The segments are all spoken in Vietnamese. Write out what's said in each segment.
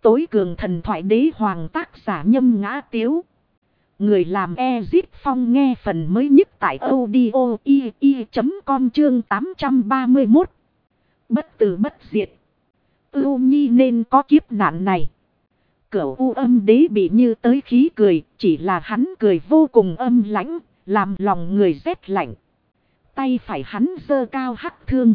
tối cường thần thoại đế hoàng tác giả Nhâm Ngã Tiếu. Người làm Ezip Phong nghe phần mới nhất tại audio i.com chương 831. Bất tử bất diệt. Ưu nhi nên có kiếp nạn này. Cửu U Âm Đế bị như tới khí cười, chỉ là hắn cười vô cùng âm lãnh, làm lòng người rét lạnh. Tay phải hắn giơ cao hắc thương.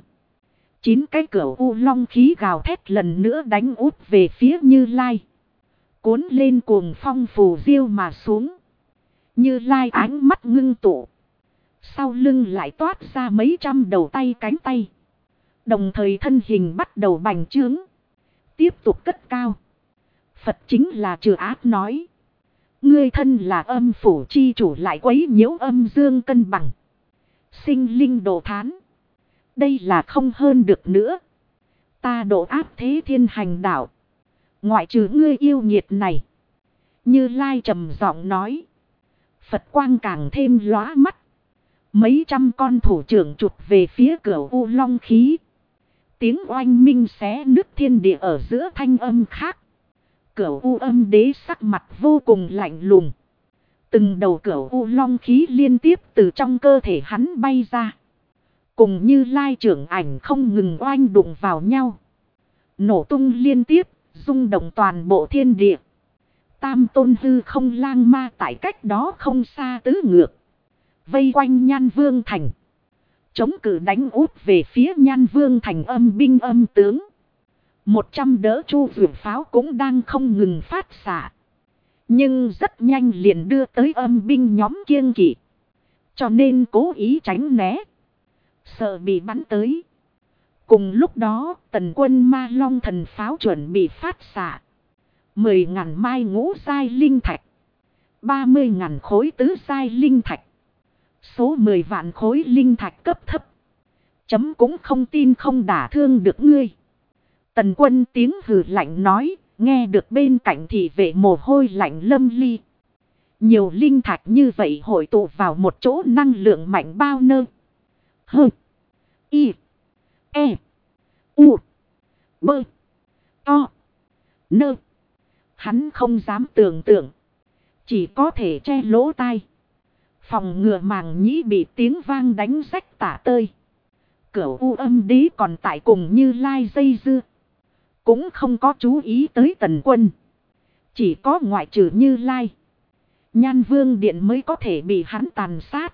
9 cái cửu U long khí gào thét lần nữa đánh út về phía Như Lai. Cuốn lên cuồng phong phù diêu mà xuống. Như Lai ánh mắt ngưng tụ. Sau lưng lại toát ra mấy trăm đầu tay cánh tay. Đồng thời thân hình bắt đầu bành trướng. Tiếp tục cất cao. Phật chính là trừ ác nói. Ngươi thân là âm phủ chi chủ lại quấy nhiễu âm dương cân bằng. Sinh linh đồ thán. Đây là không hơn được nữa. Ta độ áp thế thiên hành đạo. Ngoại trừ ngươi yêu nghiệt này. Như Lai trầm giọng nói. Phật quang càng thêm lóa mắt. Mấy trăm con thủ trưởng chụp về phía Cửu U long khí. Tiếng oanh minh xé nứt thiên địa ở giữa thanh âm khác. Cửu U Âm Đế sắc mặt vô cùng lạnh lùng. Từng đầu Cửu U long khí liên tiếp từ trong cơ thể hắn bay ra. Cùng Như Lai trưởng ảnh không ngừng oanh đụng vào nhau. Nổ tung liên tiếp, rung động toàn bộ thiên địa. Tam tôn hư không lang ma tại cách đó không xa tứ ngược. Vây quanh Nhan Vương Thành. Chống cự đánh út về phía Nhan Vương Thành âm binh âm tướng. 100 đỡ chu vượt pháo cũng đang không ngừng phát xạ. Nhưng rất nhanh liền đưa tới âm binh nhóm kiêng kỵ. Cho nên cố ý tránh né. Sợ bị bắn tới. Cùng lúc đó tần quân Ma Long thần pháo chuẩn bị phát xạ. 10.000 mai ngũ giai linh thạch. 30.000 khối tứ giai linh thạch. Số 10 vạn khối linh thạch cấp thấp. Chấm cũng không tin không đả thương được ngươi. Tần quân tiếng hừ lạnh nói. Nghe được bên cạnh thị vệ mồ hôi lạnh lâm ly. Nhiều linh thạch như vậy hội tụ vào một chỗ năng lượng mạnh bao nơ. Hơ. Y. E. U. Bơ. To. Nơ. Hắn không dám tưởng tượng. Chỉ có thể che lỗ tai. Phòng ngừa màng nhĩ bị tiếng vang đánh rách tả tơi. Cửu U Âm Đế còn tại cùng Như Lai dây dưa. Cũng không có chú ý tới tần quân. Chỉ có ngoại trừ Như Lai. Nhan Vương Điện mới có thể bị hắn tàn sát.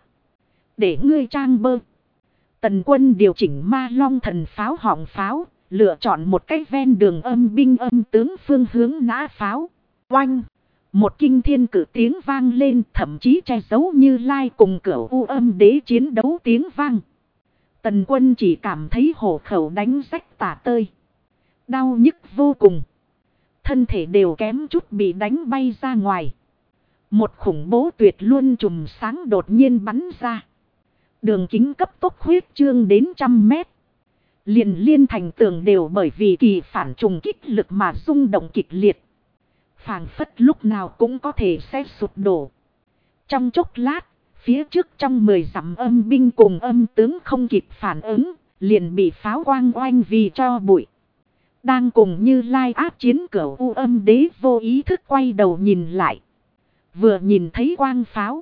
Để ngươi trang bơ. Tần quân điều chỉnh Ma Long thần pháo họng pháo. Lựa chọn một cái ven đường âm binh âm tướng phương hướng nã pháo. Oanh. Một kinh thiên cử tiếng vang lên. Thậm chí che giấu Như Lai cùng Cửu U Âm Đế chiến đấu tiếng vang. Tần quân chỉ cảm thấy hổ khẩu đánh rách tả tơi. Đau nhức vô cùng. Thân thể đều kém chút bị đánh bay ra ngoài. Một khủng bố tuyệt luân chùm sáng đột nhiên bắn ra. Đường kính cấp tốc huyết trương đến 100 mét. Liền liên thành tường đều bởi vì kỳ phản trùng kích lực mà rung động kịch liệt. Phảng phất lúc nào cũng có thể sẽ sụp đổ. Trong chốc lát, phía trước trong 10 dặm âm binh cùng âm tướng không kịp phản ứng, liền bị pháo quang oanh vì cho bụi. Đang cùng Như Lai áp chiến Cửu U Âm Đế vô ý thức quay đầu nhìn lại. Vừa nhìn thấy quang pháo.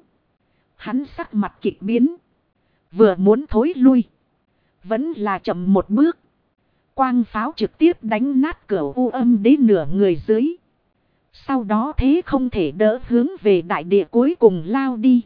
Hắn sắc mặt kịch biến. Vừa muốn thối lui. Vẫn là chậm một bước. Quang pháo trực tiếp đánh nát Cửu U Âm Đế nửa người dưới. Sau đó thế không thể đỡ hướng về đại địa cuối cùng lao đi.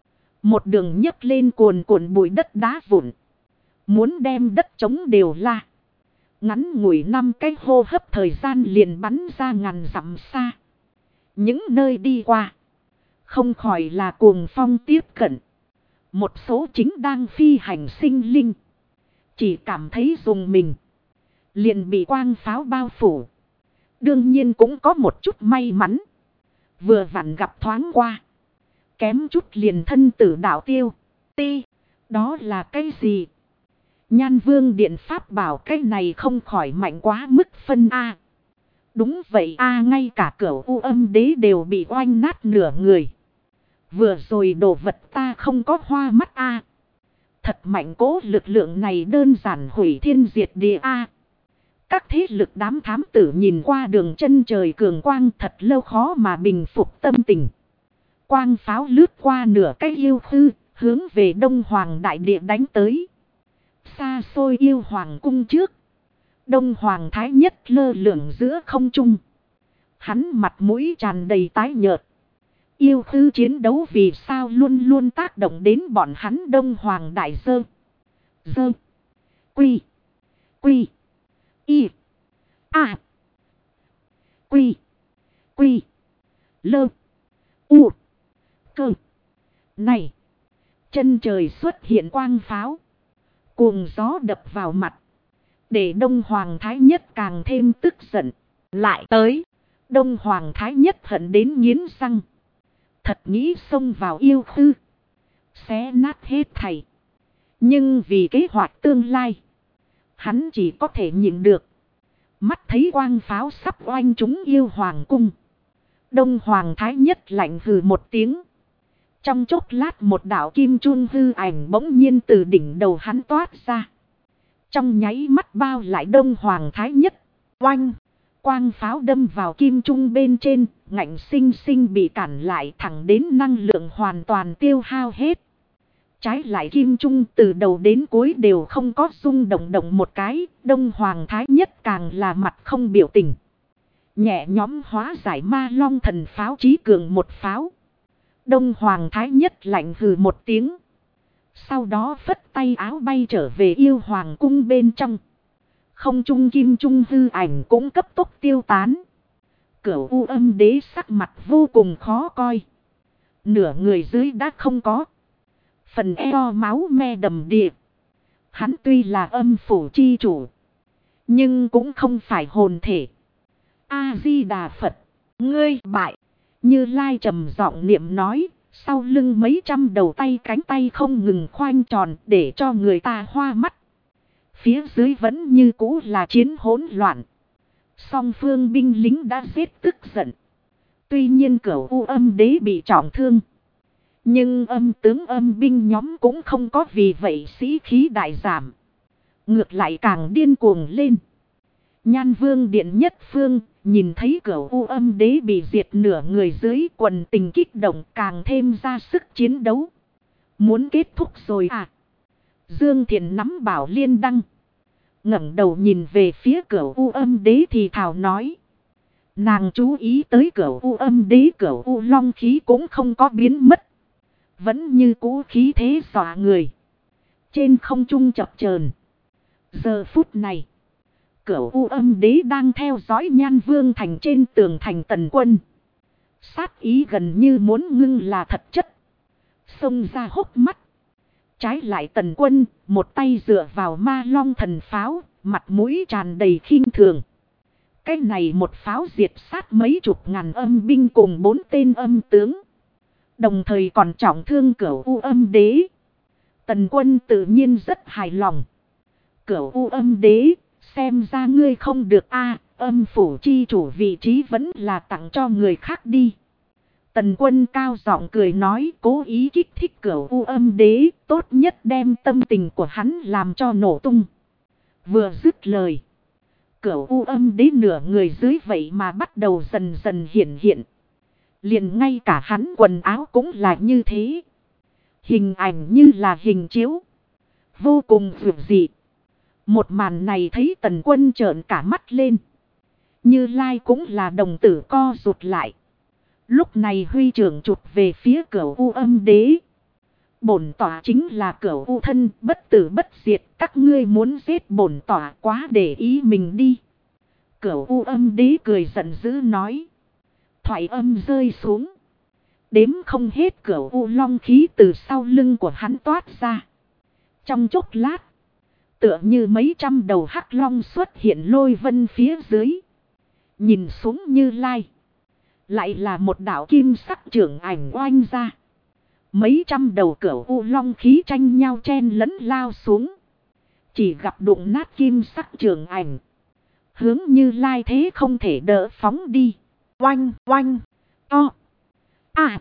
Một đường nhấc lên cuồn cuộn bụi đất đá vụn. Muốn đem đất trống đều la. Ngắn ngủi 5 cái hô hấp thời gian liền bắn ra ngàn dặm xa. Những nơi đi qua. Không khỏi là cuồng phong tiếp cận. Một số chính đang phi hành sinh linh. Chỉ cảm thấy dùng mình. Liền bị quang pháo bao phủ. Đương nhiên cũng có một chút may mắn. Vừa vặn gặp thoáng qua. Kém chút liền thân tử đạo tiêu. Ti. Đó là cái gì? Nhan Vương Điện pháp bảo cái này không khỏi mạnh quá mức phân A. Đúng vậy A, ngay cả Cửu U Âm Đế đều bị oanh nát nửa người. Vừa rồi đồ vật ta không có hoa mắt A. Thật mạnh cố lực lượng này đơn giản hủy thiên diệt địa A. Các thế lực đám thám tử nhìn qua đường chân trời cường quang thật lâu khó mà bình phục tâm tình. Quang pháo lướt qua nửa cái yêu khư, hướng về Đông Hoàng đại địa đánh tới. Xa xôi yêu hoàng cung trước. Đông Hoàng thái nhất lơ lửng giữa không trung. Hắn mặt mũi tràn đầy tái nhợt. Yêu khư chiến đấu vì sao luôn luôn tác động đến bọn hắn Đông Hoàng đại dơ. Dơ. Quy. Quy. Y. A. Quy. Quy. Lơ. U. Cơ. Này. Chân trời xuất hiện quang pháo. Cuồng gió đập vào mặt. Để Đông Hoàng thái nhất càng thêm tức giận. Lại tới. Đông Hoàng thái nhất hận đến nghiến răng. Thật nghĩ xông vào yêu khư. Xé nát hết thảy. Nhưng vì kế hoạch tương lai. Hắn chỉ có thể nhịn được. Mắt thấy quang pháo sắp oanh trúng yêu hoàng cung. Đông Hoàng thái nhất lạnh hừ một tiếng. Trong chốc lát một đạo kim chun hư ảnh bỗng nhiên từ đỉnh đầu hắn toát ra. Trong nháy mắt bao lại Đông Hoàng thái nhất. Oanh! Quang pháo đâm vào kim trung bên trên, ngạnh sinh sinh bị cản lại thẳng đến năng lượng hoàn toàn tiêu hao hết. Trái lại kim trung từ đầu đến cuối đều không có rung động một cái, Đông Hoàng thái nhất càng là mặt không biểu tình. Nhẹ nhóm hóa giải ma long thần pháo chí cường một pháo. Đông Hoàng thái nhất lạnh hừ một tiếng. Sau đó phất tay áo bay trở về yêu hoàng cung bên trong. Không trung kim trung hư ảnh cũng cấp tốc tiêu tán. Cửu U Âm đế sắc mặt vô cùng khó coi. Nửa người dưới đã không có. Phần eo máu me đầm đìa. Hắn tuy là âm phủ chi chủ. Nhưng cũng không phải hồn thể. A-di-đà Phật. Ngươi bại. Như Lai trầm giọng niệm nói. Sau lưng mấy trăm đầu tay cánh tay không ngừng khoanh tròn để cho người ta hoa mắt. Phía dưới vẫn như cũ là chiến hỗn loạn. Song phương binh lính đã giết tức giận. Tuy nhiên Cửu U Âm đế bị trọng thương. Nhưng âm tướng âm binh nhóm cũng không có vì vậy sĩ khí đại giảm. Ngược lại càng điên cuồng lên. Nhan Vương điện nhất phương nhìn thấy Cửu U Âm đế bị diệt nửa người dưới, quần tình kích động càng thêm ra sức chiến đấu. Muốn kết thúc rồi à? Dương Thiện nắm bảo liên đăng. Ngẩng đầu nhìn về phía Cửu U Âm đế thì thào nói. Nàng chú ý tới Cửu U Âm đế, Cửu U long khí cũng không có biến mất. Vẫn như cũ khí thế dọa người. Trên không trung chập chờn. Giờ phút này, Cửu U Âm đế đang theo dõi Nhan Vương thành trên tường thành Tần Quân. Sát ý gần như muốn ngưng là thật chất. Xông ra hốc mắt. Trái lại Tần Quân, một tay dựa vào ma long thần pháo, mặt mũi tràn đầy khinh thường. Cái này một pháo diệt sát mấy chục ngàn âm binh cùng 4 tên âm tướng. Đồng thời còn trọng thương Cửu U Âm đế. Tần Quân tự nhiên rất hài lòng. Cửu U Âm đế, xem ra ngươi không được a, âm phủ chi chủ vị trí vẫn là tặng cho người khác đi. Tần Quân cao giọng cười nói, cố ý kích thích Cửu U Âm đế, tốt nhất đem tâm tình của hắn làm cho nổ tung. Vừa dứt lời, Cửu U Âm đế nửa người dưới vậy mà bắt đầu dần dần hiện hiện. Liền ngay cả hắn quần áo cũng là như thế. Hình ảnh như là hình chiếu. Vô cùng vượt dị. Một màn này thấy Tần Quân trợn cả mắt lên. Như Lai cũng là đồng tử co rụt lại. Lúc này huy trưởng chụp về phía Cửu U Âm đế. Bổn tỏa chính là Cửu U thân, bất tử bất diệt. Các ngươi muốn giết bổn tỏa quá để ý mình đi. Cửu U Âm đế cười giận dữ nói. Thoại âm rơi xuống. Đếm không hết Cửu U long khí từ sau lưng của hắn toát ra. Trong chốc lát, tựa như mấy trăm đầu hắc long xuất hiện lôi vân phía dưới. Nhìn xuống Như Lai, lại là một đạo kim sắc trưởng ảnh oanh ra. Mấy trăm đầu Cửu U long khí tranh nhau chen lẫn lao xuống. Chỉ gặp đụng nát kim sắc trưởng ảnh. Hướng Như Lai thế không thể đỡ phóng đi. Oanh oanh. To. À.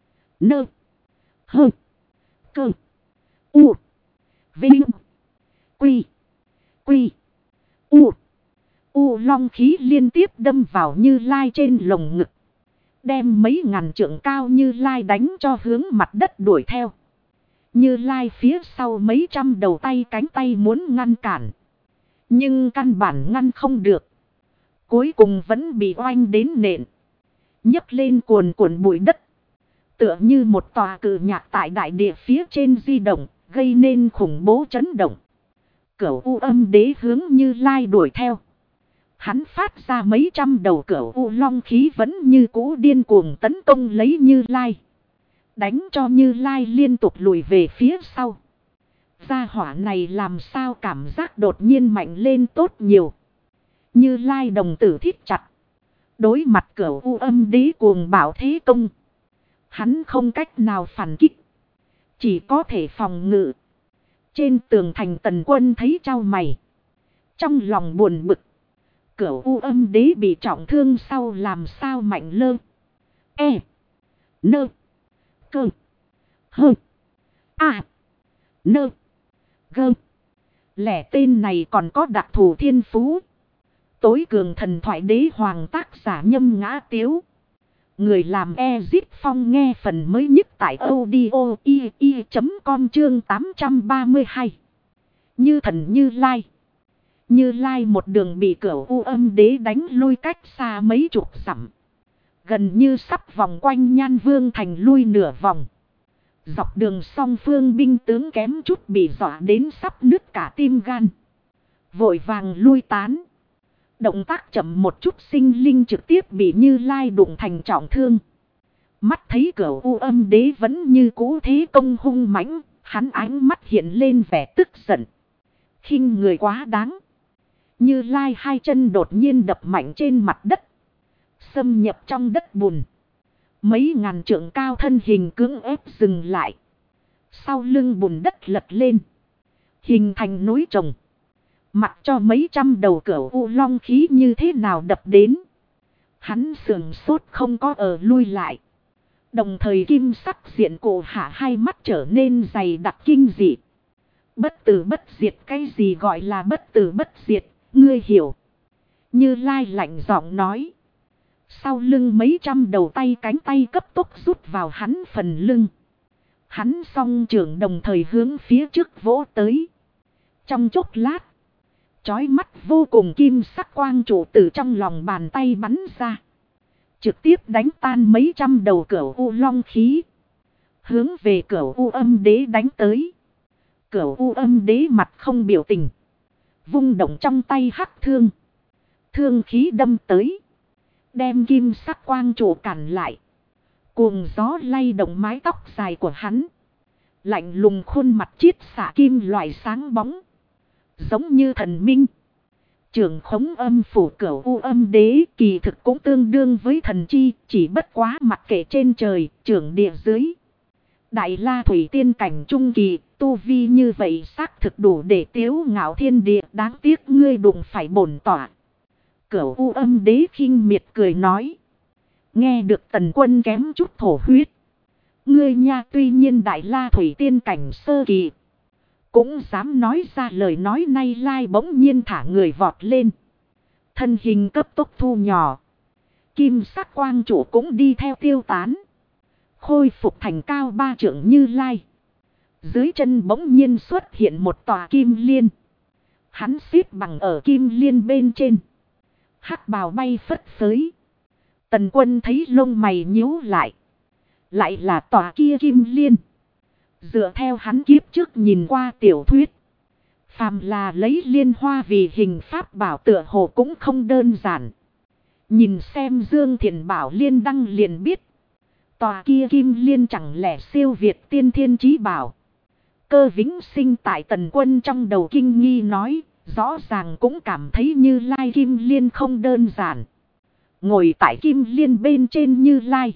Nơ. Hơ. Cơ. U. Vinh. Quy. Quy. U. U long khí liên tiếp đâm vào Như Lai trên lồng ngực. Đem mấy ngàn trượng cao Như Lai đánh cho hướng mặt đất đuổi theo. Như Lai phía sau mấy trăm đầu tay cánh tay muốn ngăn cản. Nhưng căn bản ngăn không được. Cuối cùng vẫn bị oanh đến nện. Nhấc lên cuồn cuộn bụi đất. Tựa như một tòa cự nhạc tại đại địa phía trên di động. Gây nên khủng bố chấn động. Cửu U âm đế hướng Như Lai đuổi theo. Hắn phát ra mấy trăm đầu cửu U long khí vẫn như cũ điên cuồng tấn công lấy Như Lai. Đánh cho Như Lai liên tục lùi về phía sau. Gia hỏa này làm sao cảm giác đột nhiên mạnh lên tốt nhiều. Như Lai đồng tử thít chặt. Đối mặt cửu U âm đế cuồng bạo thế công. Hắn không cách nào phản kích. Chỉ có thể phòng ngự. Trên tường thành Tần Quân thấy chau mày. Trong lòng buồn bực. Cửu U âm đế bị trọng thương sau làm sao mạnh lơ. E. Nơ. Cơ. Hơ. A. Nơ. Gơ. Lẻ tên này còn có đặc thù thiên phú. Tối cường thần thoại đế hoàng tác giả Nhâm Ngã Tiếu. Người làm Ezip Phong nghe phần mới nhất tại audio.com chương 832. Như thần Như Lai. Như Lai một đường bị cửu U âm đế đánh lui cách xa mấy chục dặm. Gần như sắp vòng quanh Nhan Vương thành lui nửa vòng. Dọc đường song phương binh tướng kém chút bị dọa đến sắp nứt cả tim gan. Vội vàng lui tán. Động tác chậm một chút sinh linh trực tiếp bị Như Lai đụng thành trọng thương. Mắt thấy cửu U âm đế vẫn như cũ thế công hung mãnh, hắn ánh mắt hiện lên vẻ tức giận. Khinh người quá đáng. Như Lai hai chân đột nhiên đập mạnh trên mặt đất. Xâm nhập trong đất bùn. Mấy ngàn trượng cao thân hình cưỡng ép dừng lại. Sau lưng bùn đất lật lên. Hình thành núi trồng. Mặc cho mấy trăm đầu cửu U long khí như thế nào đập đến. Hắn sườn sốt không có ở lui lại. Đồng thời kim sắc diện cổ hạ hai mắt trở nên dày đặc kinh dị. Bất tử bất diệt, cái gì gọi là bất tử bất diệt, ngươi hiểu. Như Lai lạnh giọng nói. Sau lưng mấy trăm đầu tay cánh tay cấp tốc rút vào hắn phần lưng. Hắn song trưởng đồng thời hướng phía trước vỗ tới. Trong chốc lát. Chói mắt vô cùng kim sắc quang trụ từ trong lòng bàn tay bắn ra. Trực tiếp đánh tan mấy trăm đầu cửu U long khí. Hướng về cửu U âm đế đánh tới. Cửu U âm đế mặt không biểu tình. Vung động trong tay hắc thương. Thương khí đâm tới. Đem kim sắc quang trụ cản lại. Cuồng gió lay động mái tóc dài của hắn. Lạnh lùng khuôn mặt chiết xạ kim loại sáng bóng. Giống như thần minh. Trưởng khống âm phủ cửu U âm đế kỳ thực cũng tương đương với thần chi. Chỉ bất quá mặc kệ trên trời, trưởng địa dưới. Đại La Thủy tiên cảnh trung kỳ, tu vi như vậy xác thực đủ để tiếu ngạo thiên địa. Đáng tiếc ngươi đụng phải bổn tỏa. Cửu U âm đế khinh miệt cười nói. Nghe được Tần Quân kém chút thổ huyết. Ngươi nha, tuy nhiên Đại La Thủy tiên cảnh sơ kỳ. Cũng dám nói ra lời nói nay. Lai bỗng nhiên thả người vọt lên. Thân hình cấp tốc thu nhỏ. Kim sắc quang trụ cũng đi theo tiêu tán. Khôi phục thành cao 3 trượng Như Lai. Dưới chân bỗng nhiên xuất hiện một tòa kim liên. Hắn xếp bằng ở kim liên bên trên. Hắc bào bay phất phới. Tần Quân thấy lông mày nhíu lại. Lại là tòa kia kim liên. Dựa theo hắn kiếp trước nhìn qua tiểu thuyết. Phàm là lấy liên hoa vì hình pháp bảo tựa hồ cũng không đơn giản. Nhìn xem Dương Thiền Bảo liên đăng liền biết. Tòa kia kim liên chẳng lẽ siêu việt tiên thiên chí bảo. Cơ Vĩnh Sinh tại Tần Quân trong đầu kinh nghi nói. Rõ ràng cũng cảm thấy Như Lai kim liên không đơn giản. Ngồi tại kim liên bên trên Như Lai.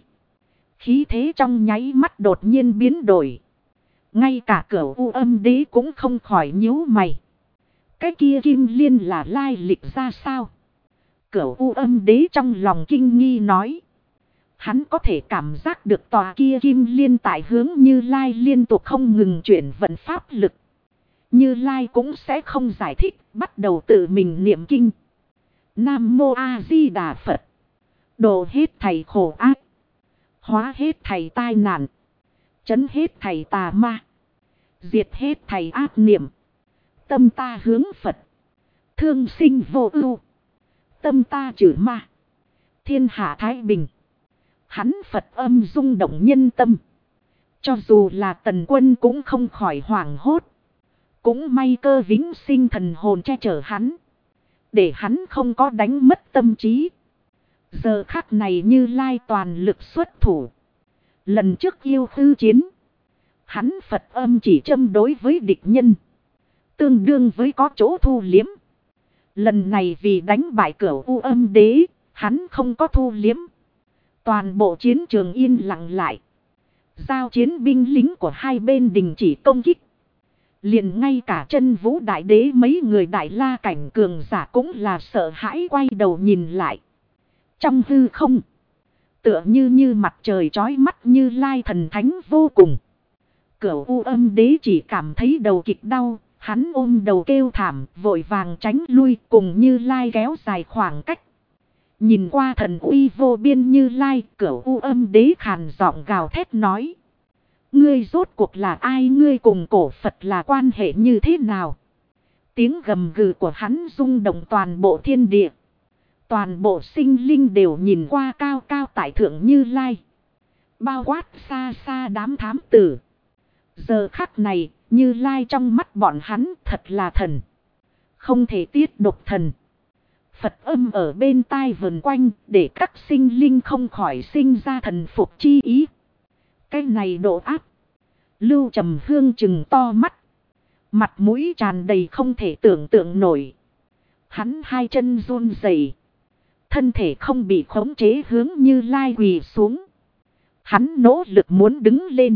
Khí thế trong nháy mắt đột nhiên biến đổi. Ngay cả cửu U âm đế cũng không khỏi nhíu mày. Cái kia kim liên là lai lịch ra sao? Cửu U âm đế trong lòng kinh nghi nói. Hắn có thể cảm giác được tòa kia kim liên tại hướng Như Lai liên tục không ngừng chuyển vận pháp lực. Như Lai cũng sẽ không giải thích, bắt đầu tự mình niệm kinh. Nam Mô A Di Đà Phật. Độ hết thảy khổ ách. Hóa hết thảy tai nạn. Chấn hết thảy tà ma. Diệt hết thảy ác niệm. Tâm ta hướng Phật. Thương sinh vô ưu. Tâm ta trừ ma. Thiên hạ thái bình. Hắn Phật âm rung động nhân tâm. Cho dù là Tần Quân cũng không khỏi hoảng hốt. Cũng may Cơ Vĩnh Sinh thần hồn che chở hắn. Để hắn không có đánh mất tâm trí. Giờ khắc này Như Lai toàn lực xuất thủ. Lần trước yêu hư chiến. Hắn Phật âm chỉ châm đối với địch nhân. Tương đương với có chỗ thu liếm. Lần này vì đánh bại Cửu U Âm Đế. Hắn không có thu liếm. Toàn bộ chiến trường yên lặng lại. Giao chiến binh lính của hai bên đình chỉ công kích. Liền ngay cả Chân Vũ Đại Đế mấy người Đại La cảnh cường giả cũng là sợ hãi quay đầu nhìn lại. Trong hư không. Tựa như mặt trời chói mắt Như Lai thần thánh vô cùng. Cửu U Âm Đế chỉ cảm thấy đầu kịch đau. Hắn ôm đầu kêu thảm vội vàng tránh lui cùng Như Lai kéo dài khoảng cách. Nhìn qua thần uy vô biên Như Lai, Cửu U Âm Đế khàn giọng gào thét nói. Ngươi rốt cuộc là ai, ngươi cùng cổ Phật là quan hệ như thế nào? Tiếng gầm gừ của hắn rung động toàn bộ thiên địa. Toàn bộ sinh linh đều nhìn qua cao cao tại thượng Như Lai. Bao quát xa xa đám thám tử. Giờ khắc này, Như Lai trong mắt bọn hắn thật là thần. Không thể tiết độc thần. Phật âm ở bên tai vần quanh để các sinh linh không khỏi sinh ra thần phục chi ý. Cái này độ áp. Lưu Trầm Hương trừng to mắt. Mặt mũi tràn đầy không thể tưởng tượng nổi. Hắn hai chân run rẩy, thân thể không bị khống chế hướng Như Lai quỳ xuống. Hắn nỗ lực muốn đứng lên.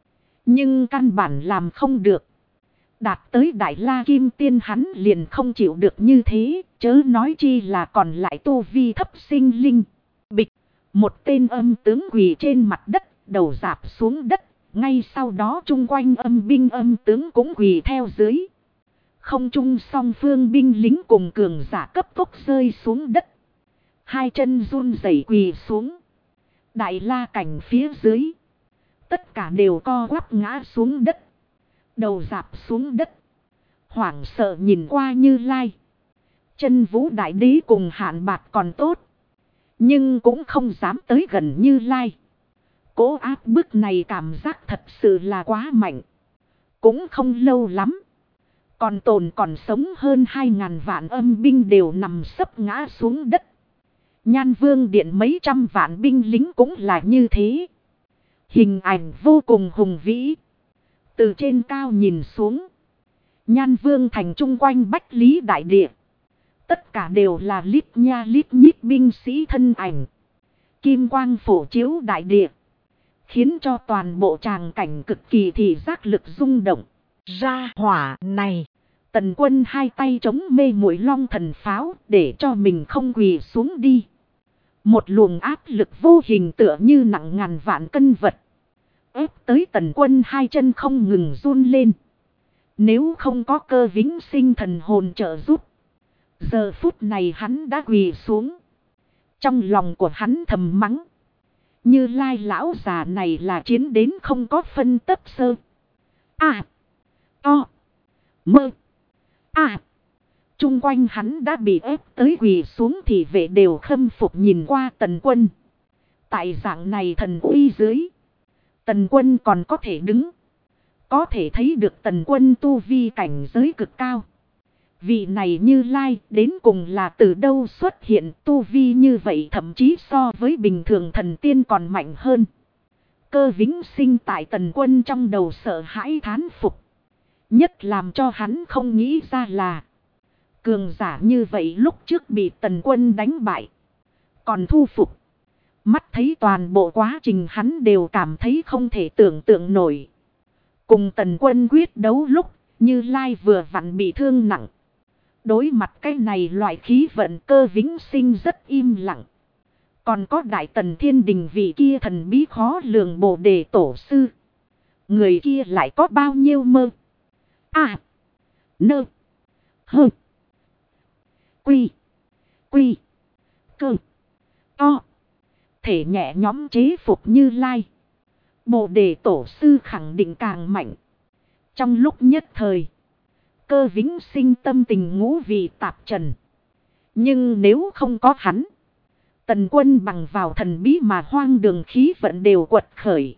Nhưng căn bản làm không được. Đạt tới Đại La Kim Tiên hắn liền không chịu được như thế. Chớ nói chi là còn lại tu vi thấp sinh linh. Bịch. Một tên âm tướng quỳ trên mặt đất. Đầu rạp xuống đất. Ngay sau đó chung quanh âm binh âm tướng cũng quỳ theo dưới. Không trung song phương binh lính cùng cường giả cấp tốc rơi xuống đất. Hai chân run rẩy quỳ xuống. Đại La cảnh phía dưới. Tất cả đều co quắp ngã xuống đất. Đầu rạp xuống đất. Hoảng sợ nhìn qua Như Lai. Chân Vũ Đại Đế cùng Hạn Bạc còn tốt. Nhưng cũng không dám tới gần Như Lai. Cố áp bức này cảm giác thật sự là quá mạnh. Cũng không lâu lắm. Còn sống hơn 2.000 vạn âm binh đều nằm sấp ngã xuống đất. Nhan Vương Điện mấy trăm vạn binh lính cũng là như thế. Hình ảnh vô cùng hùng vĩ. Từ trên cao nhìn xuống. Nhan Vương thành chung quanh Bách Lý Đại Địa. Tất cả đều là lít nha lít nhít binh sĩ thân ảnh. Kim quang phổ chiếu đại địa. Khiến cho toàn bộ tràng cảnh cực kỳ thị giác lực rung động. Ra hỏa này. Tần Quân hai tay chống mê muội long thần pháo để cho mình không quỳ xuống đi. Một luồng áp lực vô hình tựa như nặng ngàn vạn cân vật. Ép tới Tần Quân hai chân không ngừng run lên. Nếu không có Cơ Vĩnh Sinh thần hồn trợ giúp. Giờ phút này hắn đã quỳ xuống. Trong lòng của hắn thầm mắng. Như Lai lão già này là chiến đến không có phân tấp sơ. To. Mơ. Trung quanh hắn đã bị ép tới quỳ xuống thì vệ đều khâm phục nhìn qua Tần Quân. Tại dạng này thần uy dưới. Tần Quân còn có thể đứng. Có thể thấy được Tần Quân tu vi cảnh giới cực cao. Vị này Như Lai đến cùng là từ đâu xuất hiện tu vi như vậy thậm chí so với bình thường thần tiên còn mạnh hơn. Cơ Vĩnh Sinh tại Tần Quân trong đầu sợ hãi thán phục. Nhất làm cho hắn không nghĩ ra là cường giả như vậy lúc trước bị Tần Quân đánh bại. Còn thu phục. Mắt thấy toàn bộ quá trình hắn đều cảm thấy không thể tưởng tượng nổi. Cùng Tần Quân quyết đấu lúc Như Lai vừa vặn bị thương nặng. Đối mặt cái này loại khí vận Cơ Vĩnh Sinh rất im lặng. Còn có Đại Tần Thiên Đình vị kia thần bí khó lường Bồ Đề Tổ Sư. Người kia lại có bao nhiêu mơ. Nơ. Hơ. Quy. Quy. Cơ. To. Thể nhẹ nhóm chế phục Như Lai. Bồ đề tổ sư khẳng định càng mạnh. Trong lúc nhất thời, Cơ Vĩnh Sinh tâm tình ngũ vị tạp trần. Nhưng nếu không có hắn, Tần Quân bằng vào thần bí mà hoang đường khí vận đều quật khởi.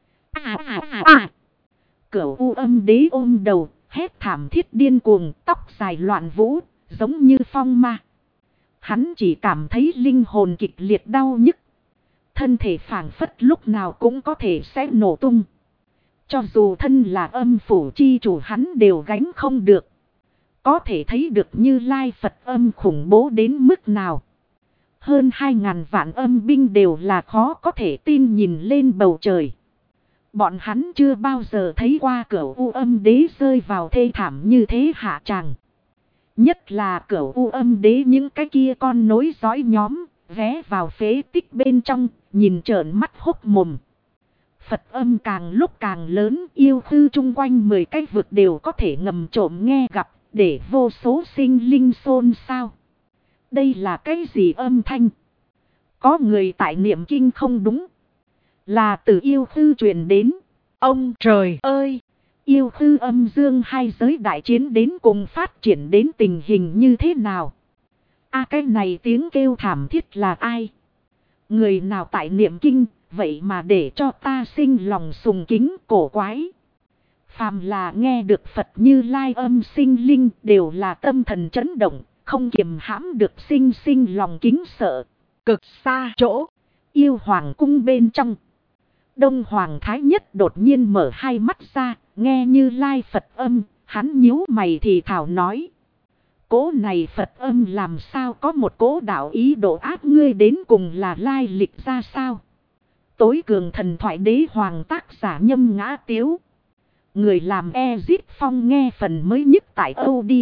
Cửu U Âm Đế ôm đầu, hét thảm thiết điên cuồng, tóc dài loạn vũ, giống như phong ma. Hắn chỉ cảm thấy linh hồn kịch liệt đau nhức. Thân thể phảng phất lúc nào cũng có thể sẽ nổ tung. Cho dù thân là âm phủ chi chủ hắn đều gánh không được. Có thể thấy được Như Lai Phật âm khủng bố đến mức nào. Hơn 2.000 vạn âm binh đều là khó có thể tin nhìn lên bầu trời. Bọn hắn chưa bao giờ thấy qua Cửu U Âm Đế rơi vào thê thảm như thế hạ tràng. Nhất là Cửu U Âm Đế những cái kia con nối dõi nhóm, ghé vào phế tích bên trong, nhìn trợn mắt hốc mồm. Phật âm càng lúc càng lớn, yêu thư chung quanh 10 cái vực đều có thể ngầm trộm nghe gặp, để vô số sinh linh xôn xao. Đây là cái gì âm thanh? Có người tại niệm kinh không đúng. Là từ yêu thư truyền đến. Ông trời ơi! Yêu thư âm dương hai giới đại chiến đến cùng phát triển đến tình hình như thế nào? Cái này tiếng kêu thảm thiết là ai? Người nào tại niệm kinh, vậy mà để cho ta sinh lòng sùng kính cổ quái. Phàm là nghe được Phật Như Lai âm sinh linh đều là tâm thần chấn động, không kiềm hãm được sinh lòng kính sợ. Cực xa chỗ, yêu hoàng cung bên trong. Đông Hoàng Thái Nhất đột nhiên mở hai mắt ra, nghe Như Lai Phật âm, hắn nhíu mày thì thảo nói. Cỗ này Phật âm làm sao có một cỗ đạo ý độ ác ngươi đến cùng là lai lịch ra sao? Tối cường thần thoại đế hoàng tác giả Nhâm Ngã Tiếu. Người làm Ezip Phong nghe phần mới nhất tại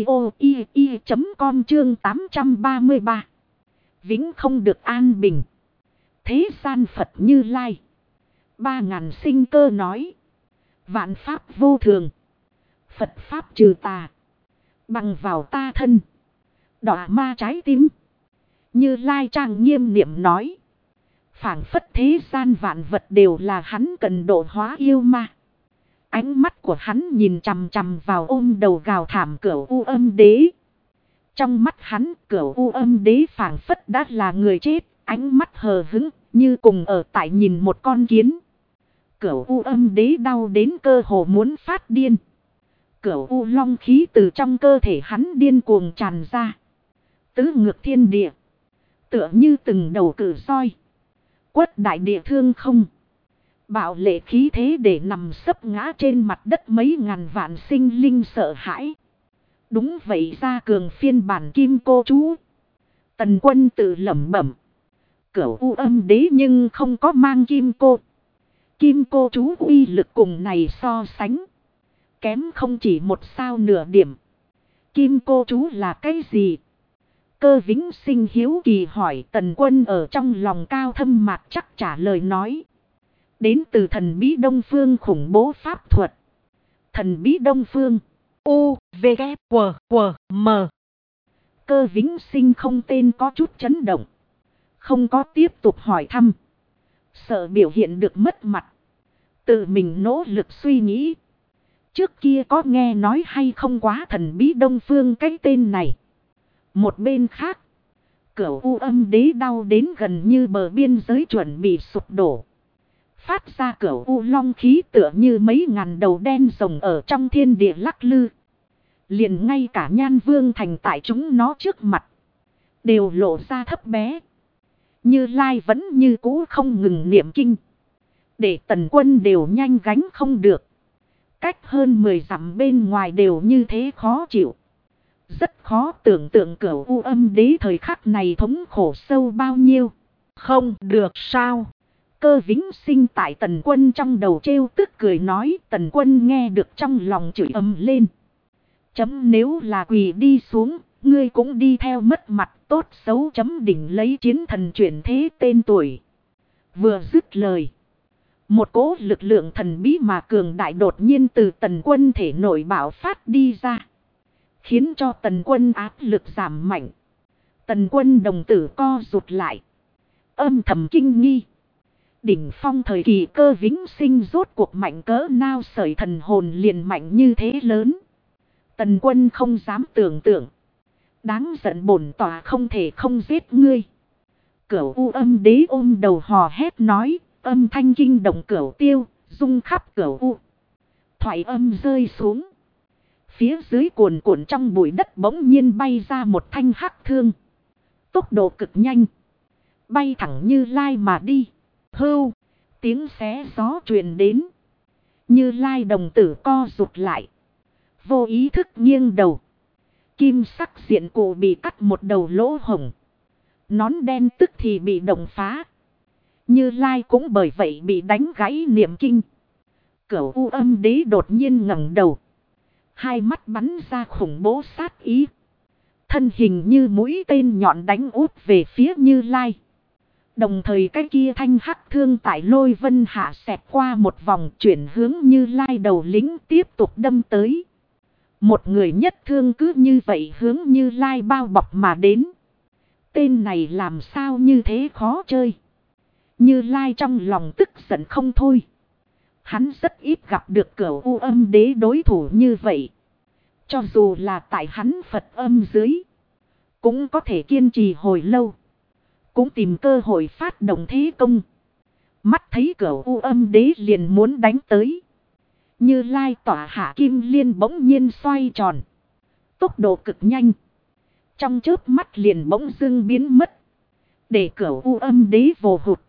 audio.com chương 833. Vĩnh không được an bình. Thế gian Phật Như Lai. 3.000 sinh cơ nói. Vạn pháp vô thường. Phật pháp trừ tà. Bằng vào ta thân. Đọa ma trái tim. Như Lai trang nghiêm niệm nói. Phảng phất thế gian vạn vật đều là hắn cần độ hóa yêu ma. Ánh mắt của hắn nhìn chằm chằm vào ôm đầu gào thảm Cửu U Âm Đế. Trong mắt hắn Cửu U Âm Đế phảng phất đã là người chết. Ánh mắt hờ hững như cùng ở tại nhìn một con kiến. Cửu U Âm Đế đau đến cơ hồ muốn phát điên. Cửu U long khí từ trong cơ thể hắn điên cuồng tràn ra. Tứ ngược thiên địa. Tựa như từng đầu cử soi. Quất đại địa thương không. Bạo lệ khí thế để nằm sấp ngã trên mặt đất mấy ngàn vạn sinh linh sợ hãi. Đúng vậy ra cường phiên bản Kim Cô Chú. Tần Quân tự lẩm bẩm. Cửu U Âm Đế nhưng không có mang Kim Cô. Kim Cô Chú uy lực cùng này so sánh. Kém không chỉ một sao nửa điểm. Kim Cô Chú là cái gì? Cơ Vĩnh Sinh hiếu kỳ hỏi. Tần Quân ở trong lòng cao thâm mạc chắc trả lời nói. Đến từ thần bí Đông Phương khủng bố pháp thuật. Thần bí Đông Phương. U, V, K, W, W, M. Cơ Vĩnh Sinh không tên có chút chấn động. Không có tiếp tục hỏi thăm. Sợ biểu hiện được mất mặt. Tự mình nỗ lực suy nghĩ. Trước kia có nghe nói hay không quá thần bí Đông Phương cái tên này. Một bên khác. Cửu U Âm Đế đau đến gần như bờ biên giới chuẩn bị sụp đổ. Phát ra Cửu U long khí tựa như mấy ngàn đầu đen rồng ở trong thiên địa lắc lư. Liền ngay cả Nhan Vương thành tại chúng nó trước mặt. Đều lộ ra thấp bé. Như Lai vẫn như cũ không ngừng niệm kinh. Để Tần Quân đều nhanh gánh không được. Cách hơn 10 dặm bên ngoài đều như thế khó chịu. Rất khó tưởng tượng Cửu U Âm Đế thời khắc này thống khổ sâu bao nhiêu. Không được sao. Cơ Vĩnh Sinh tại Tần Quân trong đầu trêu tức cười nói. Tần Quân nghe được trong lòng chửi ầm lên. Chấm nếu là quỳ đi xuống, ngươi cũng đi theo mất mặt tốt xấu chấm đỉnh lấy chiến thần chuyển thế tên tuổi. Vừa dứt lời. Một cỗ lực lượng thần bí mà cường đại đột nhiên từ Tần Quân thể nội bạo phát đi ra. Khiến cho Tần Quân áp lực giảm mạnh. Tần Quân đồng tử co rụt lại. Âm thầm kinh nghi. Đỉnh phong thời kỳ Cơ Vĩnh Sinh rốt cuộc mạnh cỡ nào, sợi thần hồn liền mạnh như thế lớn. Tần Quân không dám tưởng tượng. Đáng giận, bổn tòa không thể không giết ngươi. Cửu U Âm Đế ôm đầu hò hét nói, âm thanh kinh động cửu tiêu, rung khắp cửu U. Thoại âm rơi xuống. Phía dưới cuồn cuộn trong bụi đất bỗng nhiên bay ra một thanh hắc thương. Tốc độ cực nhanh. Bay thẳng Như Lai mà đi. Hưu, tiếng xé gió truyền đến. Như Lai đồng tử co rụt lại. Vô ý thức nghiêng đầu. Kim sắc diện cụ bị cắt một đầu lỗ hổng. Nón đen tức thì bị động phá. Như Lai cũng bởi vậy bị đánh gãy niệm kinh. Cửu U Âm Đế đột nhiên ngẩng đầu. Hai mắt bắn ra khủng bố sát ý. Thân hình như mũi tên nhọn đánh út về phía Như Lai. Đồng thời cái kia thanh hắc thương tại lôi vân hạ xẹt qua một vòng, chuyển hướng Như Lai đầu lính tiếp tục đâm tới. Một người nhất thương cứ như vậy hướng Như Lai bao bọc mà đến. Tên này làm sao như thế khó chơi. Như Lai trong lòng tức giận không thôi. Hắn rất ít gặp được Cửu U Âm Đế đối thủ như vậy. Cho dù là tại hắn Phật âm dưới, cũng có thể kiên trì hồi lâu. Cũng tìm cơ hội phát động thế công. Mắt thấy Cửu U Âm Đế liền muốn đánh tới. Như Lai tỏa hạ kim liên bỗng nhiên xoay tròn. Tốc độ cực nhanh. Trong chớp mắt liền bỗng dưng biến mất. Để Cửu U Âm Đế vồ hụt.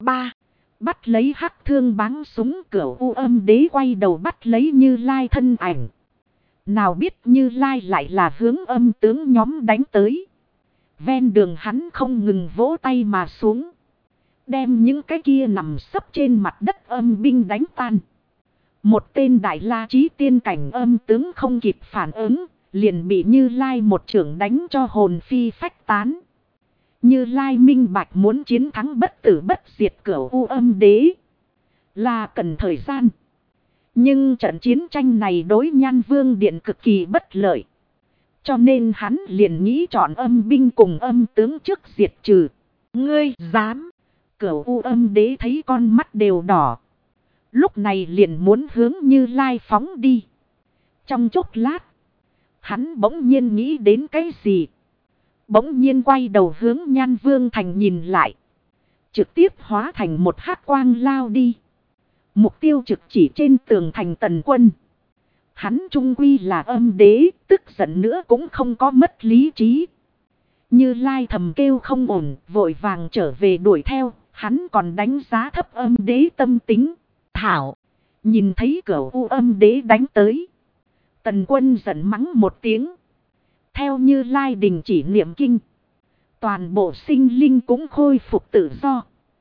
Bắt lấy hắc thương bắn súng, Cửu U Âm Đế quay đầu bắt lấy Như Lai thân ảnh. Nào biết Như Lai lại là hướng âm tướng nhóm đánh tới. Ven đường hắn không ngừng vỗ tay mà xuống. Đem những cái kia nằm sấp trên mặt đất âm binh đánh tan. Một tên Đại La Chí tiên cảnh âm tướng không kịp phản ứng, liền bị Như Lai một chưởng đánh cho hồn phi phách tán. Như Lai minh bạch muốn chiến thắng bất tử bất diệt Cửu U Âm Đế là cần thời gian. Nhưng trận chiến tranh này đối Nhan Vương Điện cực kỳ bất lợi. Cho nên hắn liền nghĩ chọn âm binh cùng âm tướng trước diệt trừ. Ngươi dám! Cửu U Âm Đế thấy con mắt đều đỏ. Lúc này liền muốn hướng Như Lai phóng đi. Trong chốc lát, hắn bỗng nhiên nghĩ đến cái gì. Bỗng nhiên quay đầu hướng Nhan Vương Thành nhìn lại. Trực tiếp hóa thành một hắc quang lao đi. Mục tiêu trực chỉ trên tường thành Tần Quân. Hắn trung quy là âm đế, tức giận nữa cũng không có mất lý trí. Như Lai thầm kêu không ổn, vội vàng trở về đuổi theo. Hắn còn đánh giá thấp âm đế tâm tính. Thảo, nhìn thấy Cửu U Âm Đế đánh tới. Tần Quân giận mắng một tiếng. Theo Như Lai đình chỉ niệm kinh. Toàn bộ sinh linh cũng khôi phục tự do.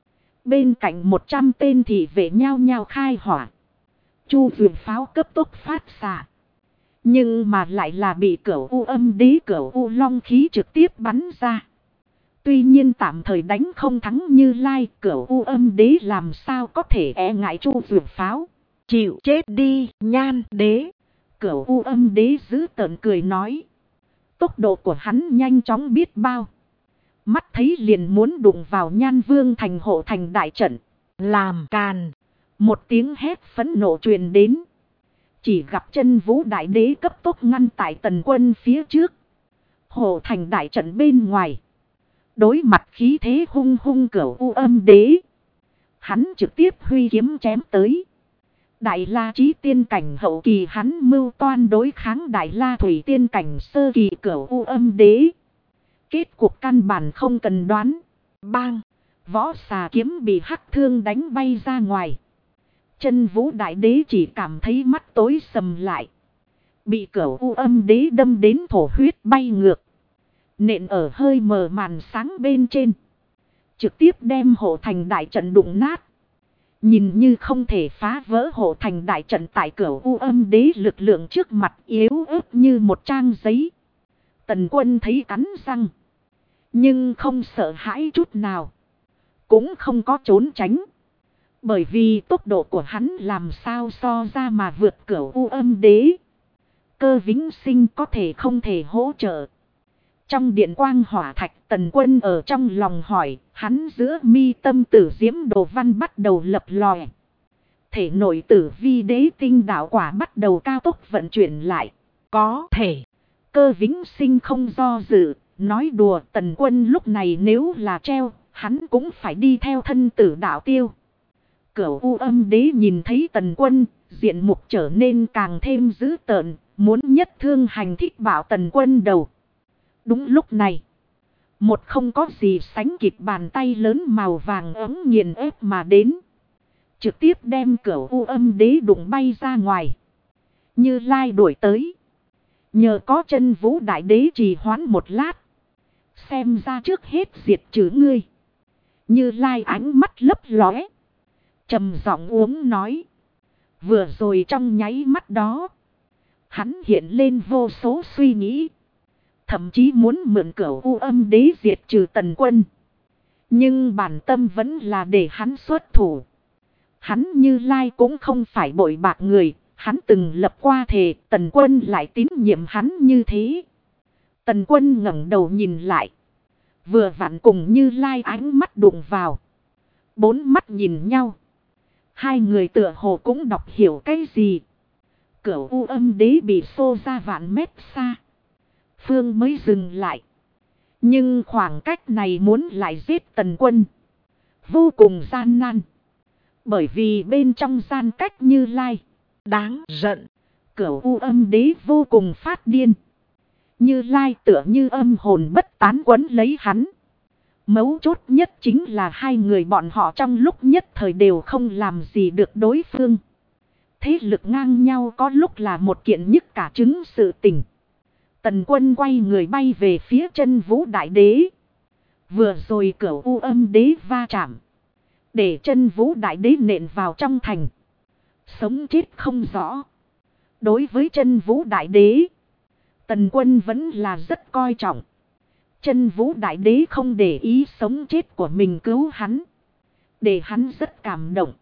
Bên cạnh 100 tên thị vệ nhao nhao khai hỏa. Chu vườn pháo cấp tốc phát xạ. Nhưng mà lại là bị Cửu U Âm Đế Cửu U Long khí trực tiếp bắn ra. Tuy nhiên tạm thời đánh không thắng Như Lai, Cửu U Âm Đế làm sao có thể e ngại chu vườn pháo. Chịu chết đi, Nhan Đế. Cửu U Âm Đế giữ tợn cười nói. Tốc độ của hắn nhanh chóng biết bao. Mắt thấy liền muốn đụng vào Nhan Vương Thành hộ thành đại trận. Làm càn. Một tiếng hét phẫn nộ truyền đến. Chỉ gặp Chân Vũ Đại Đế cấp tốc ngăn tại Tần Quân phía trước. Hộ thành đại trận bên ngoài. Đối mặt khí thế hung hung Cửu U Âm Đế. Hắn trực tiếp huy kiếm chém tới. Đại La Chí tiên cảnh hậu kỳ hắn mưu toan đối kháng Đại La Thủy tiên cảnh sơ kỳ Cửu U Âm Đế. Kết cục căn bản không cần đoán. Bang! Võ xà kiếm bị hắc thương đánh bay ra ngoài. Chân Vũ Đại Đế chỉ cảm thấy mắt tối sầm lại. Bị Cửu U Âm Đế đâm đến thổ huyết bay ngược. Nện ở hơi mờ màn sáng bên trên. Trực tiếp đem hộ thành đại trận đụng nát. Nhìn như không thể phá vỡ hộ thành đại trận tại Cửu U Âm Đế lực lượng trước mặt yếu ớt như một trang giấy. Tần Quân thấy cắn răng. Nhưng không sợ hãi chút nào. Cũng không có trốn tránh. Bởi vì tốc độ của hắn làm sao so ra mà vượt Cửu U Âm Đế. Cơ Vĩnh Sinh có thể không thể hỗ trợ. Trong điện quang hỏa thạch, Tần Quân ở trong lòng hỏi, hắn giữa mi tâm tử diễm đồ văn bắt đầu lập lòe. Thể nội tử vi đế tinh đạo quả bắt đầu cao tốc vận chuyển lại. Có thể, Cơ Vĩnh Sinh không do dự, nói đùa. Tần Quân lúc này nếu là treo, hắn cũng phải đi theo thân tử đạo tiêu. Cửu U Âm Đế nhìn thấy Tần Quân, diện mục trở nên càng thêm dữ tợn, muốn nhất thương hành thích bảo Tần Quân đầu. Đúng lúc này, một không có gì sánh kịp bàn tay lớn màu vàng ấm nghiền ép mà đến. Trực tiếp đem Cửu U Âm Đế đụng bay ra ngoài. Như Lai đuổi tới. Nhờ có Chân Vũ Đại Đế trì hoãn một lát. Xem ra trước hết diệt trừ ngươi. Như Lai ánh mắt lấp lóe. Trầm giọng uống nói. Vừa rồi trong nháy mắt đó, hắn hiện lên vô số suy nghĩ. Thậm chí muốn mượn Cửu U Âm Đế diệt trừ Tần Quân. Nhưng bản tâm vẫn là để hắn xuất thủ. Hắn Như Lai cũng không phải bội bạc người. Hắn từng lập qua thề, Tần Quân lại tín nhiệm hắn như thế. Tần Quân ngẩng đầu nhìn lại. Vừa vặn cùng Như Lai ánh mắt đụng vào. Bốn mắt nhìn nhau. Hai người tựa hồ cũng đọc hiểu cái gì. Cửu U Âm Đế bị xô ra vạn mét xa. Phương mới dừng lại. Nhưng khoảng cách này muốn lại giết Tần Quân vô cùng gian nan. Bởi vì bên trong gian cách Như Lai đáng giận. Cửu U Âm Đế vô cùng phát điên. Như Lai tựa như âm hồn bất tán quấn lấy hắn. Mấu chốt nhất chính là hai người bọn họ trong lúc nhất thời đều không làm gì được đối phương. Thế lực ngang nhau có lúc là một kiện nhức cả trứng sự tình. Tần Quân quay người bay về phía Chân Vũ Đại Đế. Vừa rồi Cửu U Âm Đế va chạm, để Chân Vũ Đại Đế nện vào trong thành. Sống chết không rõ. Đối với Chân Vũ Đại Đế, Tần Quân vẫn là rất coi trọng. Chân Vũ Đại Đế không để ý sống chết của mình cứu hắn, để hắn rất cảm động.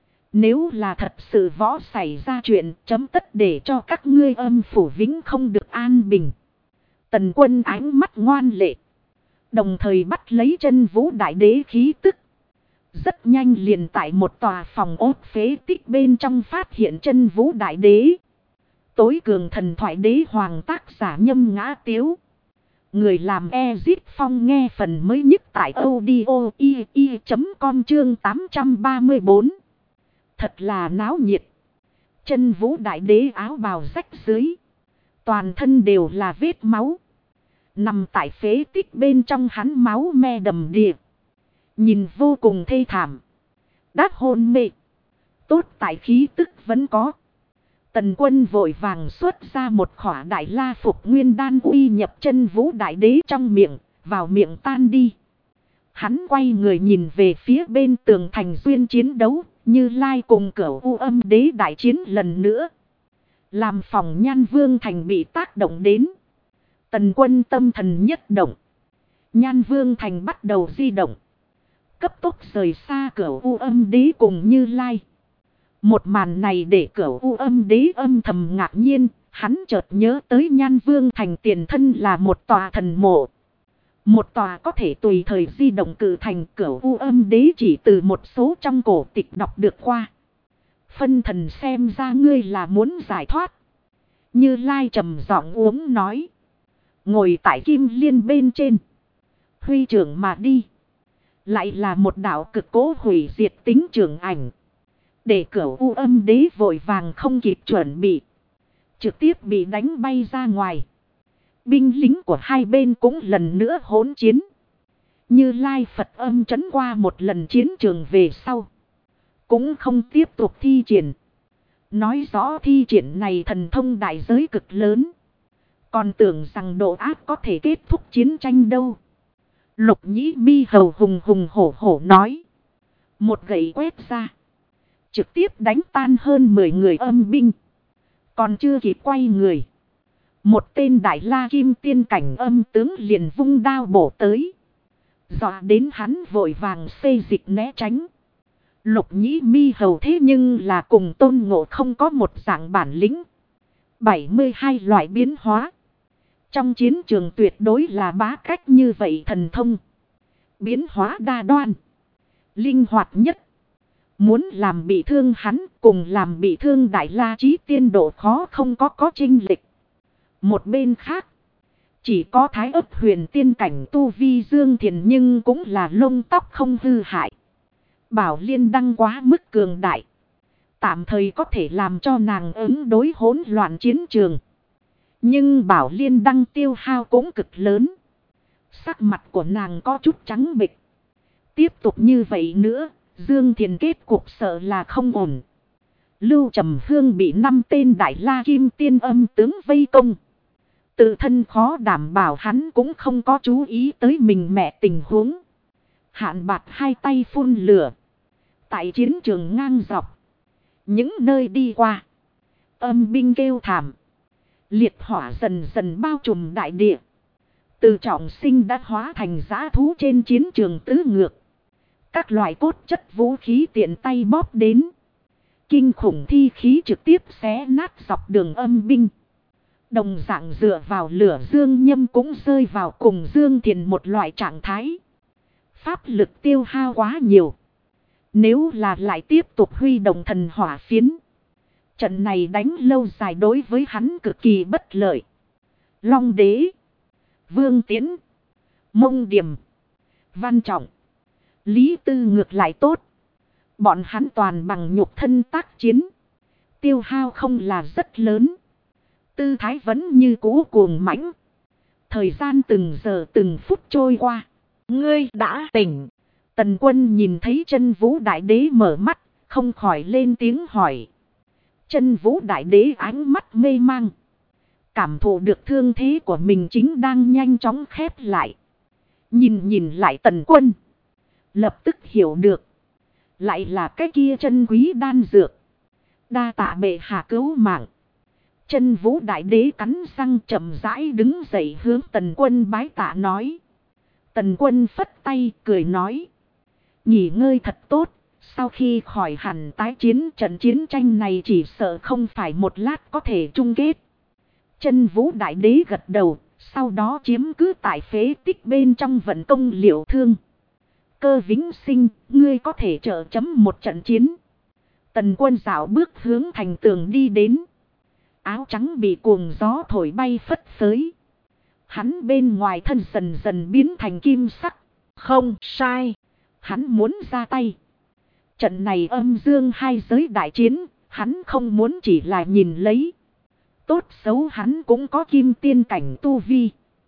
Nếu là thật sự võ xảy ra chuyện, chấm tất để cho các ngươi Âm phủ vĩnh không được an bình. Tần Quân ánh mắt ngoan lệ, đồng thời bắt lấy Chân Vũ Đại Đế khí tức. Rất nhanh liền tại một tòa phòng ốt phế tích bên trong phát hiện Chân Vũ Đại Đế. Tối cường thần thoại đế hoàng tác giả Nhâm Ngã Tiếu. Người làm Ezit Phong nghe phần mới nhất tại audio.com chương 834. Thật là náo nhiệt. Chân Vũ Đại Đế áo bào rách dưới. Toàn thân đều là vết máu. Nằm tại phế tích bên trong hắn máu me đầm đìa. Nhìn vô cùng thê thảm. Đã hôn mê. Tốt tại khí tức vẫn có. Tần Quân vội vàng xuất ra một khỏa đại la phục nguyên đan uy nhập Chân Vũ Đại Đế trong miệng, vào miệng tan đi. Hắn quay người nhìn về phía bên tường thành duyên chiến đấu, Như Lai cùng Cửu U Âm Đế đại chiến lần nữa. Làm phòng Nhan Vương Thành bị tác động đến. Tần Quân tâm thần nhất động. Nhan Vương Thành bắt đầu di động. Cấp tốc rời xa Cửu U Âm Đế cùng Như Lai. Một màn này để Cửu U Âm Đế âm thầm ngạc nhiên. Hắn chợt nhớ tới Nhan Vương Thành tiền thân là một tòa thần mộ. Một tòa có thể tùy thời di động cử thành. Cửu U Âm Đế chỉ từ một số trong cổ tịch đọc được qua. Phân thần xem ra ngươi là muốn giải thoát. Như Lai trầm giọng uống nói. Ngồi tại kim liên bên trên. Huy trưởng mà đi. Lại là một đạo cực cố hủy diệt tính trưởng ảnh. Để Cửu U Âm Đế vội vàng không kịp chuẩn bị. Trực tiếp bị đánh bay ra ngoài. Binh lính của hai bên cũng lần nữa hỗn chiến. Như Lai Phật âm trấn qua một lần chiến trường về sau. Cũng không tiếp tục thi triển. Nói rõ thi triển này thần thông đại giới cực lớn. Còn tưởng rằng độ ác có thể kết thúc chiến tranh đâu. Lục Nhĩ Mi hầu hùng hùng hổ hổ nói. Một gậy quét ra. Trực tiếp đánh tan hơn 10 người âm binh. Còn chưa kịp quay người. Một tên đại la kim tiên cảnh âm tướng liền vung đao bổ tới. Dọa đến hắn vội vàng xê dịch né tránh. Lục Nhĩ Mi hầu thế nhưng là cùng Tôn Ngộ không có một dạng bản lĩnh. 72 loại biến hóa. Trong chiến trường tuyệt đối là bá cách như vậy thần thông. Biến hóa đa đoan. Linh hoạt nhất. Muốn làm bị thương hắn cùng làm bị thương Đại La Chí Tiên độ khó không có chênh lệch. Một bên khác. Chỉ có Thái Ấp huyền tiên cảnh tu vi Dương Thiền nhưng cũng là lông tóc không hư hại. Bảo Liên Đăng quá mức cường đại. Tạm thời có thể làm cho nàng ứng đối hỗn loạn chiến trường. Nhưng Bảo Liên Đăng tiêu hao cũng cực lớn. Sắc mặt của nàng có chút trắng bệch. Tiếp tục như vậy nữa, Dương Thiền kết cục sợ là không ổn. Lưu Trầm Hương bị 5 tên Đại La Kim Tiên âm tướng vây công. Tự thân khó đảm bảo hắn cũng không có chú ý tới mình mẹ tình huống. Hạn Bạt hai tay phun lửa. Tại chiến trường ngang dọc. Những nơi đi qua. Âm binh kêu thảm. Liệt hỏa dần dần bao trùm đại địa. Từ Trọng Sinh đã hóa thành dã thú trên chiến trường tứ ngược. Các loại cốt chất vũ khí tiện tay bóp đến. Kinh khủng thi khí trực tiếp xé nát dọc đường âm binh. Đồng dạng dựa vào lửa Dương Nhâm cũng rơi vào cùng Dương Thiền một loại trạng thái. Pháp lực tiêu hao quá nhiều. Nếu là lại tiếp tục huy động thần hỏa phiến. Trận này đánh lâu dài đối với hắn cực kỳ bất lợi. Long Đế, Vương Tiễn, Mông Điểm, Văn Trọng, Lý Tư ngược lại tốt. Bọn hắn toàn bằng nhục thân tác chiến. Tiêu hao không là rất lớn. Tư thái vẫn như cũ cuồng mãnh. Thời gian từng giờ từng phút trôi qua. Ngươi đã tỉnh. Tần Quân nhìn thấy Chân Vũ Đại Đế mở mắt, không khỏi lên tiếng hỏi. Chân Vũ Đại Đế ánh mắt mê mang. Cảm thụ được thương thế của mình chính đang nhanh chóng khép lại. Nhìn lại Tần Quân. Lập tức hiểu được. Lại là cái kia chân quý đan dược. Đa tạ bệ hạ cứu mạng. Chân Vũ Đại Đế cắn răng chậm rãi đứng dậy hướng Tần Quân bái tạ nói. Tần Quân phất tay cười nói. Nghỉ ngơi thật tốt. Sau khi khỏi hẳn tái chiến trận chiến tranh này chỉ sợ không phải một lát có thể chung kết. Chân Vũ Đại Đế gật đầu. Sau đó chiếm cứ tại phế tích bên trong vận công liệu thương. Cơ Vĩnh Sinh, ngươi có thể trợ chấm một trận chiến. Tần Quân dạo bước hướng thành tường đi đến. Áo trắng bị cuồng gió thổi bay phất phới. Hắn bên ngoài thân dần dần biến thành kim sắc. Không sai. Hắn muốn ra tay. Trận này âm dương hai giới đại chiến. Hắn không muốn chỉ là nhìn lấy. Tốt xấu hắn cũng có kim tiên cảnh tu vi.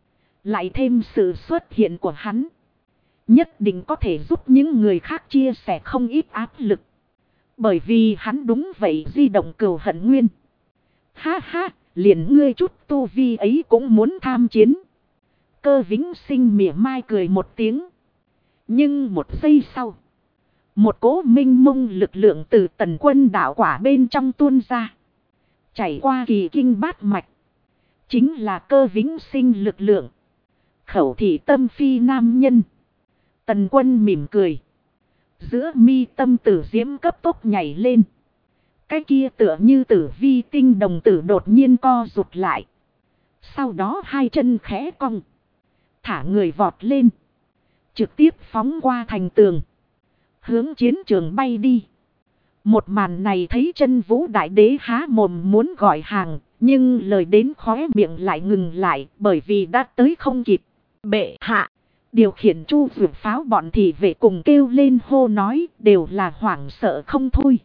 Lại thêm sự xuất hiện của hắn. Nhất định có thể giúp những người khác chia sẻ không ít áp lực. Bởi vì hắn đúng vậy di động cừu hận nguyên. Ha ha, liền ngươi chút tu vi ấy cũng muốn tham chiến. Cơ Vĩnh Sinh mỉa mai cười một tiếng. Nhưng một giây sau. Một cỗ minh mông lực lượng từ Tần Quân đạo quả bên trong tuôn ra. Chảy qua kỳ kinh bát mạch. Chính là Cơ Vĩnh Sinh lực lượng. Khẩu thị tâm phi nam nhân. Tần Quân mỉm cười. Giữa mi tâm tử diễm cấp tốc nhảy lên. Cái kia tựa như tử vi tinh đồng tử đột nhiên co rụt lại. Sau đó hai chân khẽ cong. Thả người vọt lên. Trực tiếp phóng qua thành tường. Hướng chiến trường bay đi. Một màn này thấy Chân Vũ Đại Đế há mồm muốn gọi hàng. Nhưng lời đến khóe miệng lại ngừng lại. Bởi vì đã tới không kịp. Bệ hạ. Điều khiển chu vượt pháo bọn thị vệ cùng kêu lên hô nói. Đều là hoảng sợ không thôi.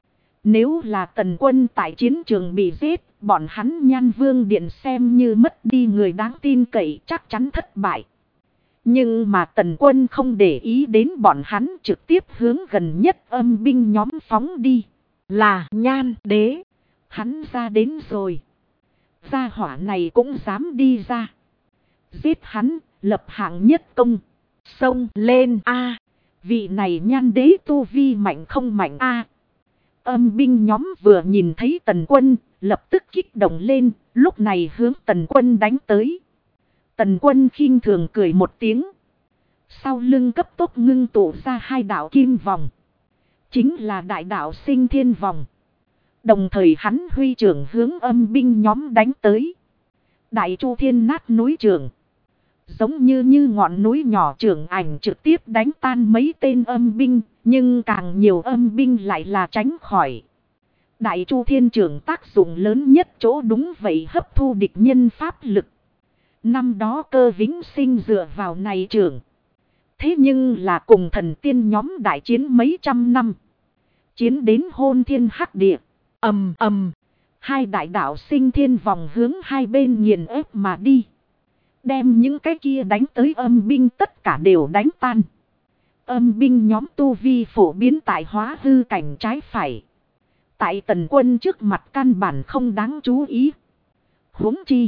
Nếu là Tần Quân tại chiến trường bị giết, bọn hắn Nhan Vương Điện xem như mất đi người đáng tin cậy chắc chắn thất bại. Nhưng mà Tần Quân không để ý đến bọn hắn trực tiếp hướng gần nhất âm binh nhóm phóng đi. Là Nhan Đế. Hắn ra đến rồi. Gia hỏa này cũng dám đi ra. Giết hắn, lập hạng nhất công. Xông lên a. Vị này Nhan Đế tu vi mạnh không mạnh a. Âm binh nhóm vừa nhìn thấy Tần Quân, lập tức kích động lên, lúc này hướng Tần Quân đánh tới. Tần Quân khinh thường cười một tiếng. Sau lưng cấp tốc ngưng tụ ra hai đạo kim vòng. Chính là đại đạo Sinh Thiên vòng. Đồng thời hắn huy trưởng hướng âm binh nhóm đánh tới. Đại Chu Thiên nát núi trường. Giống như ngọn núi nhỏ trưởng ảnh trực tiếp đánh tan mấy tên âm binh. Nhưng càng nhiều âm binh lại là tránh khỏi. Đại Chu Thiên trưởng tác dụng lớn nhất chỗ đúng vậy hấp thu địch nhân pháp lực. Năm đó Cơ Vĩnh Sinh dựa vào này trưởng. Thế nhưng là cùng thần tiên nhóm đại chiến mấy trăm năm. Chiến đến hôn thiên hắc địa. Ầm ầm. Hai đại đạo sinh thiên vòng hướng hai bên nghiền ép mà đi. Đem những cái kia đánh tới âm binh tất cả đều đánh tan. Âm binh nhóm tu vi phổ biến tại hóa hư cảnh trái phải. Tại Tần Quân trước mặt căn bản không đáng chú ý. Huống chi.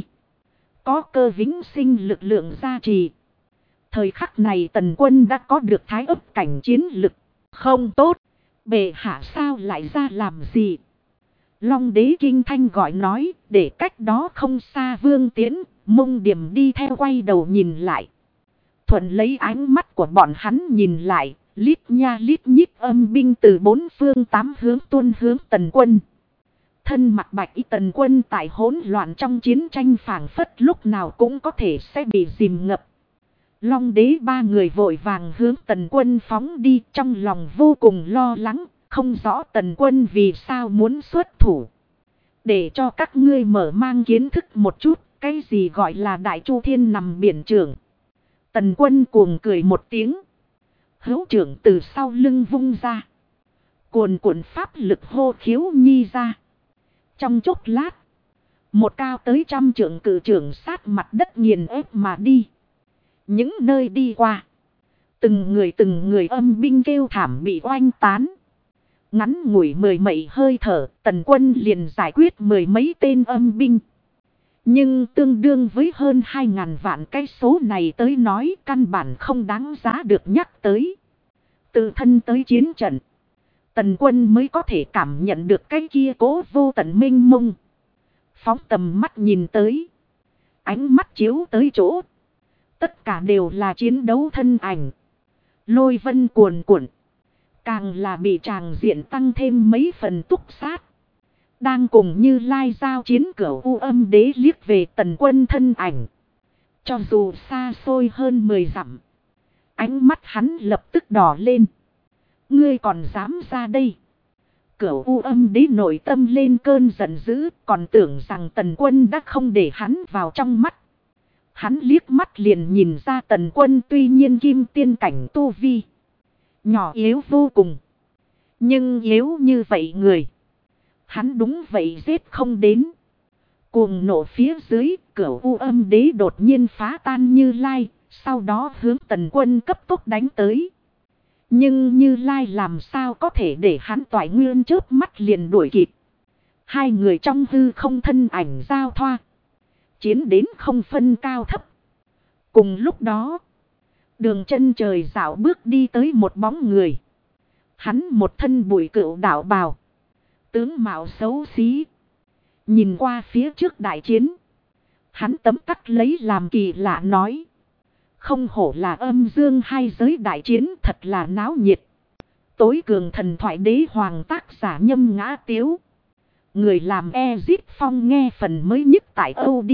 Có Cơ Vĩnh Sinh lực lượng gia trì. Thời khắc này Tần Quân đã có được thái ấp cảnh chiến lực. Không tốt. Bệ hạ sao lại ra làm gì? Long đế kinh thanh gọi nói. Để cách đó không xa Vương Tiễn. Mông Điểm đi theo quay đầu nhìn lại. Thuận lấy ánh mắt của bọn hắn nhìn lại. Lít nha lít nhít âm binh từ bốn phương tám hướng tuôn hướng Tần Quân. Thân mặt bạch y Tần Quân tại hỗn loạn trong chiến tranh phảng phất lúc nào cũng có thể sẽ bị dìm ngập. Long đế ba người vội vàng hướng Tần Quân phóng đi trong lòng vô cùng lo lắng. Không rõ Tần Quân vì sao muốn xuất thủ. Để cho các ngươi mở mang kiến thức một chút. Cái gì gọi là Đại Chu Thiên nằm biển trường. Tần Quân cuồng cười một tiếng. Hữu trưởng từ sau lưng vung ra. Cuồn cuộn pháp lực hô khiếu nhi ra. Trong chốc lát. Một cao tới 100 trượng cử trưởng sát mặt đất nghiền ép mà đi. Những nơi đi qua. Từng người âm binh kêu thảm bị oanh tán. Ngắn ngủi mười mấy hơi thở. Tần Quân liền giải quyết mười mấy tên âm binh. Nhưng tương đương với hơn 2.000 vạn cái số này tới nói căn bản không đáng giá được nhắc tới. Từ thân tới chiến trận. Tần Quân mới có thể cảm nhận được cái kia cố vô tận mênh mông. Phóng tầm mắt nhìn tới. Ánh mắt chiếu tới chỗ. Tất cả đều là chiến đấu thân ảnh. Lôi vân cuồn cuộn. Càng là bị tràng diện tăng thêm mấy phần túc sát. Đang cùng Như Lai giao chiến Cửu U Âm Đế liếc về Tần Quân thân ảnh. Cho dù xa xôi hơn 10 dặm. Ánh mắt hắn lập tức đỏ lên. Ngươi còn dám ra đây. Cửu U Âm Đế nội tâm lên cơn giận dữ. Còn tưởng rằng Tần Quân đã không để hắn vào trong mắt. Hắn liếc mắt liền nhìn ra Tần Quân tuy nhiên kim tiên cảnh tu vi. Nhỏ yếu vô cùng. Nhưng yếu như vậy người. Hắn đúng vậy giết không đến. Cuồng nộ phía dưới, Cửu U Âm Đế đột nhiên phá tan Như Lai, sau đó hướng Tần Quân cấp tốc đánh tới. Nhưng Như Lai làm sao có thể để hắn toại nguyên chớp mắt liền đuổi kịp. Hai người trong hư không thân ảnh giao thoa. Chiến đến không phân cao thấp. Cùng lúc đó, đường chân trời dạo bước đi tới một bóng người. Hắn một thân bụi cựu đạo bào. Tướng mạo xấu xí. Nhìn qua phía trước đại chiến. Hắn tấm tắc lấy làm kỳ lạ nói. Không hổ là âm dương hai giới đại chiến thật là náo nhiệt. Tối cường thần thoại đế hoàng tác giả Nhâm Ngã Tiếu. Người làm Ezip Phong nghe phần mới nhất tại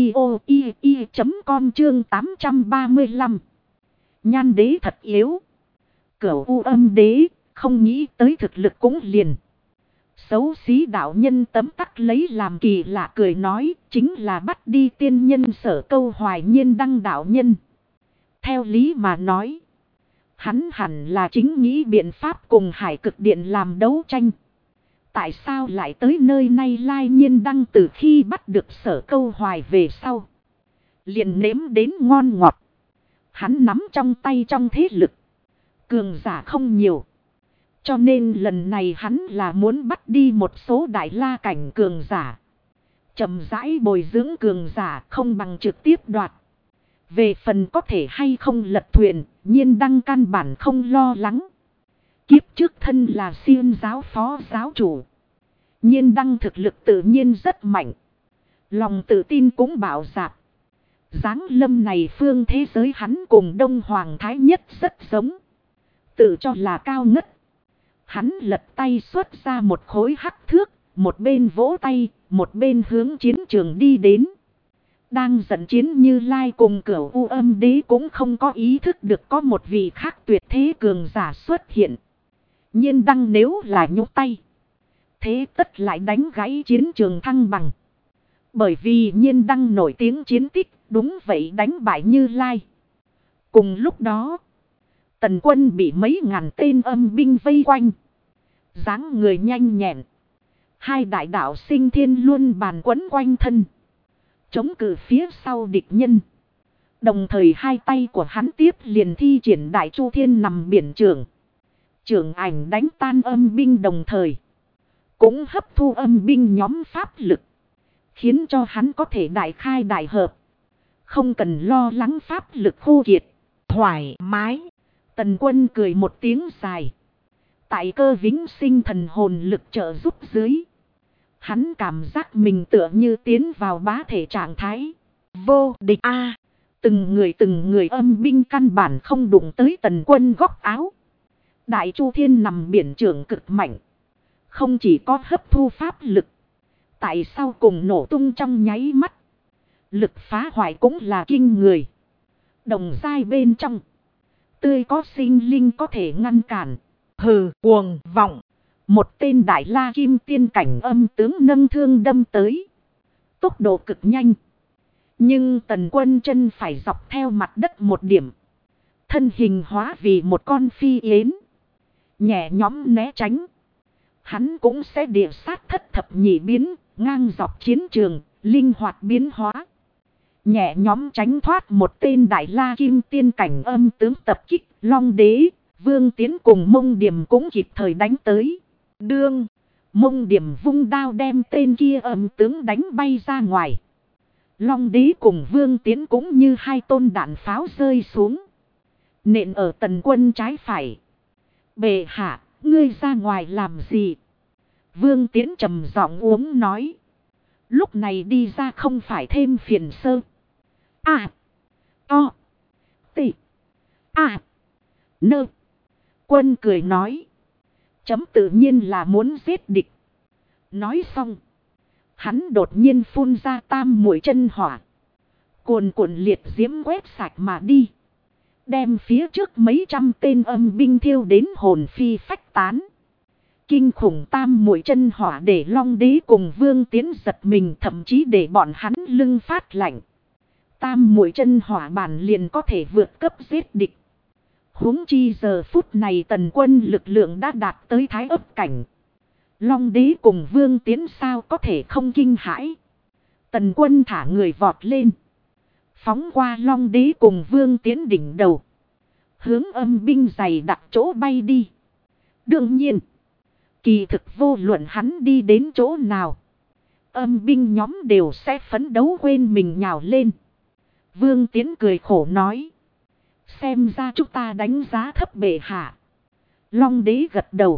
audio.com chương 835. Nhan đế thật yếu. Cửu U Âm Đế không nghĩ tới thực lực cũng liền. Xấu xí đạo nhân tấm tắc lấy làm kỳ lạ cười nói chính là bắt đi tiên nhân Sở Câu Hoài Nhiên đăng đạo nhân. Theo lý mà nói. Hắn hẳn là chính nghĩ biện pháp cùng Hải Cực Điện làm đấu tranh. Tại sao lại tới nơi này lai nhiên đăng từ khi bắt được Sở Câu Hoài về sau. Liền nếm đến ngon ngọt. Hắn nắm trong tay trong thế lực. Cường giả không nhiều. Cho nên lần này hắn là muốn bắt đi một số đại la cảnh cường giả. Chậm rãi bồi dưỡng cường giả không bằng trực tiếp đoạt. Về phần có thể hay không lật thuyền, Nhiên đăng căn bản không lo lắng. Kiếp trước thân là Xiên giáo phó giáo chủ. Nhiên đăng thực lực tự nhiên rất mạnh. Lòng tự tin cũng bảo dạp. Giáng lâm này phương thế giới hắn cùng Đông Hoàng Thái Nhất rất giống. Tự cho là cao ngất. Hắn lật tay xuất ra một khối hắc thước, một bên vỗ tay, một bên hướng chiến trường đi đến. Đang dẫn chiến Như Lai cùng Cửu U Âm Đế cũng không có ý thức được có một vị khác tuyệt thế cường giả xuất hiện. Nhiên đăng nếu là nhúc tay, thế tất lại đánh gãy chiến trường thăng bằng. Bởi vì nhiên đăng nổi tiếng chiến tích, đúng vậy đánh bại Như Lai. Cùng lúc đó, Tần Quân bị mấy ngàn tên âm binh vây quanh. Dáng người nhanh nhẹn. Hai đại đạo sinh thiên luôn bàn quấn quanh thân, chống cự phía sau địch nhân. Đồng thời hai tay của hắn tiếp liền thi triển Đại Chu Thiên nằm biển trưởng. Trưởng ảnh đánh tan âm binh đồng thời cũng hấp thu âm binh nhóm pháp lực, khiến cho hắn có thể đại khai đại hợp, không cần lo lắng pháp lực khô kiệt. Thoải mái. Tần Quân cười một tiếng dài. Tại Cơ Vĩnh Sinh thần hồn lực trợ giúp dưới, hắn cảm giác mình tựa như tiến vào bá thể trạng thái vô địch a. Từng người âm binh căn bản không đụng tới Tần Quân góc áo. Đại Chu Thiên nằm biển trưởng cực mạnh, không chỉ có hấp thu pháp lực, tại sao cùng nổ tung trong nháy mắt, lực phá hoại cũng là kinh người. Đồng giai bên trong, tươi có sinh linh có thể ngăn cản. Hừ, cuồng vọng. Một tên Đại La Kim Tiên cảnh âm tướng nâng thương đâm tới, tốc độ cực nhanh. Nhưng Tần Quân chân phải dọc theo mặt đất một điểm, thân hình hóa vì một con phi yến, nhẹ nhõm né tránh. Hắn cũng sẽ địa sát thất thập nhị biến, ngang dọc chiến trường, linh hoạt biến hóa, nhẹ nhõm tránh thoát một tên Đại La Kim Tiên cảnh âm tướng tập kích. Long Đế, Vương Tiến cùng Mông Điểm cũng kịp thời đánh tới. Đương, Mông Điểm vung đao đem tên kia âm tướng đánh bay ra ngoài. Long Đế cùng Vương Tiến cũng như hai tôn đạn pháo rơi xuống, nện ở Tần Quân trái phải. Bệ hạ, ngươi ra ngoài làm gì? Vương Tiến trầm giọng uống nói. Lúc này đi ra không phải thêm phiền sơ. O. T. Nơ. Quân cười nói. Chấm tự nhiên là muốn giết địch. Nói xong, hắn đột nhiên phun ra tam muội chân hỏa, cuồn cuộn liệt diễm quét sạch mà đi, đem phía trước mấy trăm tên âm binh thiêu đến hồn phi phách tán. Kinh khủng tam muội chân hỏa để Long Đế cùng Vương Tiến giật mình, thậm chí để bọn hắn lưng phát lạnh. Tam muội chân hỏa bản liền có thể vượt cấp giết địch, huống chi giờ phút này Tần Quân lực lượng đã đạt tới thái ấp cảnh. Long Đế cùng Vương Tiến sao có thể không kinh hãi. Tần Quân thả người vọt lên, phóng qua Long Đế cùng Vương Tiến đỉnh đầu, hướng âm binh dày đặc chỗ bay đi. Đương nhiên, kỳ thực vô luận hắn đi đến chỗ nào, âm binh nhóm đều sẽ phấn đấu quên mình nhào lên. Vương Tiến cười khổ nói. Xem ra chúng ta đánh giá thấp bệ hạ. Long Đế gật đầu.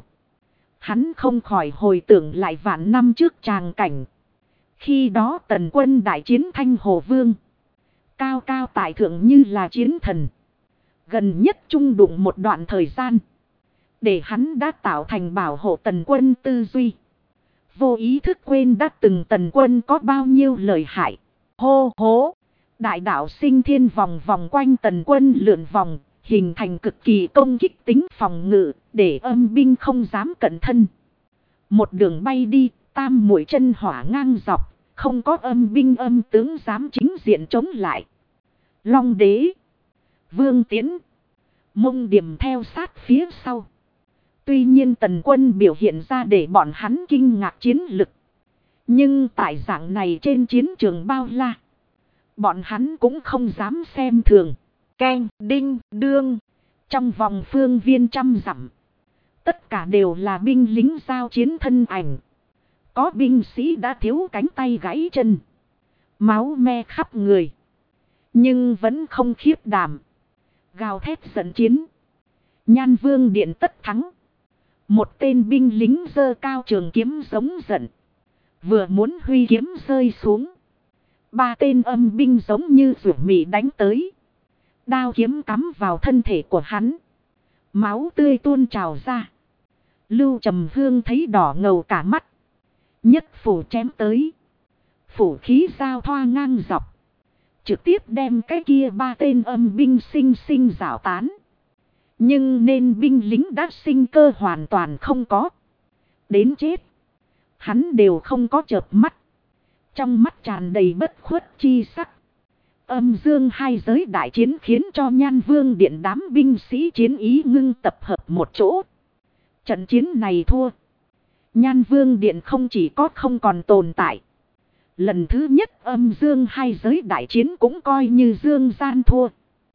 Hắn không khỏi hồi tưởng lại vạn năm trước tràng cảnh. Khi đó Tần Quân đại chiến Thanh Hồ Vương, cao cao tại thượng như là chiến thần. Gần nhất trung đụng một đoạn thời gian, để hắn đã tạo thành bảo hộ Tần Quân tư duy. Vô ý thức quên đã từng Tần Quân có bao nhiêu lợi hại. Hô hố. Đại đạo sinh thiên vòng vòng quanh Tần Quân lượn vòng, hình thành cực kỳ công kích tính phòng ngự, để âm binh không dám cận thân. Một đường bay đi, tam muội chân hỏa ngang dọc, không có âm binh âm tướng dám chính diện chống lại. Long Đế, Vương Tiến, Mông Điểm theo sát phía sau. Tuy nhiên Tần Quân biểu hiện ra để bọn hắn kinh ngạc chiến lực, nhưng tại dạng này trên chiến trường bao la, bọn hắn cũng không dám xem thường. Keng, đinh, đương. Trong vòng phương viên 100 dặm, tất cả đều là binh lính giao chiến thân ảnh. Có binh sĩ đã thiếu cánh tay gãy chân, máu me khắp người, nhưng vẫn không khiếp đảm, gào thét giận chiến. Nhan Vương điện tất thắng. Một tên binh lính giơ cao trường kiếm giống giận, vừa muốn huy kiếm rơi xuống, ba tên âm binh giống như rủa mị đánh tới. Đao kiếm cắm vào thân thể của hắn, máu tươi tuôn trào ra. Lưu Trầm Hương thấy đỏ ngầu cả mắt, nhất phủ chém tới. Phủ khí giao thoa ngang dọc, trực tiếp đem cái kia 3 tên âm binh sinh sinh rảo tán. Nhưng nên binh lính đã sinh cơ hoàn toàn không có. Đến chết. Hắn đều không có chợp mắt. Trong mắt tràn đầy bất khuất chi sắc. Âm dương hai giới đại chiến khiến cho Nhan Vương điện đám binh sĩ chiến ý ngưng tập hợp một chỗ. Trận chiến này thua. Nhan Vương điện không chỉ có không còn tồn tại. Lần thứ nhất âm dương hai giới đại chiến cũng coi như dương gian thua.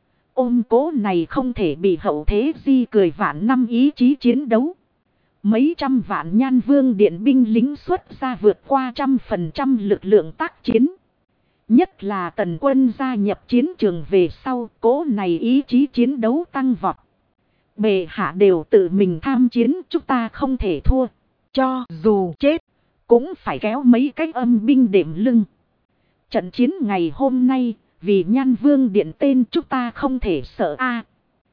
Ôm cố này không thể bị hậu thế di cười vạn năm ý chí chiến đấu. Mấy trăm vạn Nhan Vương điện binh lính xuất ra vượt qua 100% lực lượng tác chiến. Nhất là Tần quân gia nhập chiến trường về sau, cố này ý chí chiến đấu tăng vọt. Bệ hạ đều tự mình tham chiến, chúng ta không thể thua. Cho dù chết, cũng phải kéo mấy cái âm binh đệm lưng. Trận chiến ngày hôm nay, vì Nhan Vương điện tên chúng ta không thể sợ a.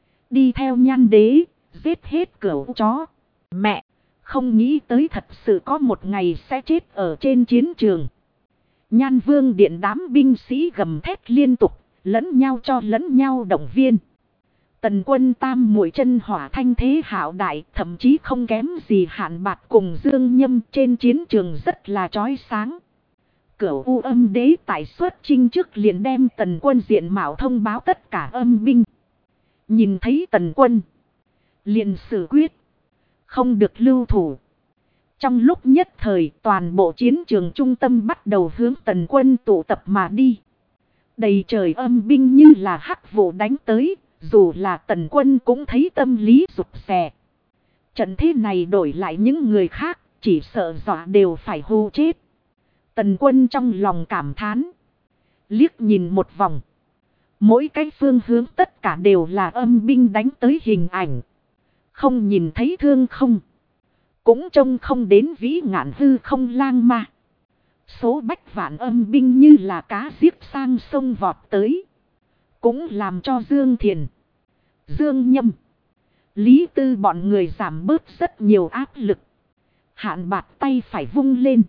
Đi theo Nhan đế, giết hết cửu chó. Mẹ, không nghĩ tới thật sự có một ngày sẽ chết ở trên chiến trường. Nhan Vương điện đám binh sĩ gầm thét liên tục, lẫn nhau cho lẫn nhau động viên. Tần quân tam muội chân hỏa thanh thế hạo đại, thậm chí không kém gì Hạn Bạt cùng Dương Nhâm, trên chiến trường rất là chói sáng. Cửu U âm đế tại xuất chinh trước liền đem tần quân diện mạo thông báo tất cả âm binh. Nhìn thấy tần quân, liền xử quyết, không được lưu thủ. Trong lúc nhất thời, toàn bộ chiến trường trung tâm bắt đầu hướng tần quân tụ tập mà đi. Đầy trời âm binh như là hắc vụ đánh tới, dù là tần quân cũng thấy tâm lý rụt rè. Trận thế này đổi lại những người khác, chỉ sợ dọa đều phải hù chết. Tần quân trong lòng cảm thán, liếc nhìn một vòng. Mỗi cái phương hướng tất cả đều là âm binh đánh tới hình ảnh. Không nhìn thấy thương không. Cũng trông không đến vĩ ngạn hư không lang ma. Số bách vạn âm binh như là cá giết sang sông vọt tới. Cũng làm cho Dương Thiền, Dương Nhâm, Lý Tư bọn người giảm bớt rất nhiều áp lực. Hạn Bạt tay phải vung lên.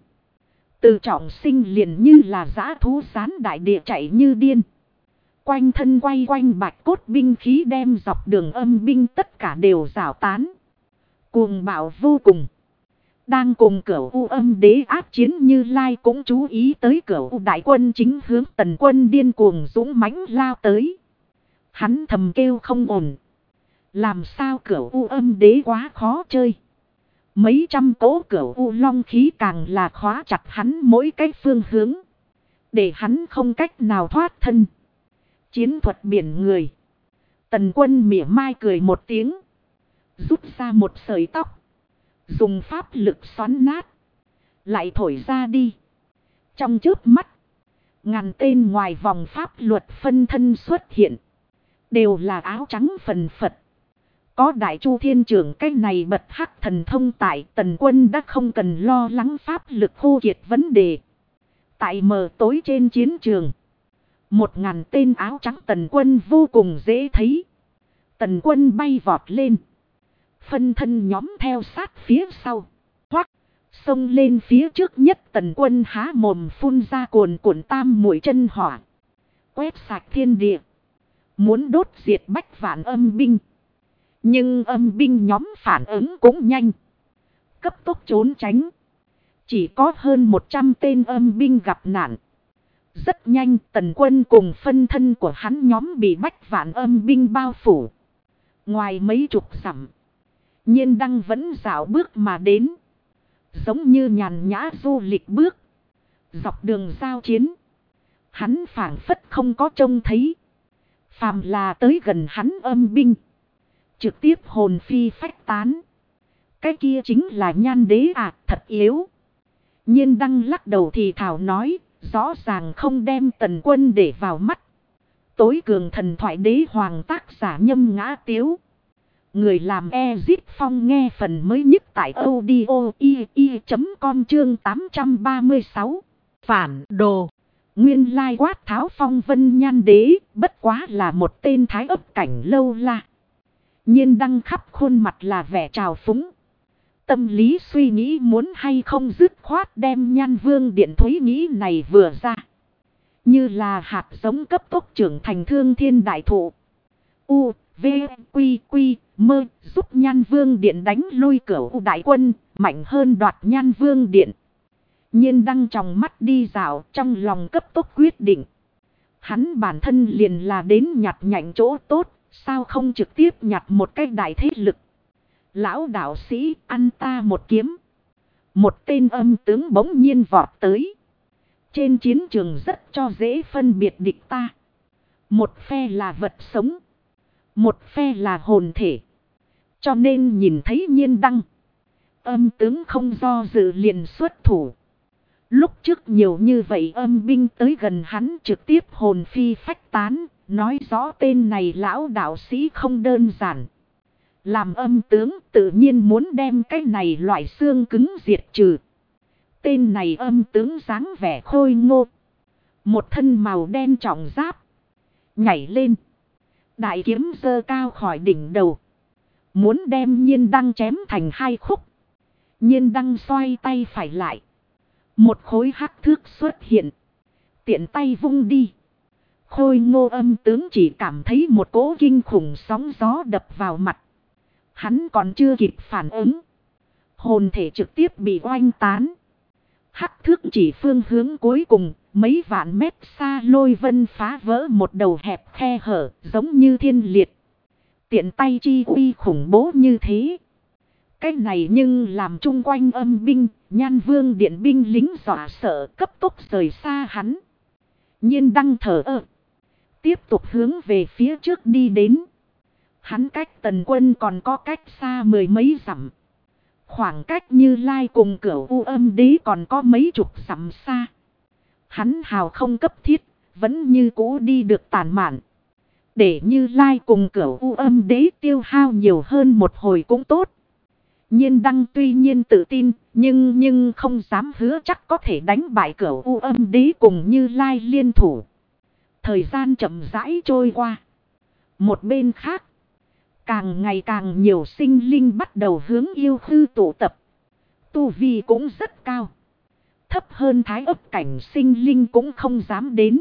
Từ Trọng Sinh liền như là dã thú gián đại địa chạy như điên. Quanh thân quay quanh bạch cốt binh khí đem dọc đường âm binh tất cả đều rào tán. Cuồng bạo vô cùng. Đang cùng Cửu U âm đế áp chiến Như Lai cũng chú ý tới Cửu U đại quân chính hướng tần quân điên cuồng dũng mãnh lao tới. Hắn thầm kêu không ổn. Làm sao Cửu U âm đế quá khó chơi. Mấy trăm cỗ Cửu U long khí càng là khóa chặt hắn mỗi cái phương hướng. Để hắn không cách nào thoát thân. Chiến thuật biển người. Tần quân mỉa mai cười một tiếng. Rút ra một sợi tóc. Dùng pháp lực xoắn nát. Lại thổi ra đi. Trong chớp mắt. Ngàn tên ngoài vòng pháp luật phân thân xuất hiện. Đều là áo trắng phần phật. Có Đại Chu Thiên Trưởng cái này bật hắc thần thông tại, tần quân đã không cần lo lắng pháp lực khô kiệt vấn đề. Tại mờ tối trên chiến trường. 1000 tên áo trắng tần quân vô cùng dễ thấy. Tần quân bay vọt lên. Phân thân nhóm theo sát phía sau. Hoắc, xông lên phía trước nhất, tần quân há mồm phun ra cuồn cuộn tam muội chân hỏa. Quét sạch thiên địa. Muốn đốt diệt bách vạn âm binh. Nhưng âm binh nhóm phản ứng cũng nhanh. Cấp tốc trốn tránh. Chỉ có hơn 100 tên âm binh gặp nạn. Rất nhanh tần quân cùng phân thân của hắn nhóm bị bách vạn âm binh bao phủ. Ngoài mấy chục dặm, Nhiên Đăng vẫn dạo bước mà đến. Giống như nhàn nhã du lịch bước. Dọc đường giao chiến. Hắn phảng phất không có trông thấy. Phàm là tới gần hắn âm binh. Trực tiếp hồn phi phách tán. Cái kia chính là Nhan đế à, thật yếu. Nhiên Đăng lắc đầu thì thảo nói. Rõ ràng không đem tần quân để vào mắt. Tối cường thần thoại đế hoàng tác giả Nhâm Ngã Tiếu. Người làm Ezit Phong nghe phần mới nhất tại audio.com chương 836. Phản đồ. Nguyên lai quát tháo phong vân Nhan đế, bất quá là một tên thái ấp cảnh lâu la. Nhiên Đăng khắp khuôn mặt là vẻ trào phúng. Tâm lý suy nghĩ muốn hay không dứt khoát đem Nhan Vương điện Thúy nghĩ này vừa ra. Như là hạt giống cấp tốc trưởng thành thương thiên đại thụ. U, V, Quy, Quy, Mơ giúp Nhan Vương Điện đánh lui Cửu đại quân, mạnh hơn đoạt Nhan Vương Điện. Nhiên Đăng tròng mắt đi dạo, trong lòng cấp tốc quyết định. Hắn bản thân liền là đến nhặt nhạnh chỗ tốt, sao không trực tiếp nhặt một cái đại thế lực. Lão đạo sĩ ăn ta một kiếm. Một tên âm tướng bỗng nhiên vọt tới. Trên chiến trường rất cho dễ phân biệt địch ta. Một phe là vật sống, một phe là hồn thể. Cho nên nhìn thấy Nhiên Đăng, âm tướng không do dự liền xuất thủ. Lúc trước nhiều như vậy âm binh tới gần hắn trực tiếp hồn phi phách tán, nói rõ tên này lão đạo sĩ không đơn giản. Làm âm tướng tự nhiên muốn đem cái này loại xương cứng diệt trừ. Tên này âm tướng dáng vẻ khôi ngô. Một thân màu đen trọng giáp. Nhảy lên. Đại kiếm giơ cao khỏi đỉnh đầu. Muốn đem Nhiên Đăng chém thành hai khúc. Nhiên Đăng xoay tay phải lại. Một khối hắc thước xuất hiện. Tiện tay vung đi. Khôi ngô âm tướng chỉ cảm thấy một cỗ kinh khủng sóng gió đập vào mặt. Hắn còn chưa kịp phản ứng. Hồn thể trực tiếp bị oanh tán. Hắc thước chỉ phương hướng cuối cùng. Mấy vạn mét xa lôi vân phá vỡ một đầu hẹp khe hở giống như thiên liệt. Tiện tay chi uy khủng bố như thế. Cái này nhưng làm chung quanh âm binh, Nhan Vương Điện binh lính dọa sợ cấp tốc rời xa hắn. Nhiên Đăng thở ơ. Tiếp tục hướng về phía trước đi đến. Hắn cách Tần Quân còn có cách xa mười mấy dặm. Khoảng cách Như Lai cùng Cửu U Âm Đế còn có mấy chục dặm xa. Hắn hào không cấp thiết, vẫn như cũ đi được tản mạn. Để Như Lai cùng Cửu U Âm Đế tiêu hao nhiều hơn một hồi cũng tốt. Nhiên Đăng tuy nhiên tự tin, nhưng không dám hứa chắc có thể đánh bại Cửu U Âm Đế cùng Như Lai liên thủ. Thời gian chậm rãi trôi qua. Một bên khác, càng ngày càng nhiều sinh linh bắt đầu hướng yêu khư tụ tập. Tu vi cũng rất cao. Thấp hơn thái ấp cảnh sinh linh cũng không dám đến.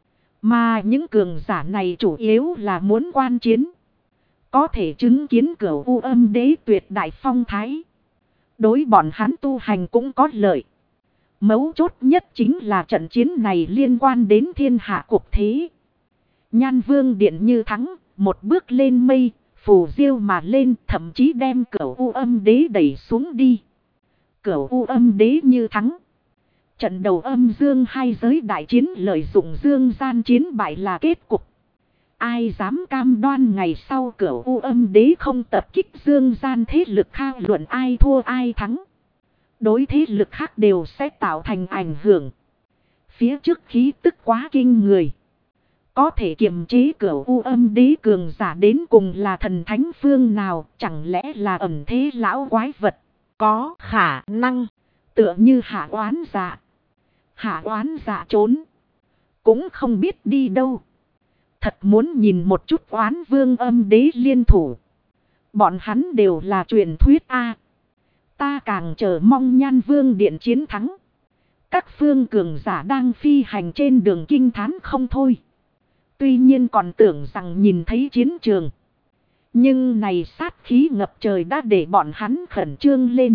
Mà những cường giả này chủ yếu là muốn quan chiến. Có thể chứng kiến Cửu U Âm Đế tuyệt đại phong thái. Đối bọn hắn tu hành cũng có lợi. Mấu chốt nhất chính là trận chiến này liên quan đến thiên hạ cục thế. Nhan Vương Điện như thắng, một bước lên mây, phù diêu mà lên, thậm chí đem Cửu U Âm Đế đẩy xuống đi. Cửu U Âm Đế như thắng. Trận đầu âm dương hai giới đại chiến lợi dụng dương gian chiến bại là kết cục. Ai dám cam đoan ngày sau Cửu U Âm Đế không tập kích dương gian thế lực khao luận ai thua ai thắng. Đối thế lực khác đều sẽ tạo thành ảnh hưởng. Phía trước khí tức quá kinh người. Có thể kiềm chế Cửu U Âm Đế cường giả đến cùng là thần thánh phương nào, chẳng lẽ là ẩn thế lão quái vật. Có khả năng, tựa như Hạ Oán Dạ. Hạ Oán Dạ trốn, cũng không biết đi đâu. Thật muốn nhìn một chút Oán Vương Âm Đế liên thủ. Bọn hắn đều là truyền thuyết A. Ta càng chờ mong Nhan Vương Điện chiến thắng. Các phương cường giả đang phi hành trên đường kinh thán không thôi. Tuy nhiên còn tưởng rằng nhìn thấy chiến trường. Nhưng này sát khí ngập trời đã để bọn hắn khẩn trương lên.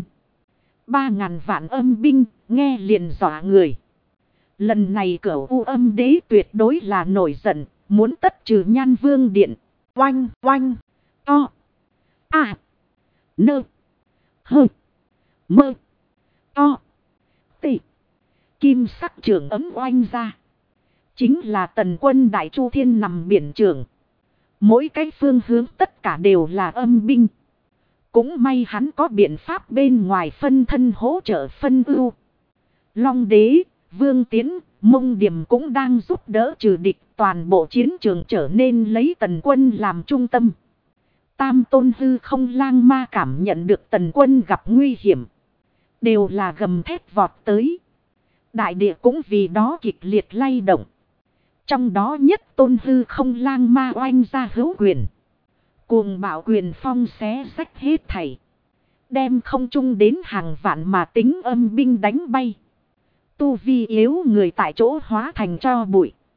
3.000 vạn âm binh, nghe liền dọa người. Lần này Cửu U Âm Đế tuyệt đối là nổi giận, muốn tất trừ Nhan Vương Điện. Oanh, oanh, to, a, nơ, hơ, mơ, to, tị. Kim sắc trường ấm oanh ra. Chính là Tần Quân Đại Chu Thiên nằm biển trường. Mỗi cái phương hướng tất cả đều là âm binh. Cũng may hắn có biện pháp bên ngoài phân thân hỗ trợ phân ưu. Long Đế, Vương Tiến, Mông Điểm cũng đang giúp đỡ trừ địch. Toàn bộ chiến trường trở nên lấy Tần Quân làm trung tâm. Tam Tôn Hư Không Lang Ma cảm nhận được Tần Quân gặp nguy hiểm. Đều là gầm thét vọt tới. Đại địa cũng vì đó kịch liệt lay động. Trong đó nhất Tôn Hư Không Lang Ma oanh ra hữu quyền. Cuồng bạo quyền phong xé rách hết thảy. Đem không trung đến hàng vạn mà tính âm binh đánh bay. Tu vi yếu người tại chỗ hóa thành tro bụi.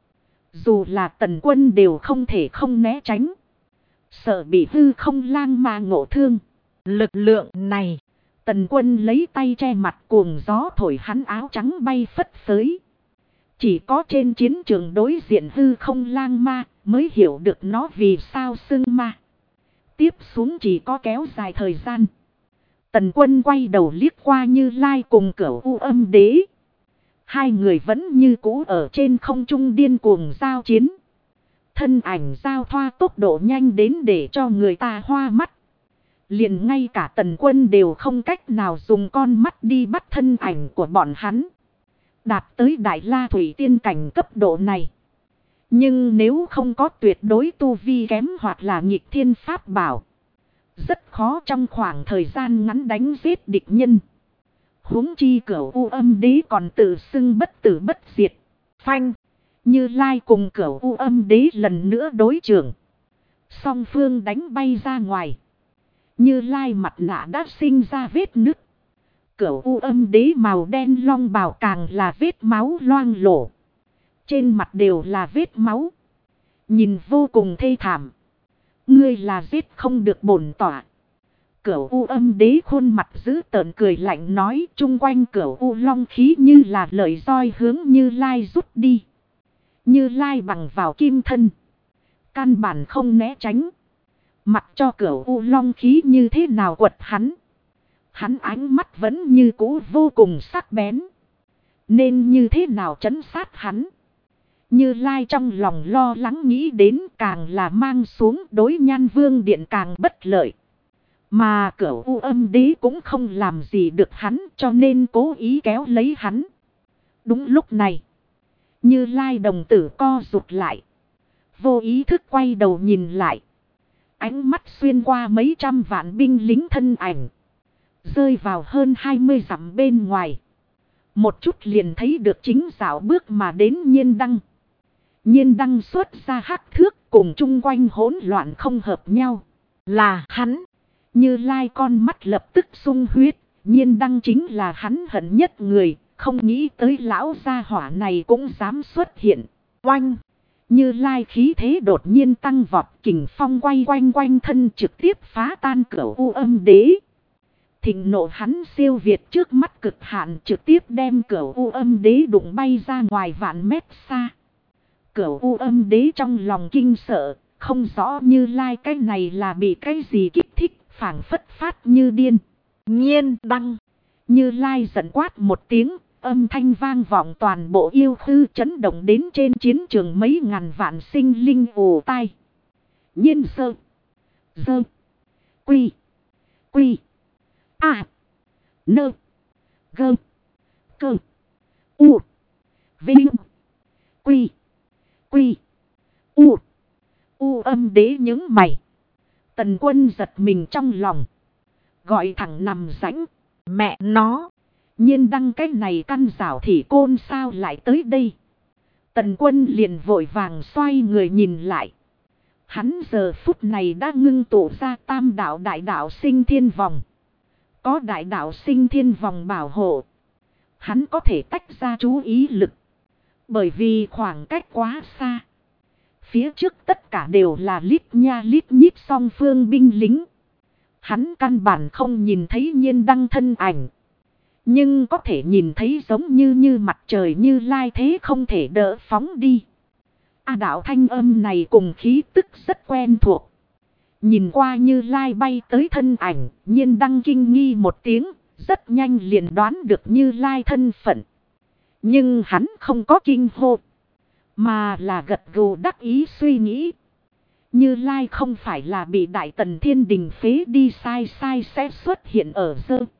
Dù là Tần Quân đều không thể không né tránh. Sợ bị hư không lang ma ngộ thương. Lực lượng này. Tần Quân lấy tay che mặt cuồng gió thổi hắn áo trắng bay phất phới. Chỉ có trên chiến trường đối diện hư không lang ma mới hiểu được nó vì sao xưng ma. Tiếp xuống chỉ có kéo dài thời gian. Tần Quân quay đầu liếc qua Như Lai cùng Cửu U Âm Đế. Hai người vẫn như cũ ở trên không trung điên cuồng giao chiến. Thân ảnh giao thoa tốc độ nhanh đến để cho người ta hoa mắt. Liền ngay cả Tần Quân đều không cách nào dùng con mắt đi bắt thân ảnh của bọn hắn. Đạt tới Đại La Thủy Tiên cảnh cấp độ này. Nhưng nếu không có tuyệt đối tu vi kém hoặc là nghịch thiên pháp bảo. Rất khó trong khoảng thời gian ngắn đánh giết địch nhân. Huống chi Cửu U Âm Đế còn tự xưng bất tử bất diệt. Phanh. Như Lai cùng Cửu U Âm Đế lần nữa đối trưởng. Song phương đánh bay ra ngoài. Như Lai mặt nạ đã sinh ra vết nứt. Cửu U Âm Đế màu đen long bào càng là vết máu loang lổ. Trên mặt đều là vết máu. Nhìn vô cùng thê thảm. Ngươi là giết không được bổn tỏa. Cửu U Âm Đế khuôn mặt dữ tợn cười lạnh nói, chung quanh Cửu U long khí như là lợi roi hướng Như Lai rút đi. Như Lai bằng vào kim thân. Căn bản không né tránh. Mặc cho Cửu U long khí như thế nào quật hắn. Hắn ánh mắt vẫn như cũ vô cùng sắc bén. Nên như thế nào trấn sát hắn. Như Lai trong lòng lo lắng nghĩ đến càng là mang xuống đối Nhan Vương Điện càng bất lợi. Mà Cửu U Âm Đế cũng không làm gì được hắn cho nên cố ý kéo lấy hắn. Đúng lúc này. Như Lai đồng tử co rụt lại. Vô ý thức quay đầu nhìn lại. Ánh mắt xuyên qua mấy trăm vạn binh lính thân ảnh. Rơi vào hơn 20 dặm bên ngoài. Một chút liền thấy được chính dạo bước mà đến Nhiên Đăng. Nhiên Đăng xuất ra hắc thước cùng chung quanh hỗn loạn không hợp nhau. Là hắn. Như Lai con mắt lập tức sung huyết. Nhiên Đăng chính là hắn hận nhất người. Không nghĩ tới lão gia hỏa này cũng dám xuất hiện. Oanh. Như Lai khí thế đột nhiên tăng vọt, kình phong quay quanh quanh thân trực tiếp phá tan Cửu U Âm Đế. Thịnh nộ hắn siêu việt trước mắt cực hạn, trực tiếp đem Cửu U Âm Đế đụng bay ra ngoài vạn mét xa. Cửu U Âm Đế trong lòng kinh sợ, không rõ Như Lai cái này là bị cái gì kích thích, phảng phất phát như điên. Nhiên Đăng. Như Lai giận quát một tiếng. Âm thanh vang vọng toàn bộ yêu khư, chấn động đến trên chiến trường mấy ngàn vạn sinh linh ồ tai. Nhiên sơ. Dơ. Quy. Quy. À. Nơ. Gơ. Cơ. U. Vinh. Quy. Quy. U. U Âm Đế những mày. Tần Quân giật mình trong lòng. Gọi thẳng nằm rãnh. Mẹ nó. Nhiên Đăng cái này căn rảo thì côn sao lại tới đây. Tần Quân liền vội vàng xoay người nhìn lại. Hắn giờ phút này đã ngưng tụ ra tam đạo đại đạo sinh thiên vòng. Có đại đạo sinh thiên vòng bảo hộ. Hắn có thể tách ra chú ý lực. Bởi vì khoảng cách quá xa. Phía trước tất cả đều là lít nha lít nhít song phương binh lính. Hắn căn bản không nhìn thấy Nhiên Đăng thân ảnh. Nhưng có thể nhìn thấy giống như mặt trời Như Lai thế không thể đỡ phóng đi. Đạo thanh âm này cùng khí tức rất quen thuộc. Nhìn qua Như Lai bay tới thân ảnh, Nhiên Đăng kinh nghi một tiếng, rất nhanh liền đoán được Như Lai thân phận. Nhưng hắn không có kinh hô, mà là gật gù đắc ý suy nghĩ. Như Lai không phải là bị Đại Tần Thiên Đình phế đi sai sẽ xuất hiện ở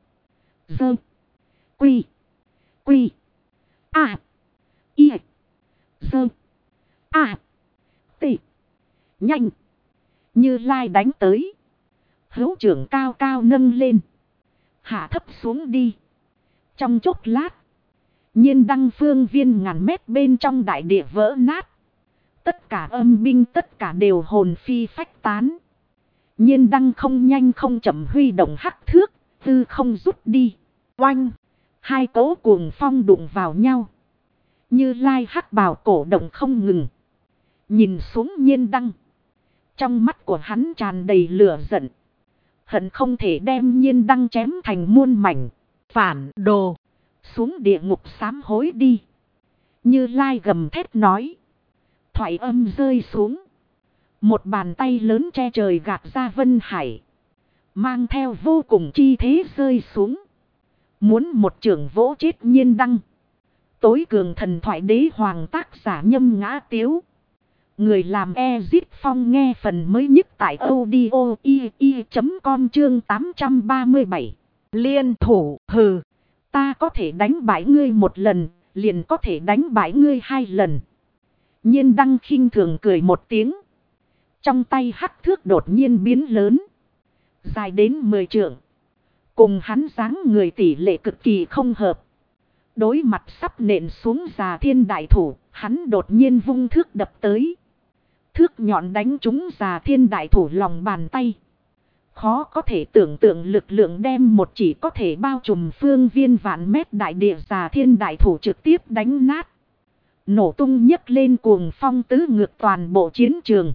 dơ. Quy. Quy. À. Y. Dơ. À. Tị. Nhanh. Như Lai đánh tới. Hữu trưởng cao cao nâng lên. Hạ thấp xuống đi. Trong chốc lát. Nhiên Đăng phương viên ngàn mét bên trong đại địa vỡ nát. Tất cả âm binh tất cả đều hồn phi phách tán. Nhiên Đăng không nhanh không chậm huy động hắc thước. Tư không rút đi. Oanh. Hai cỗ cuồng phong đụng vào nhau. Như Lai hắc bào cổ động không ngừng. Nhìn xuống Nhiên Đăng. Trong mắt của hắn tràn đầy lửa giận. Hận không thể đem Nhiên Đăng chém thành muôn mảnh. Phản đồ. Xuống địa ngục sám hối đi. Như Lai gầm thét nói. Thoại âm rơi xuống. Một bàn tay lớn che trời gạt ra Vân Hải. Mang theo vô cùng chi thế rơi xuống. Muốn một chưởng vỗ chết Nhiên Đăng. Tối cường thần thoại đế hoàng tác giả Nhâm Ngã Tiếu. Người làm Ezit Phong nghe phần mới nhất tại audio.com chương 837. Liên thủ hừ. Ta có thể đánh bại ngươi một lần, liền có thể đánh bại ngươi hai lần. Nhiên Đăng khinh thường cười một tiếng. Trong tay hắc thước đột nhiên biến lớn. Dài đến 10 trượng. Cùng hắn dáng người tỷ lệ cực kỳ không hợp. Đối mặt sắp nện xuống Già Thiên đại thủ, hắn đột nhiên vung thước đập tới. Thước nhọn đánh trúng Già Thiên đại thủ lòng bàn tay. Khó có thể tưởng tượng lực lượng đem một chỉ có thể bao trùm phương viên vạn mét đại địa Già Thiên đại thủ trực tiếp đánh nát. Nổ tung nhấc lên cuồng phong tứ ngược toàn bộ chiến trường.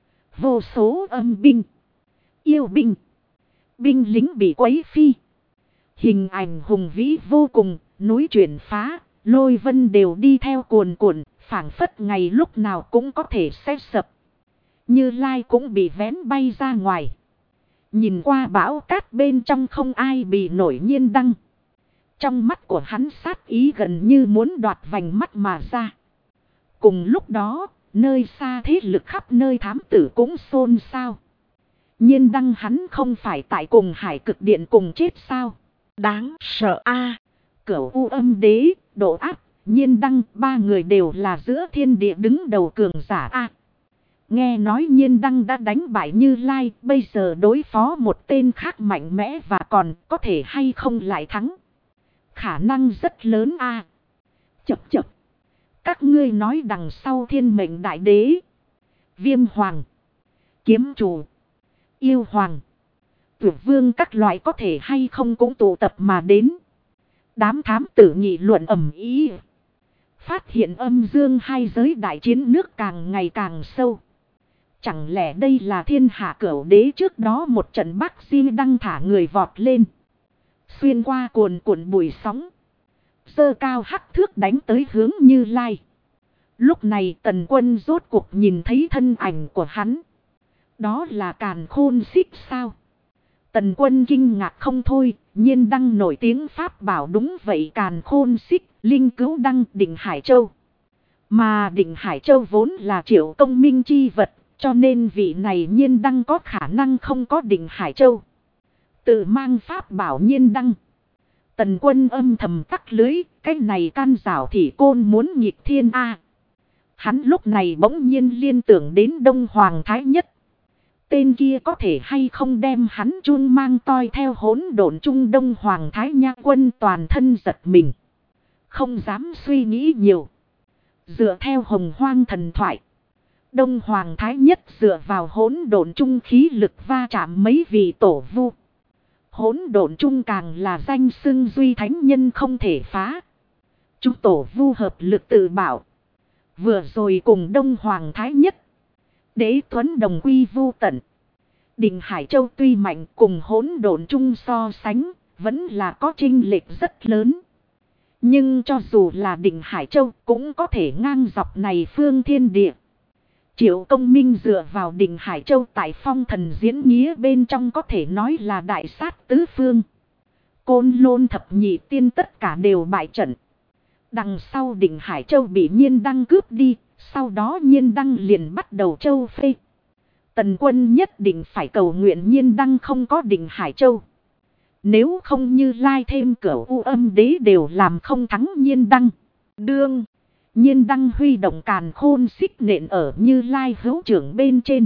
Vô số âm binh, yêu binh, binh lính bị quấy phi. Hình ảnh hùng vĩ vô cùng, núi chuyển phá, lôi vân đều đi theo cuồn cuộn, phảng phất ngày lúc nào cũng có thể sẽ sập. Như Lai cũng bị vén bay ra ngoài. Nhìn qua bão cát bên trong không ai bị nổi Nhiên Đăng. Trong mắt của hắn sát ý gần như muốn đoạt vành mắt mà ra. Cùng lúc đó, nơi xa thế lực khắp nơi thám tử cũng xôn xao. Nhiên Đăng hắn không phải tại cùng Hải Cực Điện cùng chết sao? Đáng sợ a. Cửu U Âm Đế, Độ Áp, Nhiên Đăng, ba người đều là giữa thiên địa đứng đầu cường giả a. Nghe nói Nhiên Đăng đã đánh bại Như Lai, bây giờ đối phó một tên khác mạnh mẽ và còn có thể hay không lại thắng. Khả năng rất lớn a. Chập chập. Các ngươi nói đằng sau Thiên Mệnh Đại Đế, Viêm Hoàng, Kiếm Chủ, Yêu Hoàng, Tuyệt Vương các loại có thể hay không cũng tụ tập mà đến. Đám thám tử nghị luận ầm ĩ. Phát hiện âm dương hai giới đại chiến nước càng ngày càng sâu. Chẳng lẽ đây là thiên hạ cửu đế trước đó một trận Bắc Di Đăng thả người vọt lên. Xuyên qua cuồn cuộn bụi sóng. Giơ cao hắc thước đánh tới hướng Như Lai. Lúc này Tần Quân rốt cuộc nhìn thấy thân ảnh của hắn. Đó là Càn Khôn Xích sao? Tần Quân kinh ngạc không thôi. Nhiên Đăng nổi tiếng pháp bảo đúng vậy, Càn Khôn Xích, Linh Cứu Đăng, Định Hải Châu. Mà Định Hải Châu vốn là Triệu Công Minh chi vật, cho nên vị này Nhiên Đăng có khả năng không có Định Hải Châu. Tự mang pháp bảo Nhiên Đăng. Tần Quân âm thầm tắc lưới, cái này can giảo thì côn muốn nghịch thiên a. Hắn lúc này bỗng nhiên liên tưởng đến Đông Hoàng Thái Nhất. Tên kia có thể hay không đem hắn chun mang toi theo hỗn độn chung. Đông Hoàng Thái Nha Quân toàn thân giật mình. Không dám suy nghĩ nhiều. Dựa theo Hồng Hoang thần thoại, Đông Hoàng Thái Nhất dựa vào hỗn độn chung khí lực va chạm mấy vị tổ vu. Hỗn độn chung càng là danh xưng duy thánh nhân không thể phá. Chúng tổ vu hợp lực tự bảo. Vừa rồi cùng Đông Hoàng Thái Nhất, Đế Tuấn đồng quy vu tận. Định Hải Châu tuy mạnh, cùng hỗn độn chung so sánh, vẫn là có chênh lệch rất lớn. Nhưng cho dù là Định Hải Châu cũng có thể ngang dọc này phương thiên địa. Triệu Công Minh dựa vào Định Hải Châu tại phong thần diễn nghĩa bên trong có thể nói là đại sát tứ phương. Côn Lôn thập nhị tiên tất cả đều bại trận. Đằng sau Định Hải Châu bị Nhiên Đăng cướp đi, sau đó Nhiên Đăng liền bắt đầu châu phê. Tần Quân nhất định phải cầu nguyện Nhiên Đăng không có Định Hải Châu. Nếu không Như Lai thêm Cửu U Âm Đế đều làm không thắng Nhiên Đăng. Đương Nhiên Đăng huy động Càn Khôn Xích nện ở Như Lai hữu trưởng bên trên.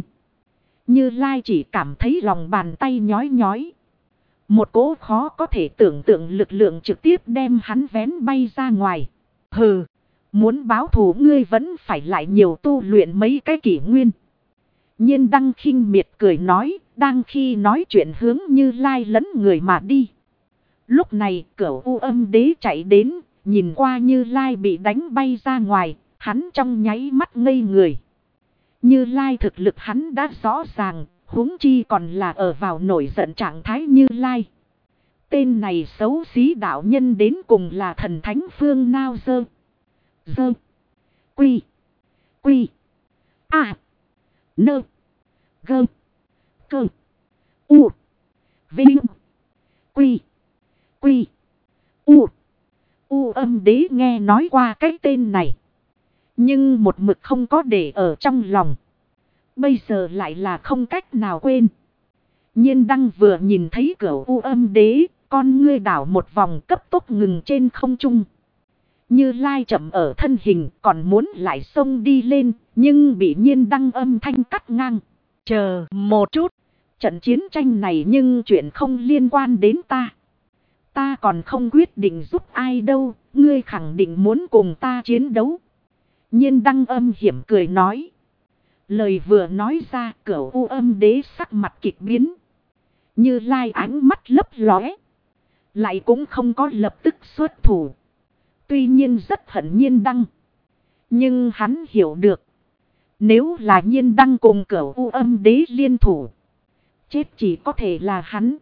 Như Lai chỉ cảm thấy lòng bàn tay nhói nhói. Một cỗ khó có thể tưởng tượng lực lượng trực tiếp đem hắn vén bay ra ngoài. Hừ, muốn báo thù ngươi vẫn phải lại nhiều tu luyện mấy cái kỷ nguyên. Nhiên Đăng khinh miệt cười nói, đang khi nói chuyện hướng Như Lai lấn người mà đi. Lúc này Cửu U Âm Đế chạy đến, nhìn qua Như Lai bị đánh bay ra ngoài, hắn trong nháy mắt ngây người. Như Lai thực lực hắn đã rõ ràng, huống chi còn là ở vào nổi giận trạng thái Như Lai. Tên này xấu xí đạo nhân đến cùng là thần thánh phương nào dơ. Dơ. Quy. Quy. À. Nơ. Gơ. Cơ. U. Vinh. Quy. Quy. U. U Âm Đế nghe nói qua cái tên này. Nhưng một mực không có để ở trong lòng. Bây giờ lại là không cách nào quên. Nhiên Đăng vừa nhìn thấy Cửu U Âm Đế, con ngươi đảo một vòng cấp tốc ngừng trên không trung. Như Lai chậm ở thân hình còn muốn lại xông đi lên, nhưng bị Nhiên Đăng âm thanh cắt ngang. Chờ một chút, trận chiến tranh này nhưng chuyện không liên quan đến ta. Ta còn không quyết định giúp ai đâu, ngươi khẳng định muốn cùng ta chiến đấu. Nhiên Đăng âm hiểm cười nói. Lời vừa nói ra, Cửu U Âm Đế sắc mặt kịch biến. Như Lai ánh mắt lấp lóe, lại cũng không có lập tức xuất thủ. Tuy nhiên rất hận Nhiên Đăng, nhưng hắn hiểu được, nếu là Nhiên Đăng cùng Cửu U Âm Đế liên thủ, chết chỉ có thể là hắn.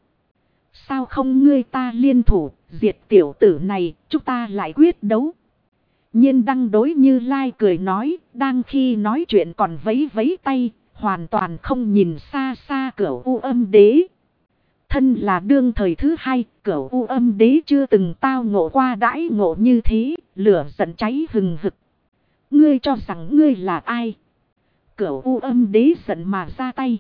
Sao không ngươi ta liên thủ, diệt tiểu tử này, chúng ta lại quyết đấu. Nhiên Đăng đối Như Lai cười nói, đang khi nói chuyện còn vẫy vẫy tay, hoàn toàn không nhìn xa xa Cửu U Âm Đế. Thân là đương thời thứ hai, Cửu U Âm Đế chưa từng tao ngộ qua đãi ngộ như thế, lửa giận cháy hừng hực. Ngươi cho rằng ngươi là ai? Cửu U Âm Đế giận mà ra tay.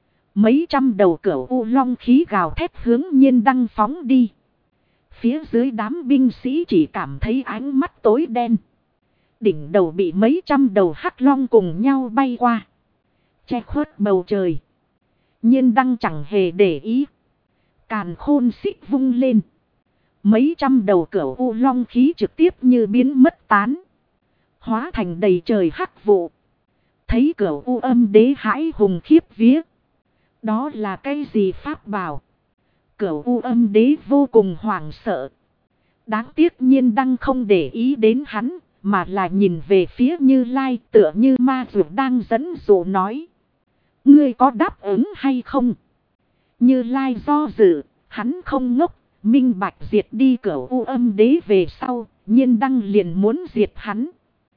Mấy trăm đầu Cửu U long khí gào thét hướng Nhiên Đăng phóng đi. Phía dưới đám binh sĩ chỉ cảm thấy ánh mắt tối đen. Đỉnh đầu bị mấy trăm đầu hắc long cùng nhau bay qua, che khuất bầu trời. Nhiên Đăng chẳng hề để ý. Càn khôn xích vung lên. Mấy trăm đầu Cửu U long khí trực tiếp như biến mất tán, hóa thành đầy trời hắc vụ. Thấy Cửu U Âm Đế hãi hùng khiếp vía. Đó là cái gì pháp bảo? Cửu U Âm Đế vô cùng hoảng sợ. Đáng tiếc Nhiên Đăng không để ý đến hắn, mà là nhìn về phía Như Lai, tựa như ma dược đang dẫn dụ nói. Ngươi có đáp ứng hay không? Như Lai do dự, hắn không ngốc, minh bạch diệt đi Cửu U Âm Đế về sau, Nhiên Đăng liền muốn diệt hắn.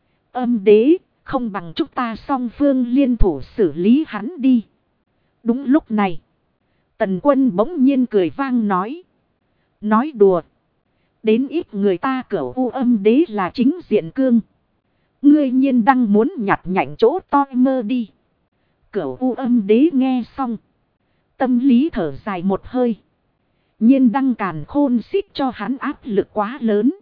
Âm Đế, không bằng chúng ta song phương liên thủ xử lý hắn đi. Đúng lúc này, Tần Quân bỗng nhiên cười vang nói. Nói đùa. Đến ít người ta Cửu U Âm Đế là chính diện cương. Ngươi Nhiên Đăng muốn nhặt nhạnh chỗ toi mơ đi. Cửu U Âm Đế nghe xong, tâm lý thở dài một hơi. Nhiên Đăng càn khôn xích cho hắn áp lực quá lớn.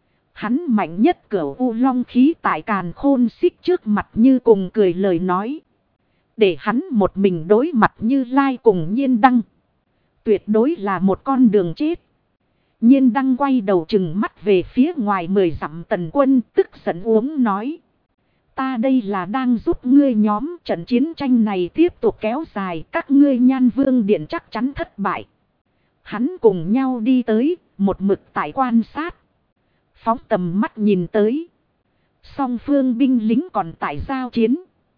Hắn mạnh nhất Cửu U long khí tại càn khôn xích trước mặt như cùng cười lời nói. Để hắn một mình đối mặt Như Lai cùng Nhiên Đăng, tuyệt đối là một con đường chết. Nhiên Đăng quay đầu trừng mắt về phía ngoài 10 dặm Tần Quân, tức giận uống nói. Ta đây là đang giúp ngươi nhóm, trận chiến tranh này tiếp tục kéo dài, các ngươi Nhan Vương Điện chắc chắn thất bại. Hắn cùng nhau đi tới, một mực tại quan sát. Phóng tầm mắt nhìn tới, song phương binh lính còn tại giao chiến.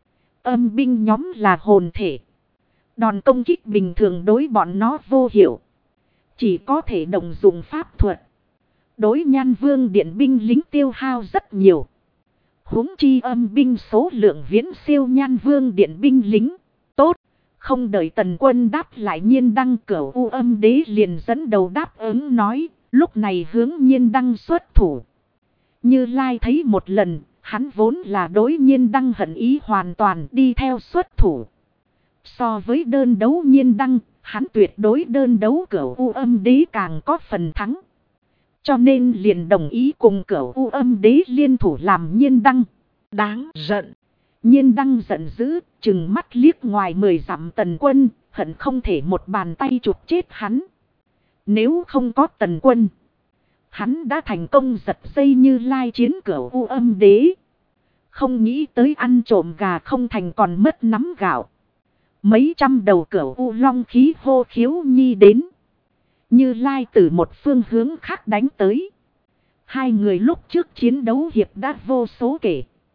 Âm binh nhóm là hồn thể. Đòn công kích bình thường đối bọn nó vô hiệu, chỉ có thể động dụng pháp thuật. Đối Nhan Vương Điện binh lính tiêu hao rất nhiều. Huống chi âm binh số lượng viễn siêu Nhan Vương Điện binh lính. Tốt, không đợi Tần Quân đáp lại Nhiên Đăng, Cửu U Âm Đế liền dẫn đầu đáp ứng nói, lúc này hướng Nhiên Đăng xuất thủ. Như Lai thấy một lần, hắn vốn là đối Nhiên Đăng hận ý hoàn toàn đi theo xuất thủ. So với đơn đấu Nhiên Đăng, hắn tuyệt đối đơn đấu Cửu U Âm Đế càng có phần thắng. Cho nên liền đồng ý cùng Cửu U Âm Đế liên thủ làm Nhiên Đăng. Đáng giận. Nhiên Đăng giận dữ, trừng mắt liếc ngoài 10 dặm Tần Quân, hận không thể một bàn tay chụp chết hắn. Nếu không có Tần Quân, hắn đã thành công giật dây Như Lai chiến Cửu U Âm Đế. Không nghĩ tới ăn trộm gà không thành còn mất nắm gạo. Mấy trăm đầu Cửu U long khí hô khiếu nhi đến. Như Lai từ một phương hướng khác đánh tới. Hai người lúc trước chiến đấu hiệp đã vô số kể.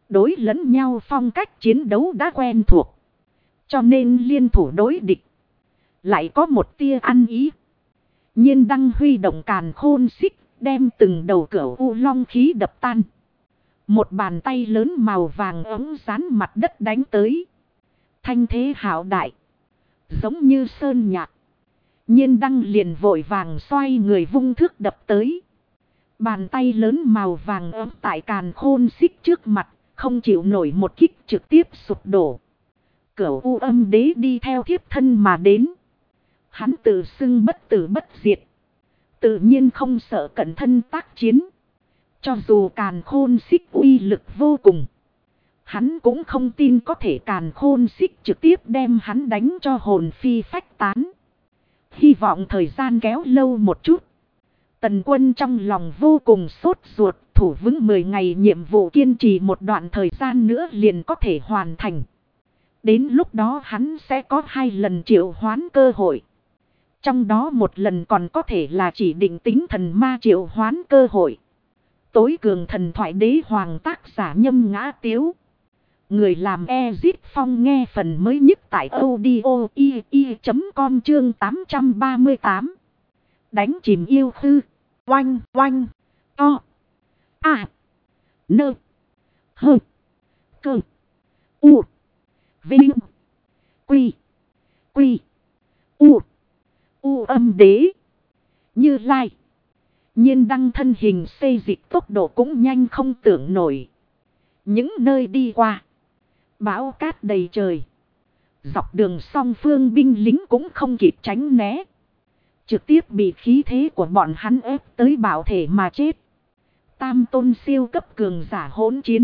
Đối lẫn nhau phong cách chiến đấu đã quen thuộc. Cho nên liên thủ đối địch. Lại có một tia ăn ý. Nhiên đăng huy động càn khôn xích. Đem từng đầu cửu u long khí đập tan. Một bàn tay lớn màu vàng ấm dán mặt đất đánh tới. Thanh thế hảo đại. Giống như sơn nhạc. Nhiên đăng liền vội vàng xoay người vung thước đập tới. Bàn tay lớn màu vàng ấm tại càn khôn xích trước mặt. Không chịu nổi một kích trực tiếp sụp đổ. Cửu u âm đế đi theo thiếp thân mà đến. Hắn tự xưng bất tử bất diệt. Tự nhiên không sợ cận thân tác chiến. Cho dù càn khôn xích uy lực vô cùng. Hắn cũng không tin có thể càn khôn xích trực tiếp đem hắn đánh cho hồn phi phách tán. Hy vọng thời gian kéo lâu một chút. Tần Quân trong lòng vô cùng sốt ruột. Thủ vững 10 ngày nhiệm vụ kiên trì một đoạn thời gian nữa liền có thể hoàn thành. Đến lúc đó hắn sẽ có 2 lần triệu hoán cơ hội. Trong đó một lần còn có thể là chỉ định tính thần ma triệu hoán cơ hội. Tối cường thần thoại đế hoàng tác giả Nhâm Ngã Tiếu. Người làm Ezit Phong nghe phần mới nhất tại audio.com chương 838. Đánh chìm yêu hư. Oanh oanh. To. À. Nơ. Hơ. Cơ. U. Vinh. Quy. Quy. U. U âm đế. Như Lai. Nhiên đăng thân hình xây dịch tốc độ cũng nhanh không tưởng nổi. Những nơi đi qua. Bão cát đầy trời. Dọc đường song phương binh lính cũng không kịp tránh né. Trực tiếp bị khí thế của bọn hắn ép tới bảo thể mà chết. Tam tôn siêu cấp cường giả hỗn chiến.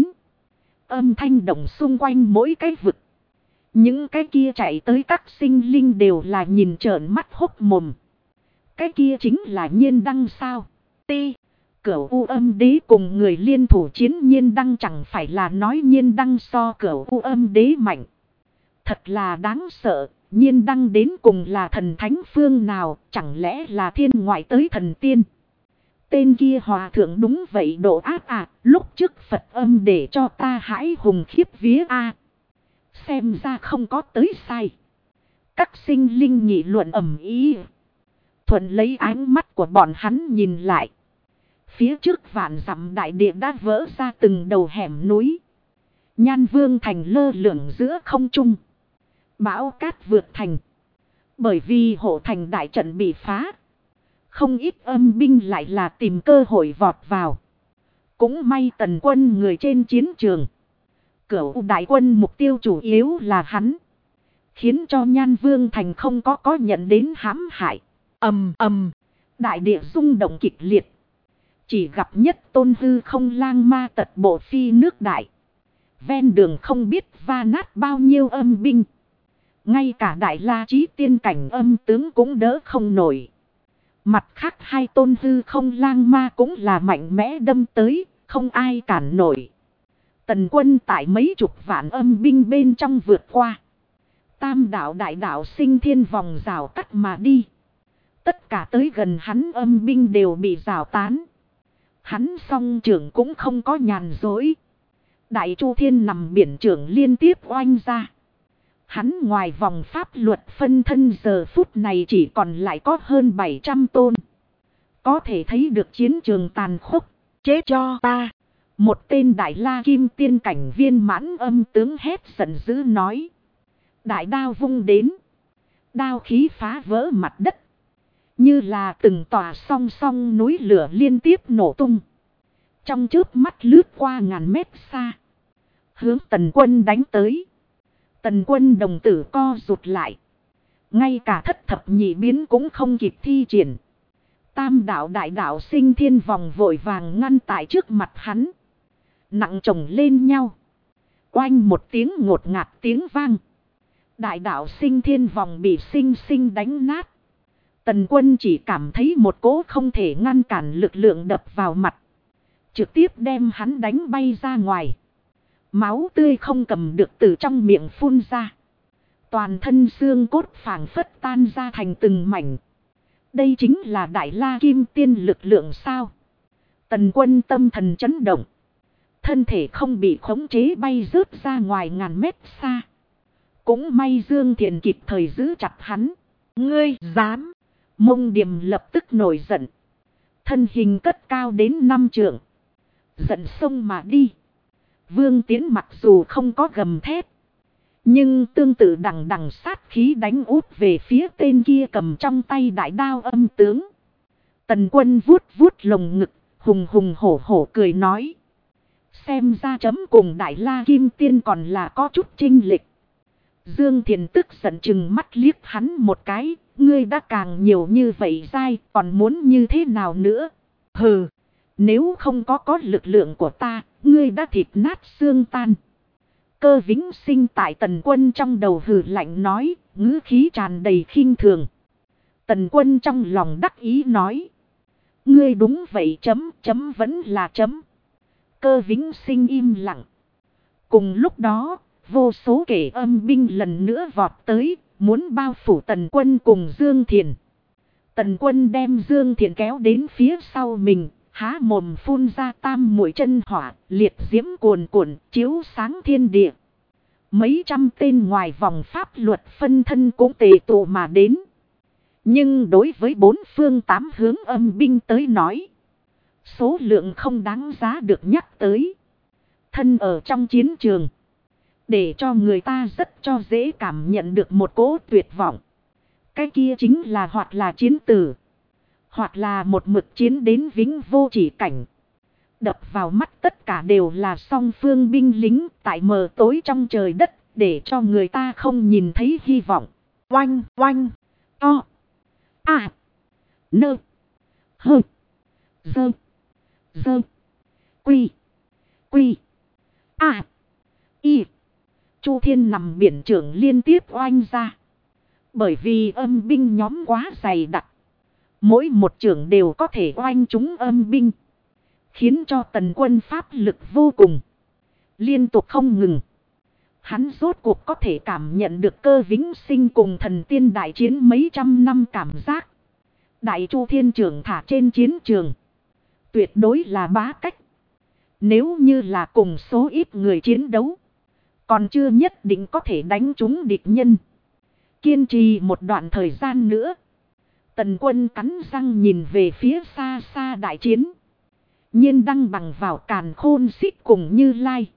Âm thanh động xung quanh mỗi cái vực. Những cái kia chạy tới các sinh linh đều là nhìn trợn mắt hốc mồm. Cái kia chính là Nhiên đăng sao? Ti. Cửu u âm đế cùng người liên thủ chiến Nhiên đăng chẳng phải là nói Nhiên đăng so cửu u âm đế mạnh. Thật là đáng sợ. Nhiên đăng đến cùng là thần thánh phương nào, chẳng lẽ là thiên ngoại tới thần tiên. Tên kia hòa thượng đúng vậy độ ác à, lúc trước Phật âm để cho ta hãi hùng khiếp vía a. Xem ra không có tới sai. Các sinh linh nghị luận ầm ý. Thuận lấy ánh mắt của bọn hắn nhìn lại. Phía trước vạn dặm đại địa đã vỡ ra từng đầu hẻm núi. Nhan Vương thành lơ lửng giữa không trung. Bão cát vượt thành. Bởi vì hộ thành đại trận bị phá. Không ít âm binh lại là tìm cơ hội vọt vào. Cũng may Tần Quân người trên chiến trường. Cửu đại quân mục tiêu chủ yếu là hắn. Khiến cho Nhan Vương thành không có nhận đến hãm hại. Ầm ầm. Đại địa rung động kịch liệt. Chỉ gặp nhất tôn hư không lang ma tật bộ phi nước đại. Ven đường không biết va nát bao nhiêu âm binh. Ngay cả đại la chí tiên cảnh âm tướng cũng đỡ không nổi. Mặt khác 2 tôn hư không lang ma cũng là mạnh mẽ đâm tới, không ai cản nổi. Tần Quân tại mấy chục vạn âm binh bên trong vượt qua. Tam đạo đại đạo sinh thiên vòng rào cắt mà đi. Tất cả tới gần hắn âm binh đều bị rào tán. Hắn song trưởng cũng không có nhàn dối. Đại Chu Thiên nằm biển trưởng liên tiếp oanh ra. Hắn ngoài vòng pháp luật phân thân giờ phút này chỉ còn lại có hơn 700 tôn. Có thể thấy được chiến trường tàn khốc. Chết cho ta. Một tên đại la kim tiên cảnh viên mãn âm tướng hét giận dữ nói. Đại đao vung đến. Đao khí phá vỡ mặt đất. Như là từng tòa song song núi lửa liên tiếp nổ tung. Trong chớp mắt lướt qua ngàn mét xa. Hướng Tần Quân đánh tới. Tần Quân đồng tử co rụt lại. Ngay cả thất thập nhị biến cũng không kịp thi triển. Tam đạo đại đạo sinh thiên vòng vội vàng ngăn tại trước mặt hắn. Nặng chồng lên nhau. Oanh một tiếng ngột ngạt tiếng vang. Đại đạo sinh thiên vòng bị sinh sinh đánh nát. Tần Quân chỉ cảm thấy một cỗ không thể ngăn cản lực lượng đập vào mặt. Trực tiếp đem hắn đánh bay ra ngoài. Máu tươi không cầm được từ trong miệng phun ra. Toàn thân xương cốt phảng phất tan ra thành từng mảnh. Đây chính là đại la kim tiên lực lượng sao? Tần Quân tâm thần chấn động. Thân thể không bị khống chế bay rớt ra ngoài ngàn mét xa. Cũng may Dương Thiện kịp thời giữ chặt hắn. Ngươi dám. Mông Điềm lập tức nổi giận. Thân hình cất cao đến 5 trượng. Giận sông mà đi. Vương Tiến mặc dù không có gầm thét. Nhưng tương tự đằng đằng sát khí đánh úp về phía tên kia cầm trong tay đại đao âm tướng. Tần Quân vuốt vuốt lồng ngực, hùng hùng hổ hổ cười nói. Xem ra chấm cùng Đại La Kim Tiên còn là có chút chênh lệch. Dương Thiền tức giận chừng mắt liếc hắn một cái. Ngươi đã càng nhiều như vậy dai, còn muốn như thế nào nữa? Hừ, nếu không có lực lượng của ta, ngươi đã thịt nát xương tan. Cơ Vĩnh Sinh tại Tần Quân trong đầu hừ lạnh nói, ngữ khí tràn đầy khinh thường. Tần Quân trong lòng đắc ý nói. Ngươi đúng vậy chấm vẫn là chấm. Cơ Vĩnh Sinh im lặng. Cùng lúc đó, vô số kẻ âm binh lần nữa vọt tới, muốn bao phủ Tần Quân cùng Dương Thiền. Tần Quân đem Dương Thiền kéo đến phía sau mình, há mồm phun ra tam mũi chân hỏa, liệt diễm cuồn cuộn, chiếu sáng thiên địa. Mấy trăm tên ngoài vòng pháp luật phân thân cũng tề tụ mà đến. Nhưng đối với 4 phương 8 hướng âm binh tới nói, số lượng không đáng giá được nhắc tới. Thân ở trong chiến trường, để cho người ta rất cho dễ cảm nhận được một cỗ tuyệt vọng. Cái kia chính là hoặc là chiến tử, hoặc là một mực chiến đến vĩnh vô chỉ cảnh. Đập vào mắt tất cả đều là song phương binh lính tại mờ tối trong trời đất, để cho người ta không nhìn thấy hy vọng. Oanh, oanh, to, à, nơ, hơ, dơ, dơ, quy, quy, à, y. Chu Thiên nằm biển trưởng liên tiếp oanh ra. Bởi vì âm binh nhóm quá dày đặc, mỗi một trưởng đều có thể oanh trúng âm binh, khiến cho Tần Quân pháp lực vô cùng, liên tục không ngừng. Hắn rốt cuộc có thể cảm nhận được Cơ Vĩnh Sinh cùng thần tiên đại chiến mấy trăm năm cảm giác. Đại Chu Thiên trưởng thả trên chiến trường, tuyệt đối là bá cách. Nếu như là cùng số ít người chiến đấu, còn chưa nhất định có thể đánh trúng địch nhân. Kiên trì một đoạn thời gian nữa. Tần Quân cắn răng nhìn về phía xa xa đại chiến. Nhiên đăng bằng vào Càn Khôn Xích cùng Như Lai.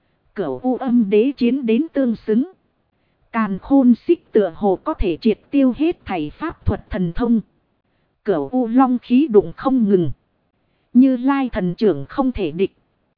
Cửu U Âm Đế chiến đến tương xứng. Càn Khôn Xích tựa hồ có thể triệt tiêu hết thảy pháp thuật thần thông. Cửu U Long khí đụng không ngừng. Như Lai thần trưởng không thể địch.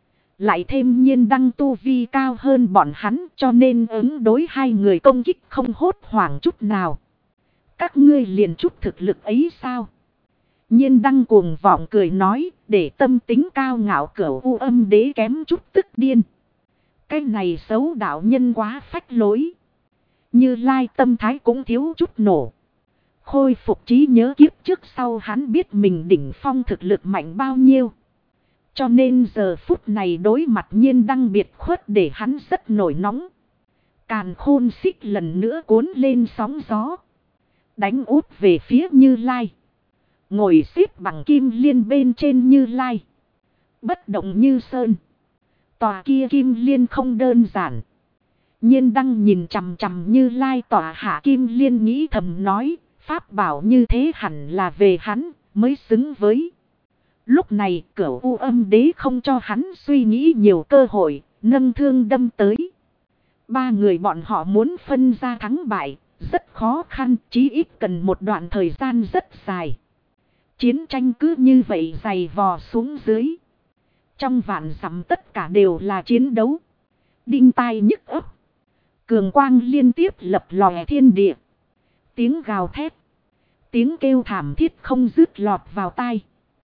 Lại thêm Nhiên đăng tu vi cao hơn bọn hắn, cho nên ứng đối hai người công kích không hốt hoảng chút nào. Các ngươi liền chút thực lực ấy sao? Nhiên đăng cuồng vọng cười nói, để tâm tính cao ngạo Cửu U Âm Đế kém chút tức điên. Cái này xấu đạo nhân quá phách lối. Như Lai tâm thái cũng thiếu chút nổ. Khôi phục trí nhớ kiếp trước sau hắn biết mình đỉnh phong thực lực mạnh bao nhiêu. Cho nên giờ phút này đối mặt Nhiên đăng biệt khuất để hắn rất nổi nóng. Càn Khôn Xích lần nữa cuốn lên sóng gió, đánh úp về phía Như Lai. Ngồi xếp bằng kim liên bên trên Như Lai, bất động như sơn. Tòa kia kim liên không đơn giản. Nhiên đăng nhìn chằm chằm Như Lai tòa hạ kim liên, nghĩ thầm nói, pháp bảo như thế hẳn là về hắn mới xứng với. Lúc này Cửu U Âm Đế không cho hắn suy nghĩ nhiều cơ hội, nâng thương đâm tới. Ba người bọn họ muốn phân ra thắng bại, rất khó khăn, chí ít cần một đoạn thời gian rất dài. Chiến tranh cứ như vậy dày vò xuống dưới. Trong vạn dặm tất cả đều là chiến đấu. Đinh tai nhức ấp. Cường quang liên tiếp lập lòe thiên địa. Tiếng gào thét, tiếng kêu thảm thiết không dứt lọt vào tai.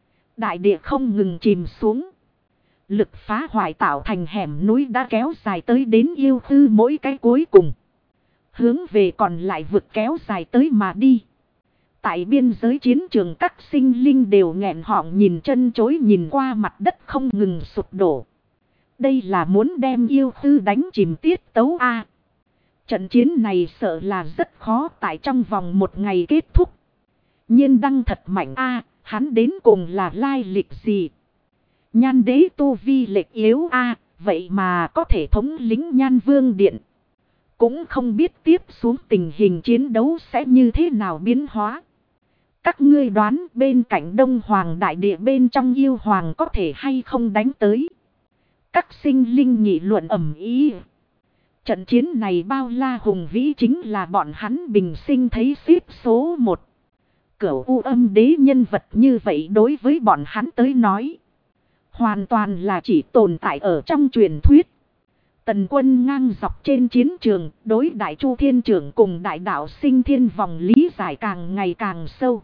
Đại địa không ngừng chìm xuống. Lực phá hoại tạo thành hẻm núi đã kéo dài tới đến yêu tư mỗi cái cuối cùng. Hướng về còn lại vực kéo dài tới mà đi. Tại biên giới chiến trường các sinh linh đều nghẹn họng nhìn chân chối nhìn qua mặt đất không ngừng sụp đổ. Đây là muốn đem yêu tư đánh chìm tiết tấu A. Trận chiến này sợ là rất khó tại trong vòng một ngày kết thúc. Nhiên đăng thật mạnh A, hắn đến cùng là lai lịch gì? Nhan đế tu vi lệch yếu a, vậy mà có thể thống lĩnh Nhan Vương Điện. Cũng không biết tiếp xuống tình hình chiến đấu sẽ như thế nào biến hóa. Các ngươi đoán bên cạnh Đông Hoàng đại địa bên trong yêu hoàng có thể hay không đánh tới. Các sinh linh nghị luận ầm ĩ. Trận chiến này bao la hùng vĩ chính là bọn hắn bình sinh thấy xếp số 1. Cửu U Âm Đế nhân vật như vậy đối với bọn hắn tới nói, hoàn toàn là chỉ tồn tại ở trong truyền thuyết. Tần Quân ngang dọc trên chiến trường, đối Đại Chu Thiên Trưởng cùng Đại Đạo Sinh Thiên vòng lý giải càng ngày càng sâu.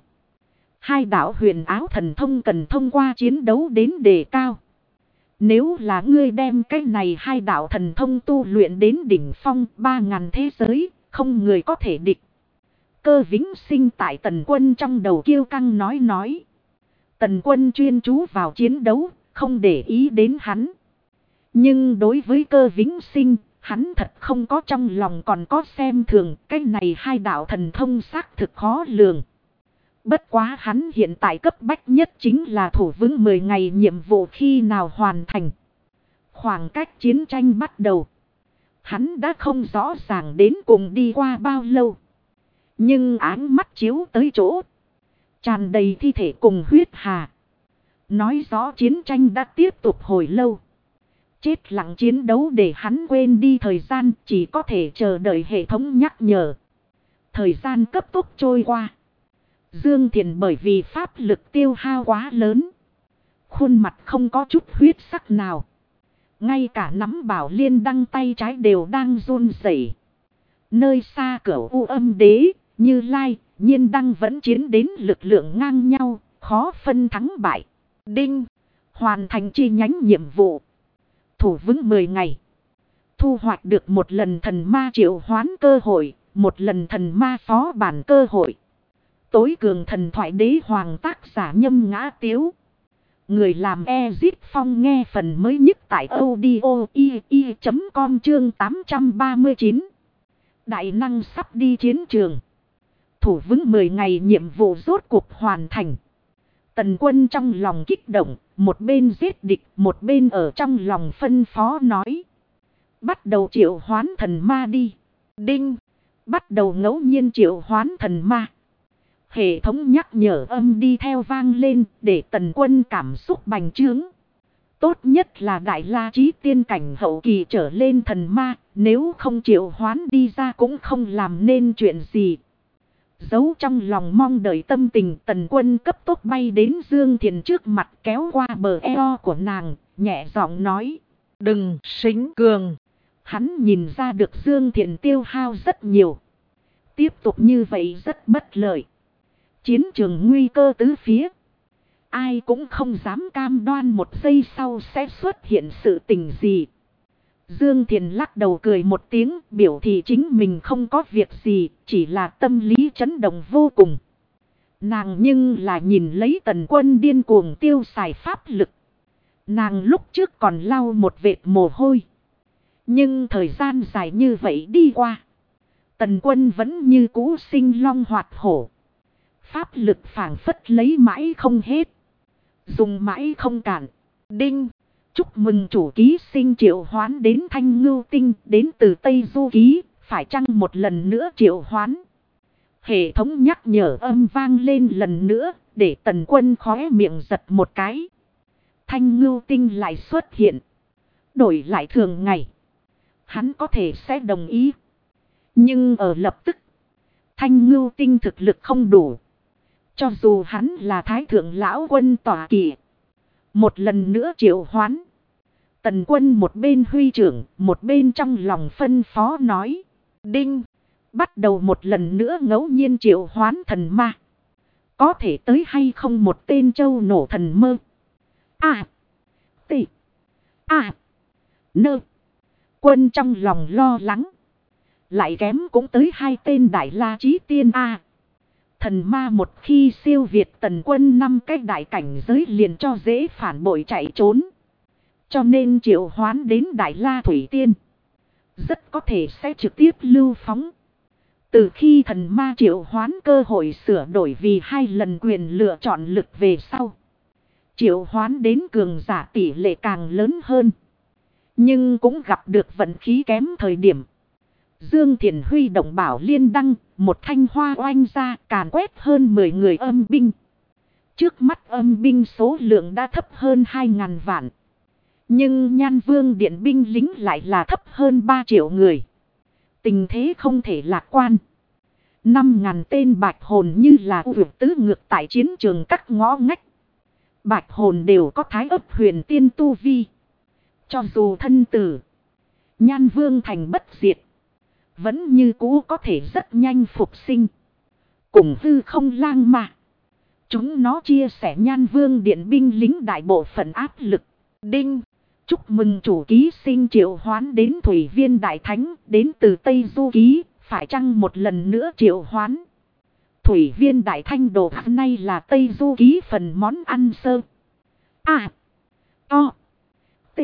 Hai đạo huyền áo thần thông cần thông qua chiến đấu đến đề cao. Nếu là ngươi đem cái này hai đạo thần thông tu luyện đến đỉnh phong 3.000 thế giới, không người có thể địch. Cơ Vĩnh Sinh tại Tần Quân trong đầu kiêu căng nói. Tần Quân chuyên chú vào chiến đấu, không để ý đến hắn. Nhưng đối với Cơ Vĩnh Sinh, hắn thật không có trong lòng còn có xem thường. Cái này hai đạo thần thông xác thực khó lường. Bất quá hắn hiện tại cấp bách nhất chính là thủ vững 10 ngày nhiệm vụ khi nào hoàn thành. Khoảng cách chiến tranh bắt đầu, hắn đã không rõ ràng đến cùng đi qua bao lâu. Nhưng áng mắt chiếu tới chỗ, tràn đầy thi thể cùng huyết hà. Nói rõ chiến tranh đã tiếp tục hồi lâu. Chết lặng chiến đấu để hắn quên đi thời gian, chỉ có thể chờ đợi hệ thống nhắc nhở. Thời gian cấp tốc trôi qua. Dương Thiền bởi vì pháp lực tiêu hao quá lớn, khuôn mặt không có chút huyết sắc nào. Ngay cả nắm bảo liên đăng tay trái đều đang run rẩy. Nơi xa Cửu U Âm Đế, Như Lai, Nhiên Đăng vẫn chiến đến lực lượng ngang nhau, khó phân thắng bại. Đinh, hoàn thành chi nhánh nhiệm vụ. Thủ vững 10 ngày. Thu hoạch được một lần thần ma triệu hoán cơ hội, một lần thần ma phó bản cơ hội. Tối cường thần thoại đế hoàng tác giả Nhâm Ngã Tiếu. Người làm Ezip Phong nghe phần mới nhất tại audio.com chương 839. Đại năng sắp đi chiến trường. Thủ vững 10 ngày nhiệm vụ rốt cuộc hoàn thành. Tần Quân trong lòng kích động, một bên giết địch, một bên ở trong lòng phân phó nói. Bắt đầu triệu hoán thần ma đi. Đinh, bắt đầu ngẫu nhiên triệu hoán thần ma. Hệ thống nhắc nhở âm đi theo vang lên để Tần Quân cảm xúc bành trướng. Tốt nhất là Đại La Chí tiên cảnh hậu kỳ trở lên thần ma, nếu không triệu hoán đi ra cũng không làm nên chuyện gì. Giấu trong lòng mong đợi tâm tình, Tần Quân cấp tốc bay đến Dương Thiền trước mặt, kéo qua bờ eo của nàng, nhẹ giọng nói. Đừng xính cường. Hắn nhìn ra được Dương Thiền tiêu hao rất nhiều. Tiếp tục như vậy rất bất lợi. Chiến trường nguy cơ tứ phía. Ai cũng không dám cam đoan một giây sau sẽ xuất hiện sự tình gì. Dương Thiền lắc đầu cười một tiếng, biểu thị chính mình không có việc gì, chỉ là tâm lý chấn động vô cùng. Nàng nhưng là nhìn lấy Tần Quân điên cuồng tiêu xài pháp lực. Nàng lúc trước còn lau một vệt mồ hôi. Nhưng thời gian dài như vậy đi qua, Tần Quân vẫn như cũ sinh long hoạt hổ. Pháp lực phảng phất lấy mãi không hết, dùng mãi không cạn. Đinh, chúc mừng chủ ký sinh triệu hoán đến Thanh Ngưu Tinh, đến từ Tây Du Ký, phải chăng một lần nữa triệu hoán. Hệ thống nhắc nhở âm vang lên lần nữa, để Tần Quân khóe miệng giật một cái. Thanh Ngưu Tinh lại xuất hiện. Đổi lại thường ngày, hắn có thể sẽ đồng ý. Nhưng ở lập tức, Thanh Ngưu Tinh thực lực không đủ. Cho dù hắn là Thái Thượng Lão Quân tỏa kỵ, một lần nữa triệu hoán. Tần Quân một bên huy trưởng, một bên trong lòng phân phó nói. Đinh, bắt đầu một lần nữa ngẫu nhiên triệu hoán thần ma. Có thể tới hay không một tên châu nổ thần mơ. A. T. A. Nơ. Quân trong lòng lo lắng. Lại kém cũng tới 2 tên Đại La Chí Tiên A. Thần ma một khi siêu việt Tần Quân 5 cái đại cảnh giới liền cho dễ phản bội chạy trốn. Cho nên triệu hoán đến Đại La Thủy Tiên, rất có thể sẽ trực tiếp lưu phóng. Từ khi thần ma triệu hoán cơ hội sửa đổi vì 2 lần quyền lựa chọn lực về sau, Triệu hoán đến cường giả tỷ lệ càng lớn hơn. Nhưng cũng gặp được vận khí kém thời điểm. Dương Thiền Huy động bảo liên đăng, một thanh hoa oanh ra càn quét hơn 10 người âm binh. Trước mắt âm binh số lượng đã thấp hơn 2.000 vạn. Nhưng Nhan Vương Điện binh lính lại là thấp hơn 3 triệu người. Tình thế không thể lạc quan. 5.000 tên bạch hồn như là vượt tứ ngược tại chiến trường các ngõ ngách. Bạch hồn đều có thái ấp huyền tiên tu vi. Cho dù thân tử, Nhan Vương thành bất diệt, vẫn như cũ có thể rất nhanh phục sinh. Cùng hư không lang mà. Chúng nó chia sẻ Nhan Vương Điện binh lính đại bộ phận áp lực. Đinh. Chúc mừng chủ ký sinh triệu hoán đến Thủy Viên Đại Thánh đến từ Tây Du Ký. Phải chăng một lần nữa triệu hoán? Thủy Viên Đại Thanh đồ nay là Tây Du Ký phần món ăn sơ. A. O. T.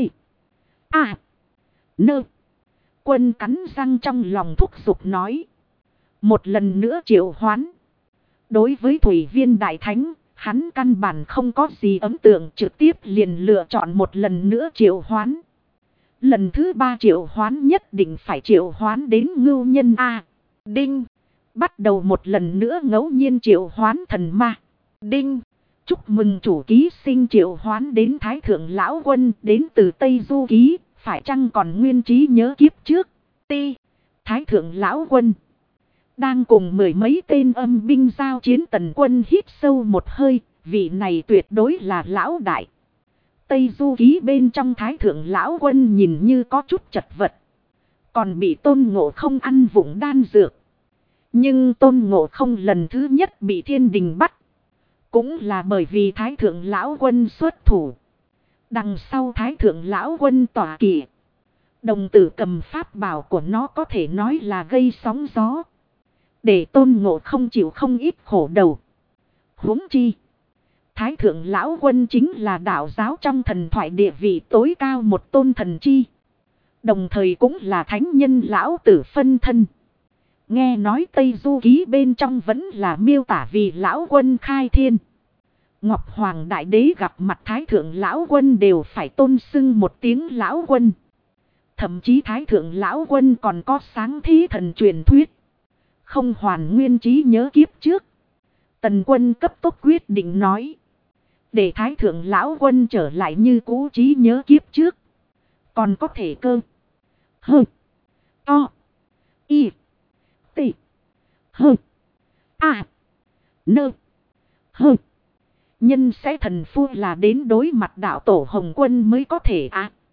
A. Nơ. Quân cắn răng trong lòng thúc giục nói. Một lần nữa triệu hoán. Đối với Thủy Viên Đại Thánh, hắn căn bản không có gì ấn tượng, trực tiếp liền lựa chọn một lần nữa triệu hoán. Lần thứ 3 triệu hoán nhất định phải triệu hoán đến ngưu nhân A. Đinh. Bắt đầu một lần nữa ngẫu nhiên triệu hoán thần ma. Đinh. Chúc mừng chủ ký sinh triệu hoán đến Thái Thượng Lão Quân đến từ Tây Du Ký. Phải chăng còn nguyên trí nhớ kiếp trước? Ti. Thái Thượng Lão Quân đang cùng 10 mấy tên âm binh giao chiến. Tần Quân hít sâu một hơi. Vị này tuyệt đối là lão đại. Tây Du Ký bên trong Thái Thượng Lão Quân nhìn như có chút chật vật. Còn bị Tôn Ngộ Không ăn vụng đan dược. Nhưng Tôn Ngộ Không lần thứ nhất bị thiên đình bắt. Cũng là bởi vì Thái Thượng Lão Quân xuất thủ. Đằng sau Thái Thượng Lão Quân tỏa kỵ. Đồng tử cầm pháp bảo của nó có thể nói là gây sóng gió. Để Tôn Ngộ Không chịu không ít khổ đầu. Huống chi. Thái Thượng Lão Quân chính là đạo giáo trong thần thoại địa vị tối cao một tôn thần chi. Đồng thời cũng là thánh nhân lão tử phân thân. Nghe nói Tây Du Ký bên trong vẫn là miêu tả vì Lão Quân khai thiên. Ngọc Hoàng Đại Đế gặp mặt Thái Thượng Lão Quân đều phải tôn xưng một tiếng Lão Quân. Thậm chí Thái Thượng Lão Quân còn có sáng thí thần truyền thuyết. Không hoàn nguyên trí nhớ kiếp trước. Tần Quân cấp tốc quyết định nói. Để Thái Thượng Lão Quân trở lại như cũ trí nhớ kiếp trước. Còn có thể cơ. Hơ. To. Y. T. Hơ. A. Nơ. Hơ. Nhân sẽ thần phu là đến đối mặt đạo tổ Hồng Quân mới có thể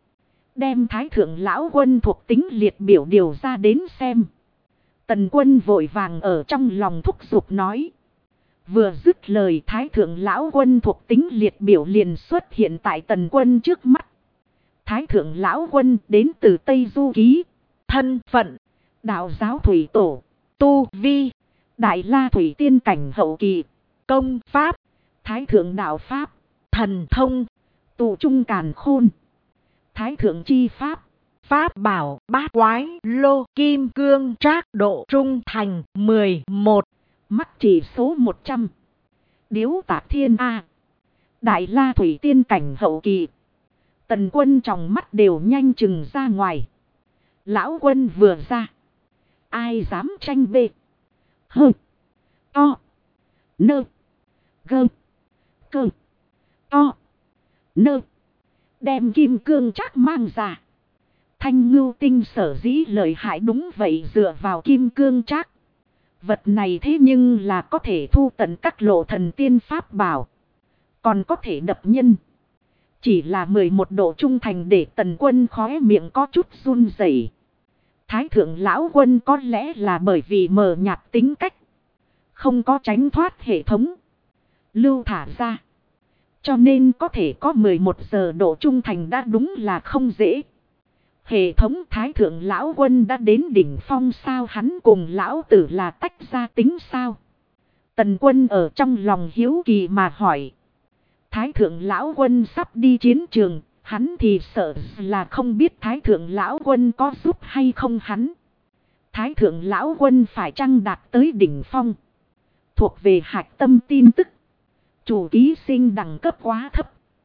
đem Thái Thượng Lão Quân thuộc tính liệt biểu điều ra đến xem. Tần Quân vội vàng ở trong lòng thúc giục nói. Vừa dứt lời Thái Thượng Lão Quân thuộc tính liệt biểu liền xuất hiện tại Tần Quân trước mắt. Thái Thượng Lão Quân đến từ Tây Du Ký. Thân phận. Đạo giáo thủy tổ. Tu vi. Đại La Thủy Tiên cảnh hậu kỳ. Công pháp. Thái Thượng Đạo Pháp. Thần thông. Tụ trung càn khôn. Thái Thượng Chi Pháp. Pháp bảo bát quái lô kim cương trác độ trung thành 11. Mắt chỉ số 100. Điếu tạc thiên A. Đại La Thủy Tiên cảnh hậu kỳ. Tần Quân trong mắt đều nhanh chừng ra ngoài. Lão Quân vừa ra. Ai dám tranh bê. Hơ. To. Nơ. Gơ. Cơ. To. Nơ. Đem kim cương trác mang ra. Thanh ngưu tinh sở dĩ lợi hại đúng vậy dựa vào kim cương trác. Vật này thế nhưng là có thể thu tận các lộ thần tiên pháp bảo. Còn có thể đập nhân. Chỉ là 11 độ trung thành để Tần Quân khóe miệng có chút run rẩy. Thái Thượng Lão Quân có lẽ là bởi vì mờ nhạt tính cách. Không có tránh thoát hệ thống. Lưu thả ra. Cho nên có thể có 11 giờ độ trung thành đã đúng là không dễ. Hệ thống Thái Thượng Lão Quân đã đến đỉnh phong sao, hắn cùng lão tử là tách ra tính sao? Tần Quân ở trong lòng hiếu kỳ mà hỏi. Thái Thượng Lão Quân sắp đi chiến trường, hắn thì sợ là không biết Thái Thượng Lão Quân có giúp hay không hắn. Thái Thượng Lão Quân phải chăng đạt tới đỉnh phong? Thuộc về hạch tâm tin tức. Chủ ký sinh đẳng cấp quá thấp.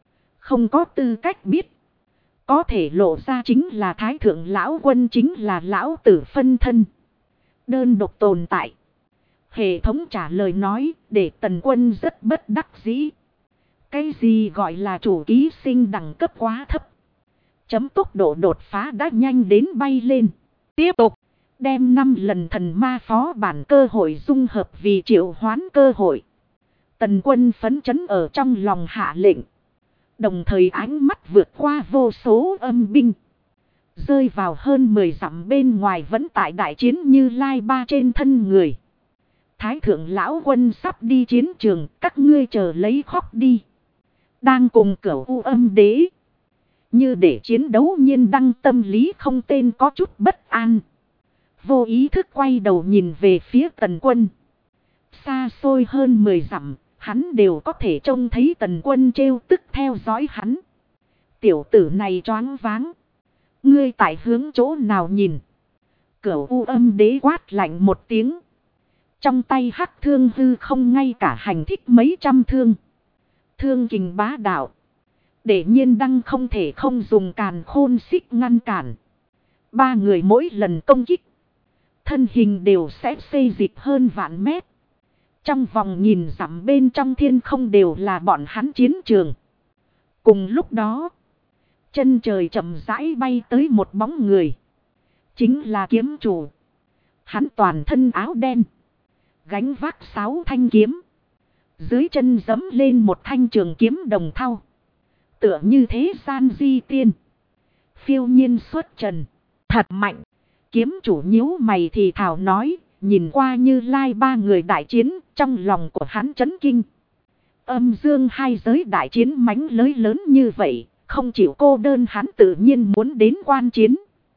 không có tư cách biết. Có thể lộ ra chính là Thái Thượng Lão Quân, chính là Lão Tử phân thân. Đơn độc tồn tại. Hệ thống trả lời nói để Tần Quân rất bất đắc dĩ. Cái gì gọi là chủ ký sinh đẳng cấp quá thấp. Chấm tốc độ đột phá đã nhanh đến bay lên. Tiếp tục. Đem 5 lần thần ma phó bản cơ hội dung hợp vì triệu hoán cơ hội. Tần Quân phấn chấn ở trong lòng hạ lệnh. Đồng thời ánh mắt vượt qua vô số âm binh. Rơi vào hơn 10 dặm bên ngoài vẫn tại đại chiến Như Lai ba trên thân người. Thái Thượng Lão Quân sắp đi chiến trường, các ngươi chờ lấy khóc đi. Đang cùng Cửu U Âm Đế. Như để chiến đấu nhiên đăng tâm lý không tên có chút bất an. Vô ý thức quay đầu nhìn về phía Tần Quân. Xa xôi hơn 10 dặm, hắn đều có thể trông thấy Tần Quân trêu tức theo dõi hắn. Tiểu tử này choáng váng. Ngươi tại hướng chỗ nào nhìn? Cửu U Âm Đế quát lạnh một tiếng. Trong tay hắc thương hư không ngay cả hành thích mấy trăm thương. Thương kình bá đạo. Để nhiên đăng không thể không dùng càn khôn xích ngăn cản. 3 người mỗi lần công kích. Thân hình đều sẽ xê dịch hơn vạn mét. Trong vòng nhìn dặm bên trong thiên không đều là bọn hắn chiến trường. Cùng lúc đó. Chân trời chậm rãi bay tới một bóng người. Chính là kiếm chủ. Hắn toàn thân áo đen. Gánh vác 6 thanh kiếm. Dưới chân giẫm lên một thanh trường kiếm đồng thau. Tựa như thế gian di tiên. Phiêu nhiên xuất trần. Thật mạnh. Kiếm chủ nhíu mày thì thảo nói. Nhìn qua Như Lai 3 người đại chiến. Trong lòng của hắn chấn kinh. Âm dương hai giới đại chiến mãnh lới lớn như vậy. Không chịu cô đơn hắn tự nhiên muốn đến quan chiến.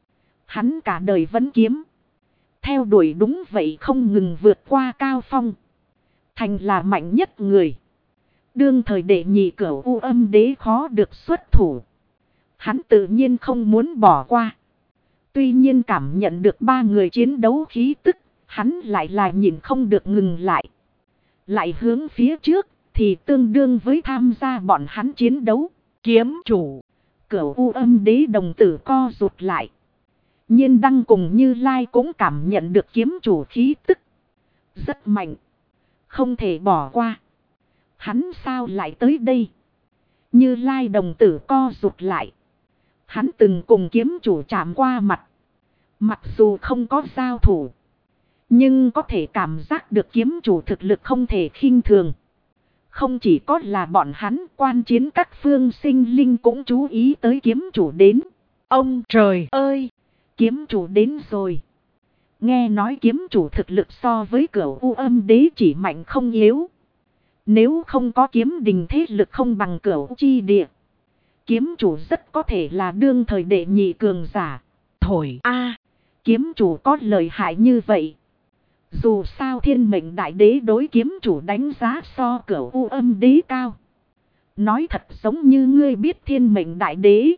Hắn cả đời vẫn kiếm. Theo đuổi đúng vậy không ngừng vượt qua cao phong. Thành là mạnh nhất người. Đương thời đệ nhị Cửu U Âm Đế khó được xuất thủ. Hắn tự nhiên không muốn bỏ qua. Tuy nhiên cảm nhận được 3 người chiến đấu khí tức. Hắn lại là nhìn không được ngừng lại. Lại hướng phía trước thì tương đương với tham gia bọn hắn chiến đấu. Kiếm chủ. Cửu U Âm Đế đồng tử co rụt lại. Nhiên đăng cùng Như Lai cũng cảm nhận được kiếm chủ khí tức. Rất mạnh. Không thể bỏ qua. Hắn sao lại tới đây? Như Lai đồng tử co rụt lại. Hắn từng cùng kiếm chủ chạm qua mặt. Mặc dù không có giao thủ. Nhưng có thể cảm giác được kiếm chủ thực lực không thể khinh thường. Không chỉ có là bọn hắn, quan chiến các phương sinh linh cũng chú ý tới kiếm chủ đến. Ông trời ơi! Kiếm chủ đến rồi. Nghe nói kiếm chủ thực lực so với Cửu U Âm Đế chỉ mạnh không yếu. Nếu không có kiếm đình thế lực không bằng Cửu Chi Địa. Kiếm chủ rất có thể là đương thời đệ nhị cường giả. Thổi a, kiếm chủ có lợi hại như vậy. Dù sao Thiên Mệnh Đại Đế đối kiếm chủ đánh giá so Cửu U Âm Đế cao. Nói thật giống như ngươi biết Thiên Mệnh Đại Đế.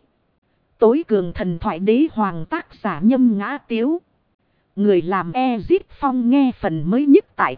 Tối cường thần thoại đế hoàng tác giả Nhâm Ngã Tiếu. Người làm Ezip Phong nghe phần mới nhất tại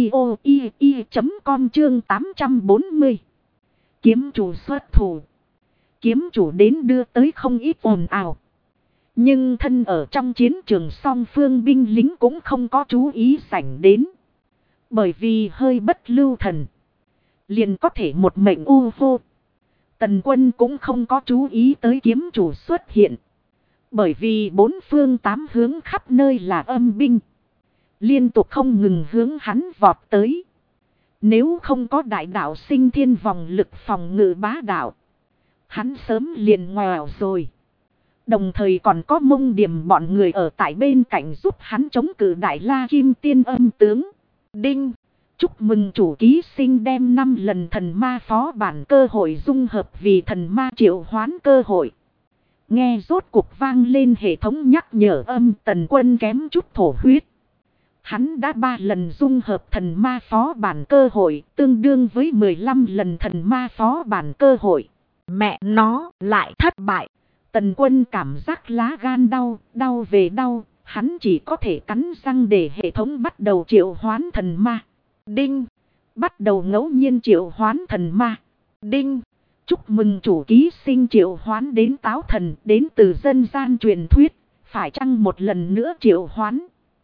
audio.com chương 840. Kiếm chủ xuất thủ. Kiếm chủ đến đưa tới không ít ồn ào. Nhưng thân ở trong chiến trường song phương binh lính cũng không có chú ý sảnh đến. Bởi vì hơi bất lưu thần. Liền có thể một mệnh u vô. Tần Quân cũng không có chú ý tới kiếm chủ xuất hiện. Bởi vì 4 phương 8 hướng khắp nơi là âm binh. Liên tục không ngừng hướng hắn vọt tới. Nếu không có đại đạo sinh thiên vòng lực phòng ngự bá đạo. Hắn sớm liền ngoèo rồi. Đồng thời còn có Mông Điểm bọn người ở tại bên cạnh giúp hắn chống cự Đại La Kim Tiên âm tướng. Đinh! Chúc mừng chủ ký sinh đem 5 lần thần ma phó bản cơ hội dung hợp vì thần ma triệu hoán cơ hội. Nghe rốt cuộc vang lên hệ thống nhắc nhở âm. Tần Quân kém chút thổ huyết. Hắn đã 3 lần dung hợp thần ma phó bản cơ hội, tương đương với 15 lần thần ma phó bản cơ hội. Mẹ nó lại thất bại. Tần Quân cảm giác lá gan đau, đau về đau. Hắn chỉ có thể cắn răng để hệ thống bắt đầu triệu hoán thần ma. Đinh! Bắt đầu ngẫu nhiên triệu hoán thần ma. Đinh! Chúc mừng chủ ký sinh triệu hoán đến táo thần, đến từ dân gian truyền thuyết. Phải chăng một lần nữa triệu hoán?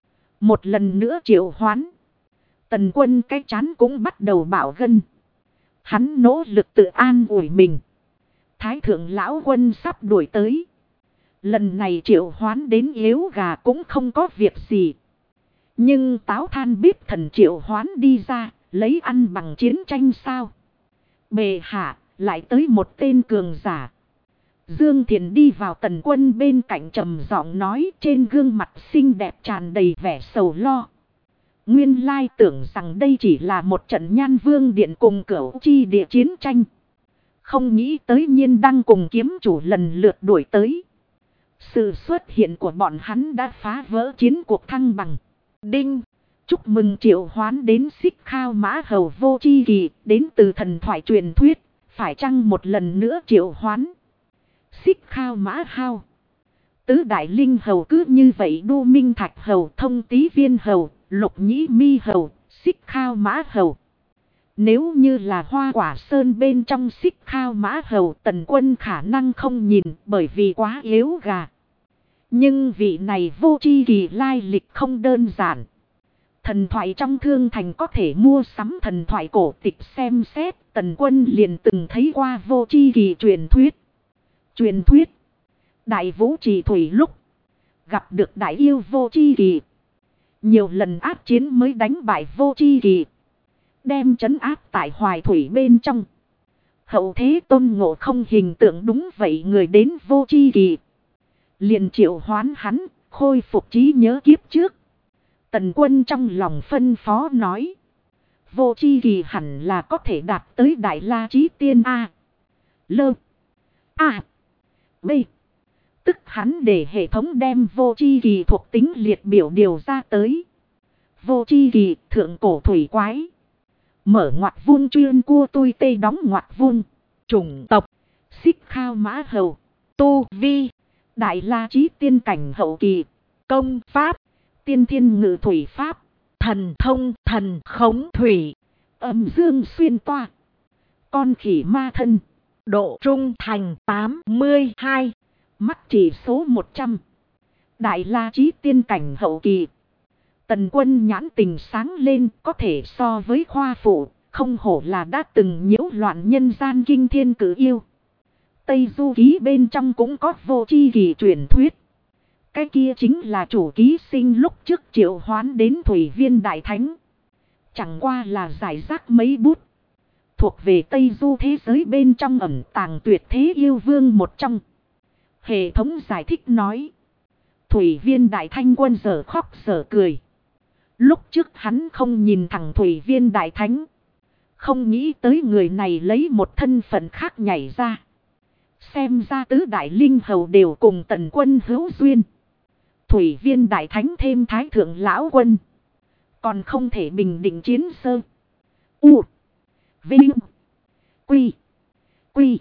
Một lần nữa triệu hoán. Tần Quân cái chán cũng bắt đầu bạo gân. Hắn nỗ lực tự an ủi mình. Thái thượng lão quân sắp đuổi tới. Lần này triệu hoán đến yếu gà cũng không có việc gì. Nhưng táo than bíp thần triệu hoán đi ra, lấy ăn bằng chiến tranh sao? Bệ hạ, lại tới một tên cường giả. Dương Thiền đi vào Tần Quân bên cạnh trầm giọng nói, trên gương mặt xinh đẹp tràn đầy vẻ sầu lo. Nguyên lai tưởng rằng đây chỉ là một trận Nhan Vương Điện cùng Cửu Chi Địa chiến tranh. Không nghĩ tới nhiên đang cùng kiếm chủ lần lượt đuổi tới. Sự xuất hiện của bọn hắn đã phá vỡ chiến cuộc thăng bằng. Đinh! Chúc mừng triệu hoán đến Xích Khao Mã Hầu vô chi kỳ, đến từ thần thoại truyền thuyết. Phải chăng một lần nữa triệu hoán? Xích Khao Mã Hao. Tứ Đại Linh Hầu cứ như vậy Đu Minh Thạch Hầu, Thông Tý Viên Hầu, Lục Nhĩ Mi Hầu, Xích Khao Mã Hầu. Nếu như là Hoa Quả Sơn bên trong Xích Khao Mã Hầu, Tần Quân khả năng không nhìn bởi vì quá yếu gà. Nhưng vị này vô chi kỳ lai lịch không đơn giản. Thần thoại trong thương thành có thể mua sắm thần thoại cổ tịch xem xét. Tần Quân liền từng thấy qua vô chi kỳ truyền thuyết. Truyền thuyết. Đại Vũ Trì Thủy lúc gặp được đại yêu vô chi kỳ. Nhiều lần áp chiến mới đánh bại vô chi kỳ. Đem trấn áp tại Hoài Thủy bên trong. Hậu thế Tôn Ngộ Không hình tượng đúng vậy người đến vô chi kỳ. Liền triệu hoán hắn, khôi phục trí nhớ kiếp trước. Tần Quân trong lòng phân phó nói. Vô chi kỳ hẳn là có thể đạt tới Đại La Chí Tiên A. Lơ. A. B. Tức hắn để hệ thống đem vô chi kỳ thuộc tính liệt biểu điều ra tới. Vô chi kỳ thượng cổ thủy quái. Mở ngoặc vuông chuyên cua tui tê đóng ngoặc vuông. Chủng tộc. Xích Khao Mã Hầu. Tu vi. Đại La Chí Tiên cảnh hậu kỳ. Công pháp. Tiên thiên ngự thủy pháp. Thần thông thần khống thủy. Âm dương xuyên toa. Con khỉ ma thân. Độ trung thành 82. Mắt chỉ số 100. Đại La Chí Tiên cảnh hậu kỳ. Tần Quân nhãn tình sáng lên, có thể so với khoa phụ. Không hổ là đã từng nhiễu loạn nhân gian kinh thiên cử yêu. Tây Du Ký bên trong cũng có vô chi kỳ truyền thuyết. Cái kia chính là chủ ký sinh lúc trước triệu hoán đến Thủy Viên Đại Thánh. Chẳng qua là giải rác mấy bút. Thuộc về Tây Du thế giới bên trong ẩn tàng tuyệt thế yêu vương một trong. Hệ thống giải thích nói. Thủy Viên Đại Thanh Quân giờ khóc giờ cười. Lúc trước hắn không nhìn thẳng Thủy Viên Đại Thánh. Không nghĩ tới người này lấy một thân phận khác nhảy ra. Xem ra tứ đại linh hầu đều cùng Tần Quân hữu duyên. Thủy Viên Đại Thánh thêm Thái Thượng Lão Quân. Còn không thể bình định chiến sơ. U. Vinh. Quy. Quy.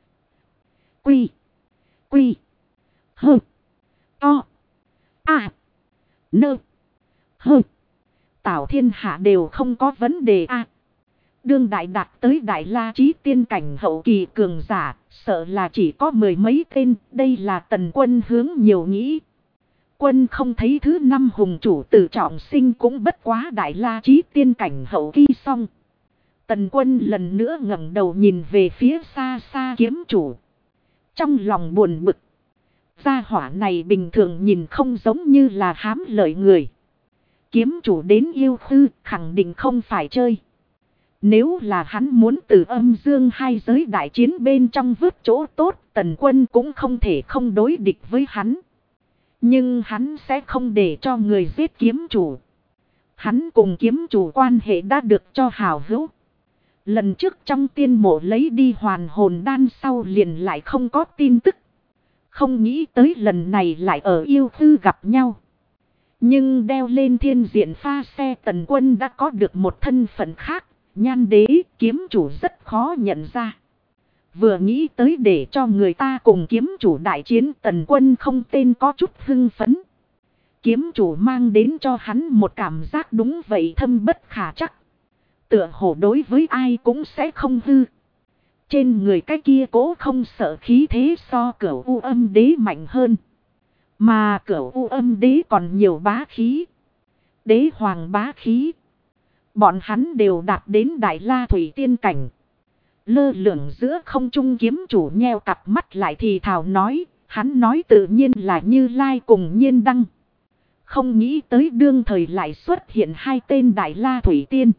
Quy. Quy. Hơ. To. À. Nơ. Hơ. Tảo thiên hạ đều không có vấn đề a. Đương đại đạt tới Đại La Chí Tiên cảnh hậu kỳ cường giả, sợ là chỉ có mười mấy tên, đây là Tần Quân hướng nhiều nghĩ. Quân không thấy thứ năm hùng chủ tử trọng sinh cũng bất quá Đại La Chí Tiên cảnh hậu kỳ xong. Tần Quân lần nữa ngẩng đầu nhìn về phía xa xa kiếm chủ. Trong lòng buồn bực. Gia hỏa này bình thường nhìn không giống như là hám lợi người. Kiếm chủ đến yêu khư khẳng định không phải chơi. Nếu là hắn muốn từ âm dương hai giới đại chiến bên trong vứt chỗ tốt, Tần Quân cũng không thể không đối địch với hắn. Nhưng hắn sẽ không để cho người giết kiếm chủ. Hắn cùng kiếm chủ quan hệ đã được cho hảo hữu. Lần trước trong tiên mộ lấy đi hoàn hồn đan sau liền lại không có tin tức. Không nghĩ tới lần này lại ở yêu khư gặp nhau. Nhưng đeo lên thiên diện pha xe Tần Quân đã có được một thân phận khác. Nhan đế kiếm chủ rất khó nhận ra. Vừa nghĩ tới để cho người ta cùng kiếm chủ đại chiến, Tần Quân không tên có chút hưng phấn. Kiếm chủ mang đến cho hắn một cảm giác đúng vậy thâm bất khả chắc. Tựa hồ đối với ai cũng sẽ không hư. Trên người cái kia cố không sợ khí thế so Cửu U Âm Đế mạnh hơn. Mà Cửu U Âm Đế còn nhiều bá khí. Đế hoàng bá khí. Bọn hắn đều đạt đến Đại La Thủy Tiên cảnh. Lơ lửng giữa không trung kiếm chủ nheo cặp mắt lại thì thào nói. Hắn nói tự nhiên là Như Lai cùng Nhiên Đăng. Không nghĩ tới đương thời lại xuất hiện hai tên Đại La Thủy Tiên.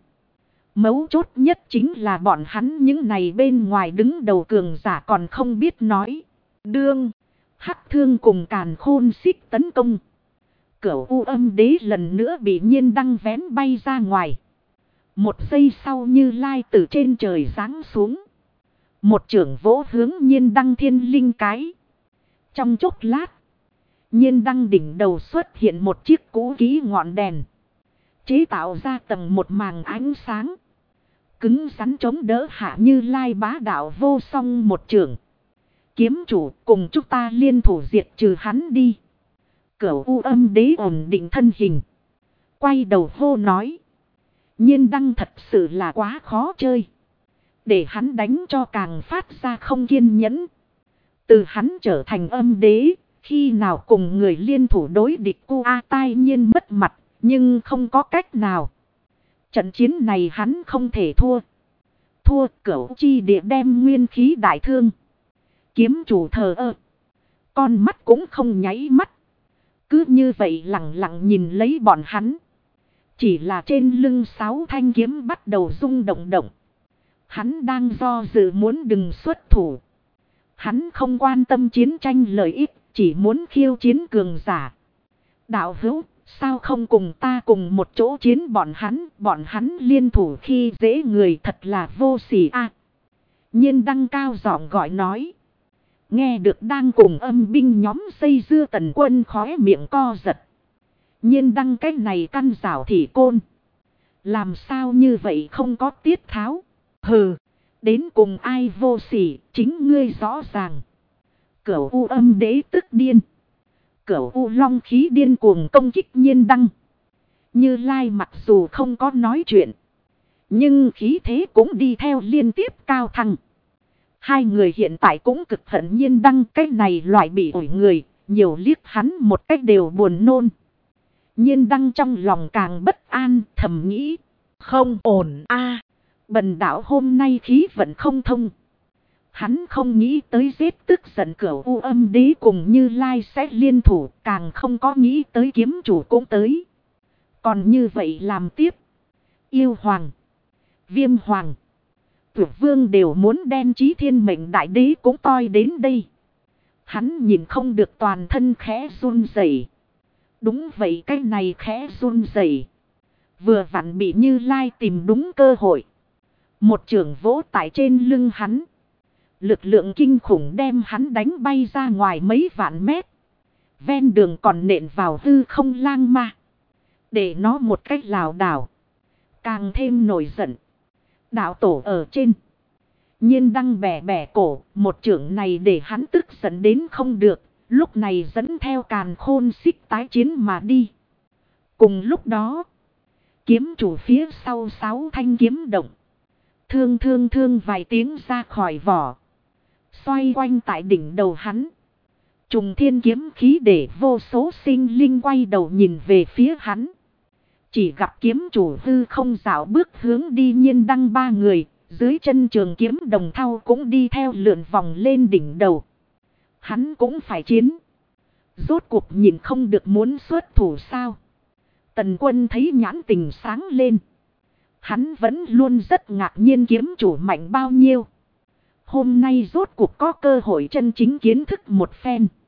Mấu chốt nhất chính là bọn hắn những này bên ngoài đứng đầu cường giả còn không biết nói. Đương, Hắc Thương cùng Càn Khôn xích tấn công. Cửu U Âm Đế lần nữa bị Nhiên Đăng vén bay ra ngoài. Một giây sau Như Lai từ trên trời giáng xuống. Một chưởng vỗ hướng Nhiên Đăng thiên linh cái. Trong chốc lát, Nhiên Đăng đỉnh đầu xuất hiện một chiếc cũ kỹ ngọn đèn. Chế tạo ra tầng một màng ánh sáng. Cứng rắn chống đỡ hạ Như Lai bá đạo vô song một chưởng. Kiếm chủ cùng chúng ta liên thủ diệt trừ hắn đi. Cửu U Âm Đế ổn định thân hình. Quay đầu hô nói. Nhiên Đăng thật sự là quá khó chơi. Để hắn đánh cho càng phát ra không kiên nhẫn. Từ hắn trở thành âm đế. Khi nào cùng người liên thủ đối địch cu a tai nhiên mất mặt. Nhưng không có cách nào. Trận chiến này hắn không thể thua. Thua Cửu Chi Địa đem nguyên khí đại thương. Kiếm chủ thờ ơ. Con mắt cũng không nháy mắt. Cứ như vậy lặng lặng nhìn lấy bọn hắn. Chỉ là trên lưng 6 thanh kiếm bắt đầu rung động động. Hắn đang do dự muốn đừng xuất thủ. Hắn không quan tâm chiến tranh lợi ích. Chỉ muốn khiêu chiến cường giả. Đạo hữu, sao không cùng ta cùng một chỗ chiến bọn hắn liên thủ khi dễ người thật là vô sỉ a. Nhiên Đăng cao giọng gọi nói. Nghe được đang cùng âm binh nhóm xây dưa Tần Quân khóe miệng co giật. Nhiên Đăng cái này căn rào thị côn. Làm sao như vậy không có tiết tháo. Hừ, đến cùng ai vô sỉ, chính ngươi rõ ràng. Cửu U Âm Đế tức điên. Cửu U Long khí điên cuồng công kích Nhiên Đăng. Như Lai mặc dù không có nói chuyện. Nhưng khí thế cũng đi theo liên tiếp cao thăng. Hai người hiện tại cũng cực hận Nhiên Đăng cái này loại bị ổi người. Nhiều liếc hắn một cách đều buồn nôn. Nhiên Đăng trong lòng càng bất an thầm nghĩ. Không ổn a, bần đạo hôm nay khí vận không thông. Hắn không nghĩ tới giết tức giận Cửu U Âm Đế cùng Như Lai sẽ liên thủ. Càng không có nghĩ tới kiếm chủ cũng tới. Còn như vậy làm tiếp. Yêu Hoàng, Viêm Hoàng, Tuyệt Vương đều muốn đen chí thiên mệnh đại đế cũng toi đến đây. Hắn nhìn không được toàn thân khẽ run rẩy. Đúng vậy, cái này khẽ run rẩy. Vừa vặn bị Như Lai tìm đúng cơ hội. Một chưởng vỗ tại trên lưng hắn. Lực lượng kinh khủng đem hắn đánh bay ra ngoài mấy vạn mét. Ven đường còn nện vào hư không lang ma. Để nó một cách lảo đảo. Càng thêm nổi giận. Đạo tổ ở trên. Nhiên Đăng bẻ bẻ cổ. Một chưởng này để hắn tức giận đến không được. Lúc này dẫn theo Càn Khôn xích tái chiến mà đi. Cùng lúc đó. Kiếm chủ phía sau 6 thanh kiếm động. Thương vài tiếng ra khỏi vỏ. Xoay quanh tại đỉnh đầu hắn. Trùng thiên kiếm khí để vô số sinh linh quay đầu nhìn về phía hắn. Chỉ gặp kiếm chủ hư không dạo bước hướng đi Nhiên Đăng 3 người. Dưới chân trường kiếm đồng thau cũng đi theo lượn vòng lên đỉnh đầu. Hắn cũng phải chiến. Rốt cuộc nhìn không được muốn xuất thủ sao. Tần Quân thấy nhãn tình sáng lên. Hắn vẫn luôn rất ngạc nhiên kiếm chủ mạnh bao nhiêu. Hôm nay rốt cuộc có cơ hội chân chính kiến thức một phen.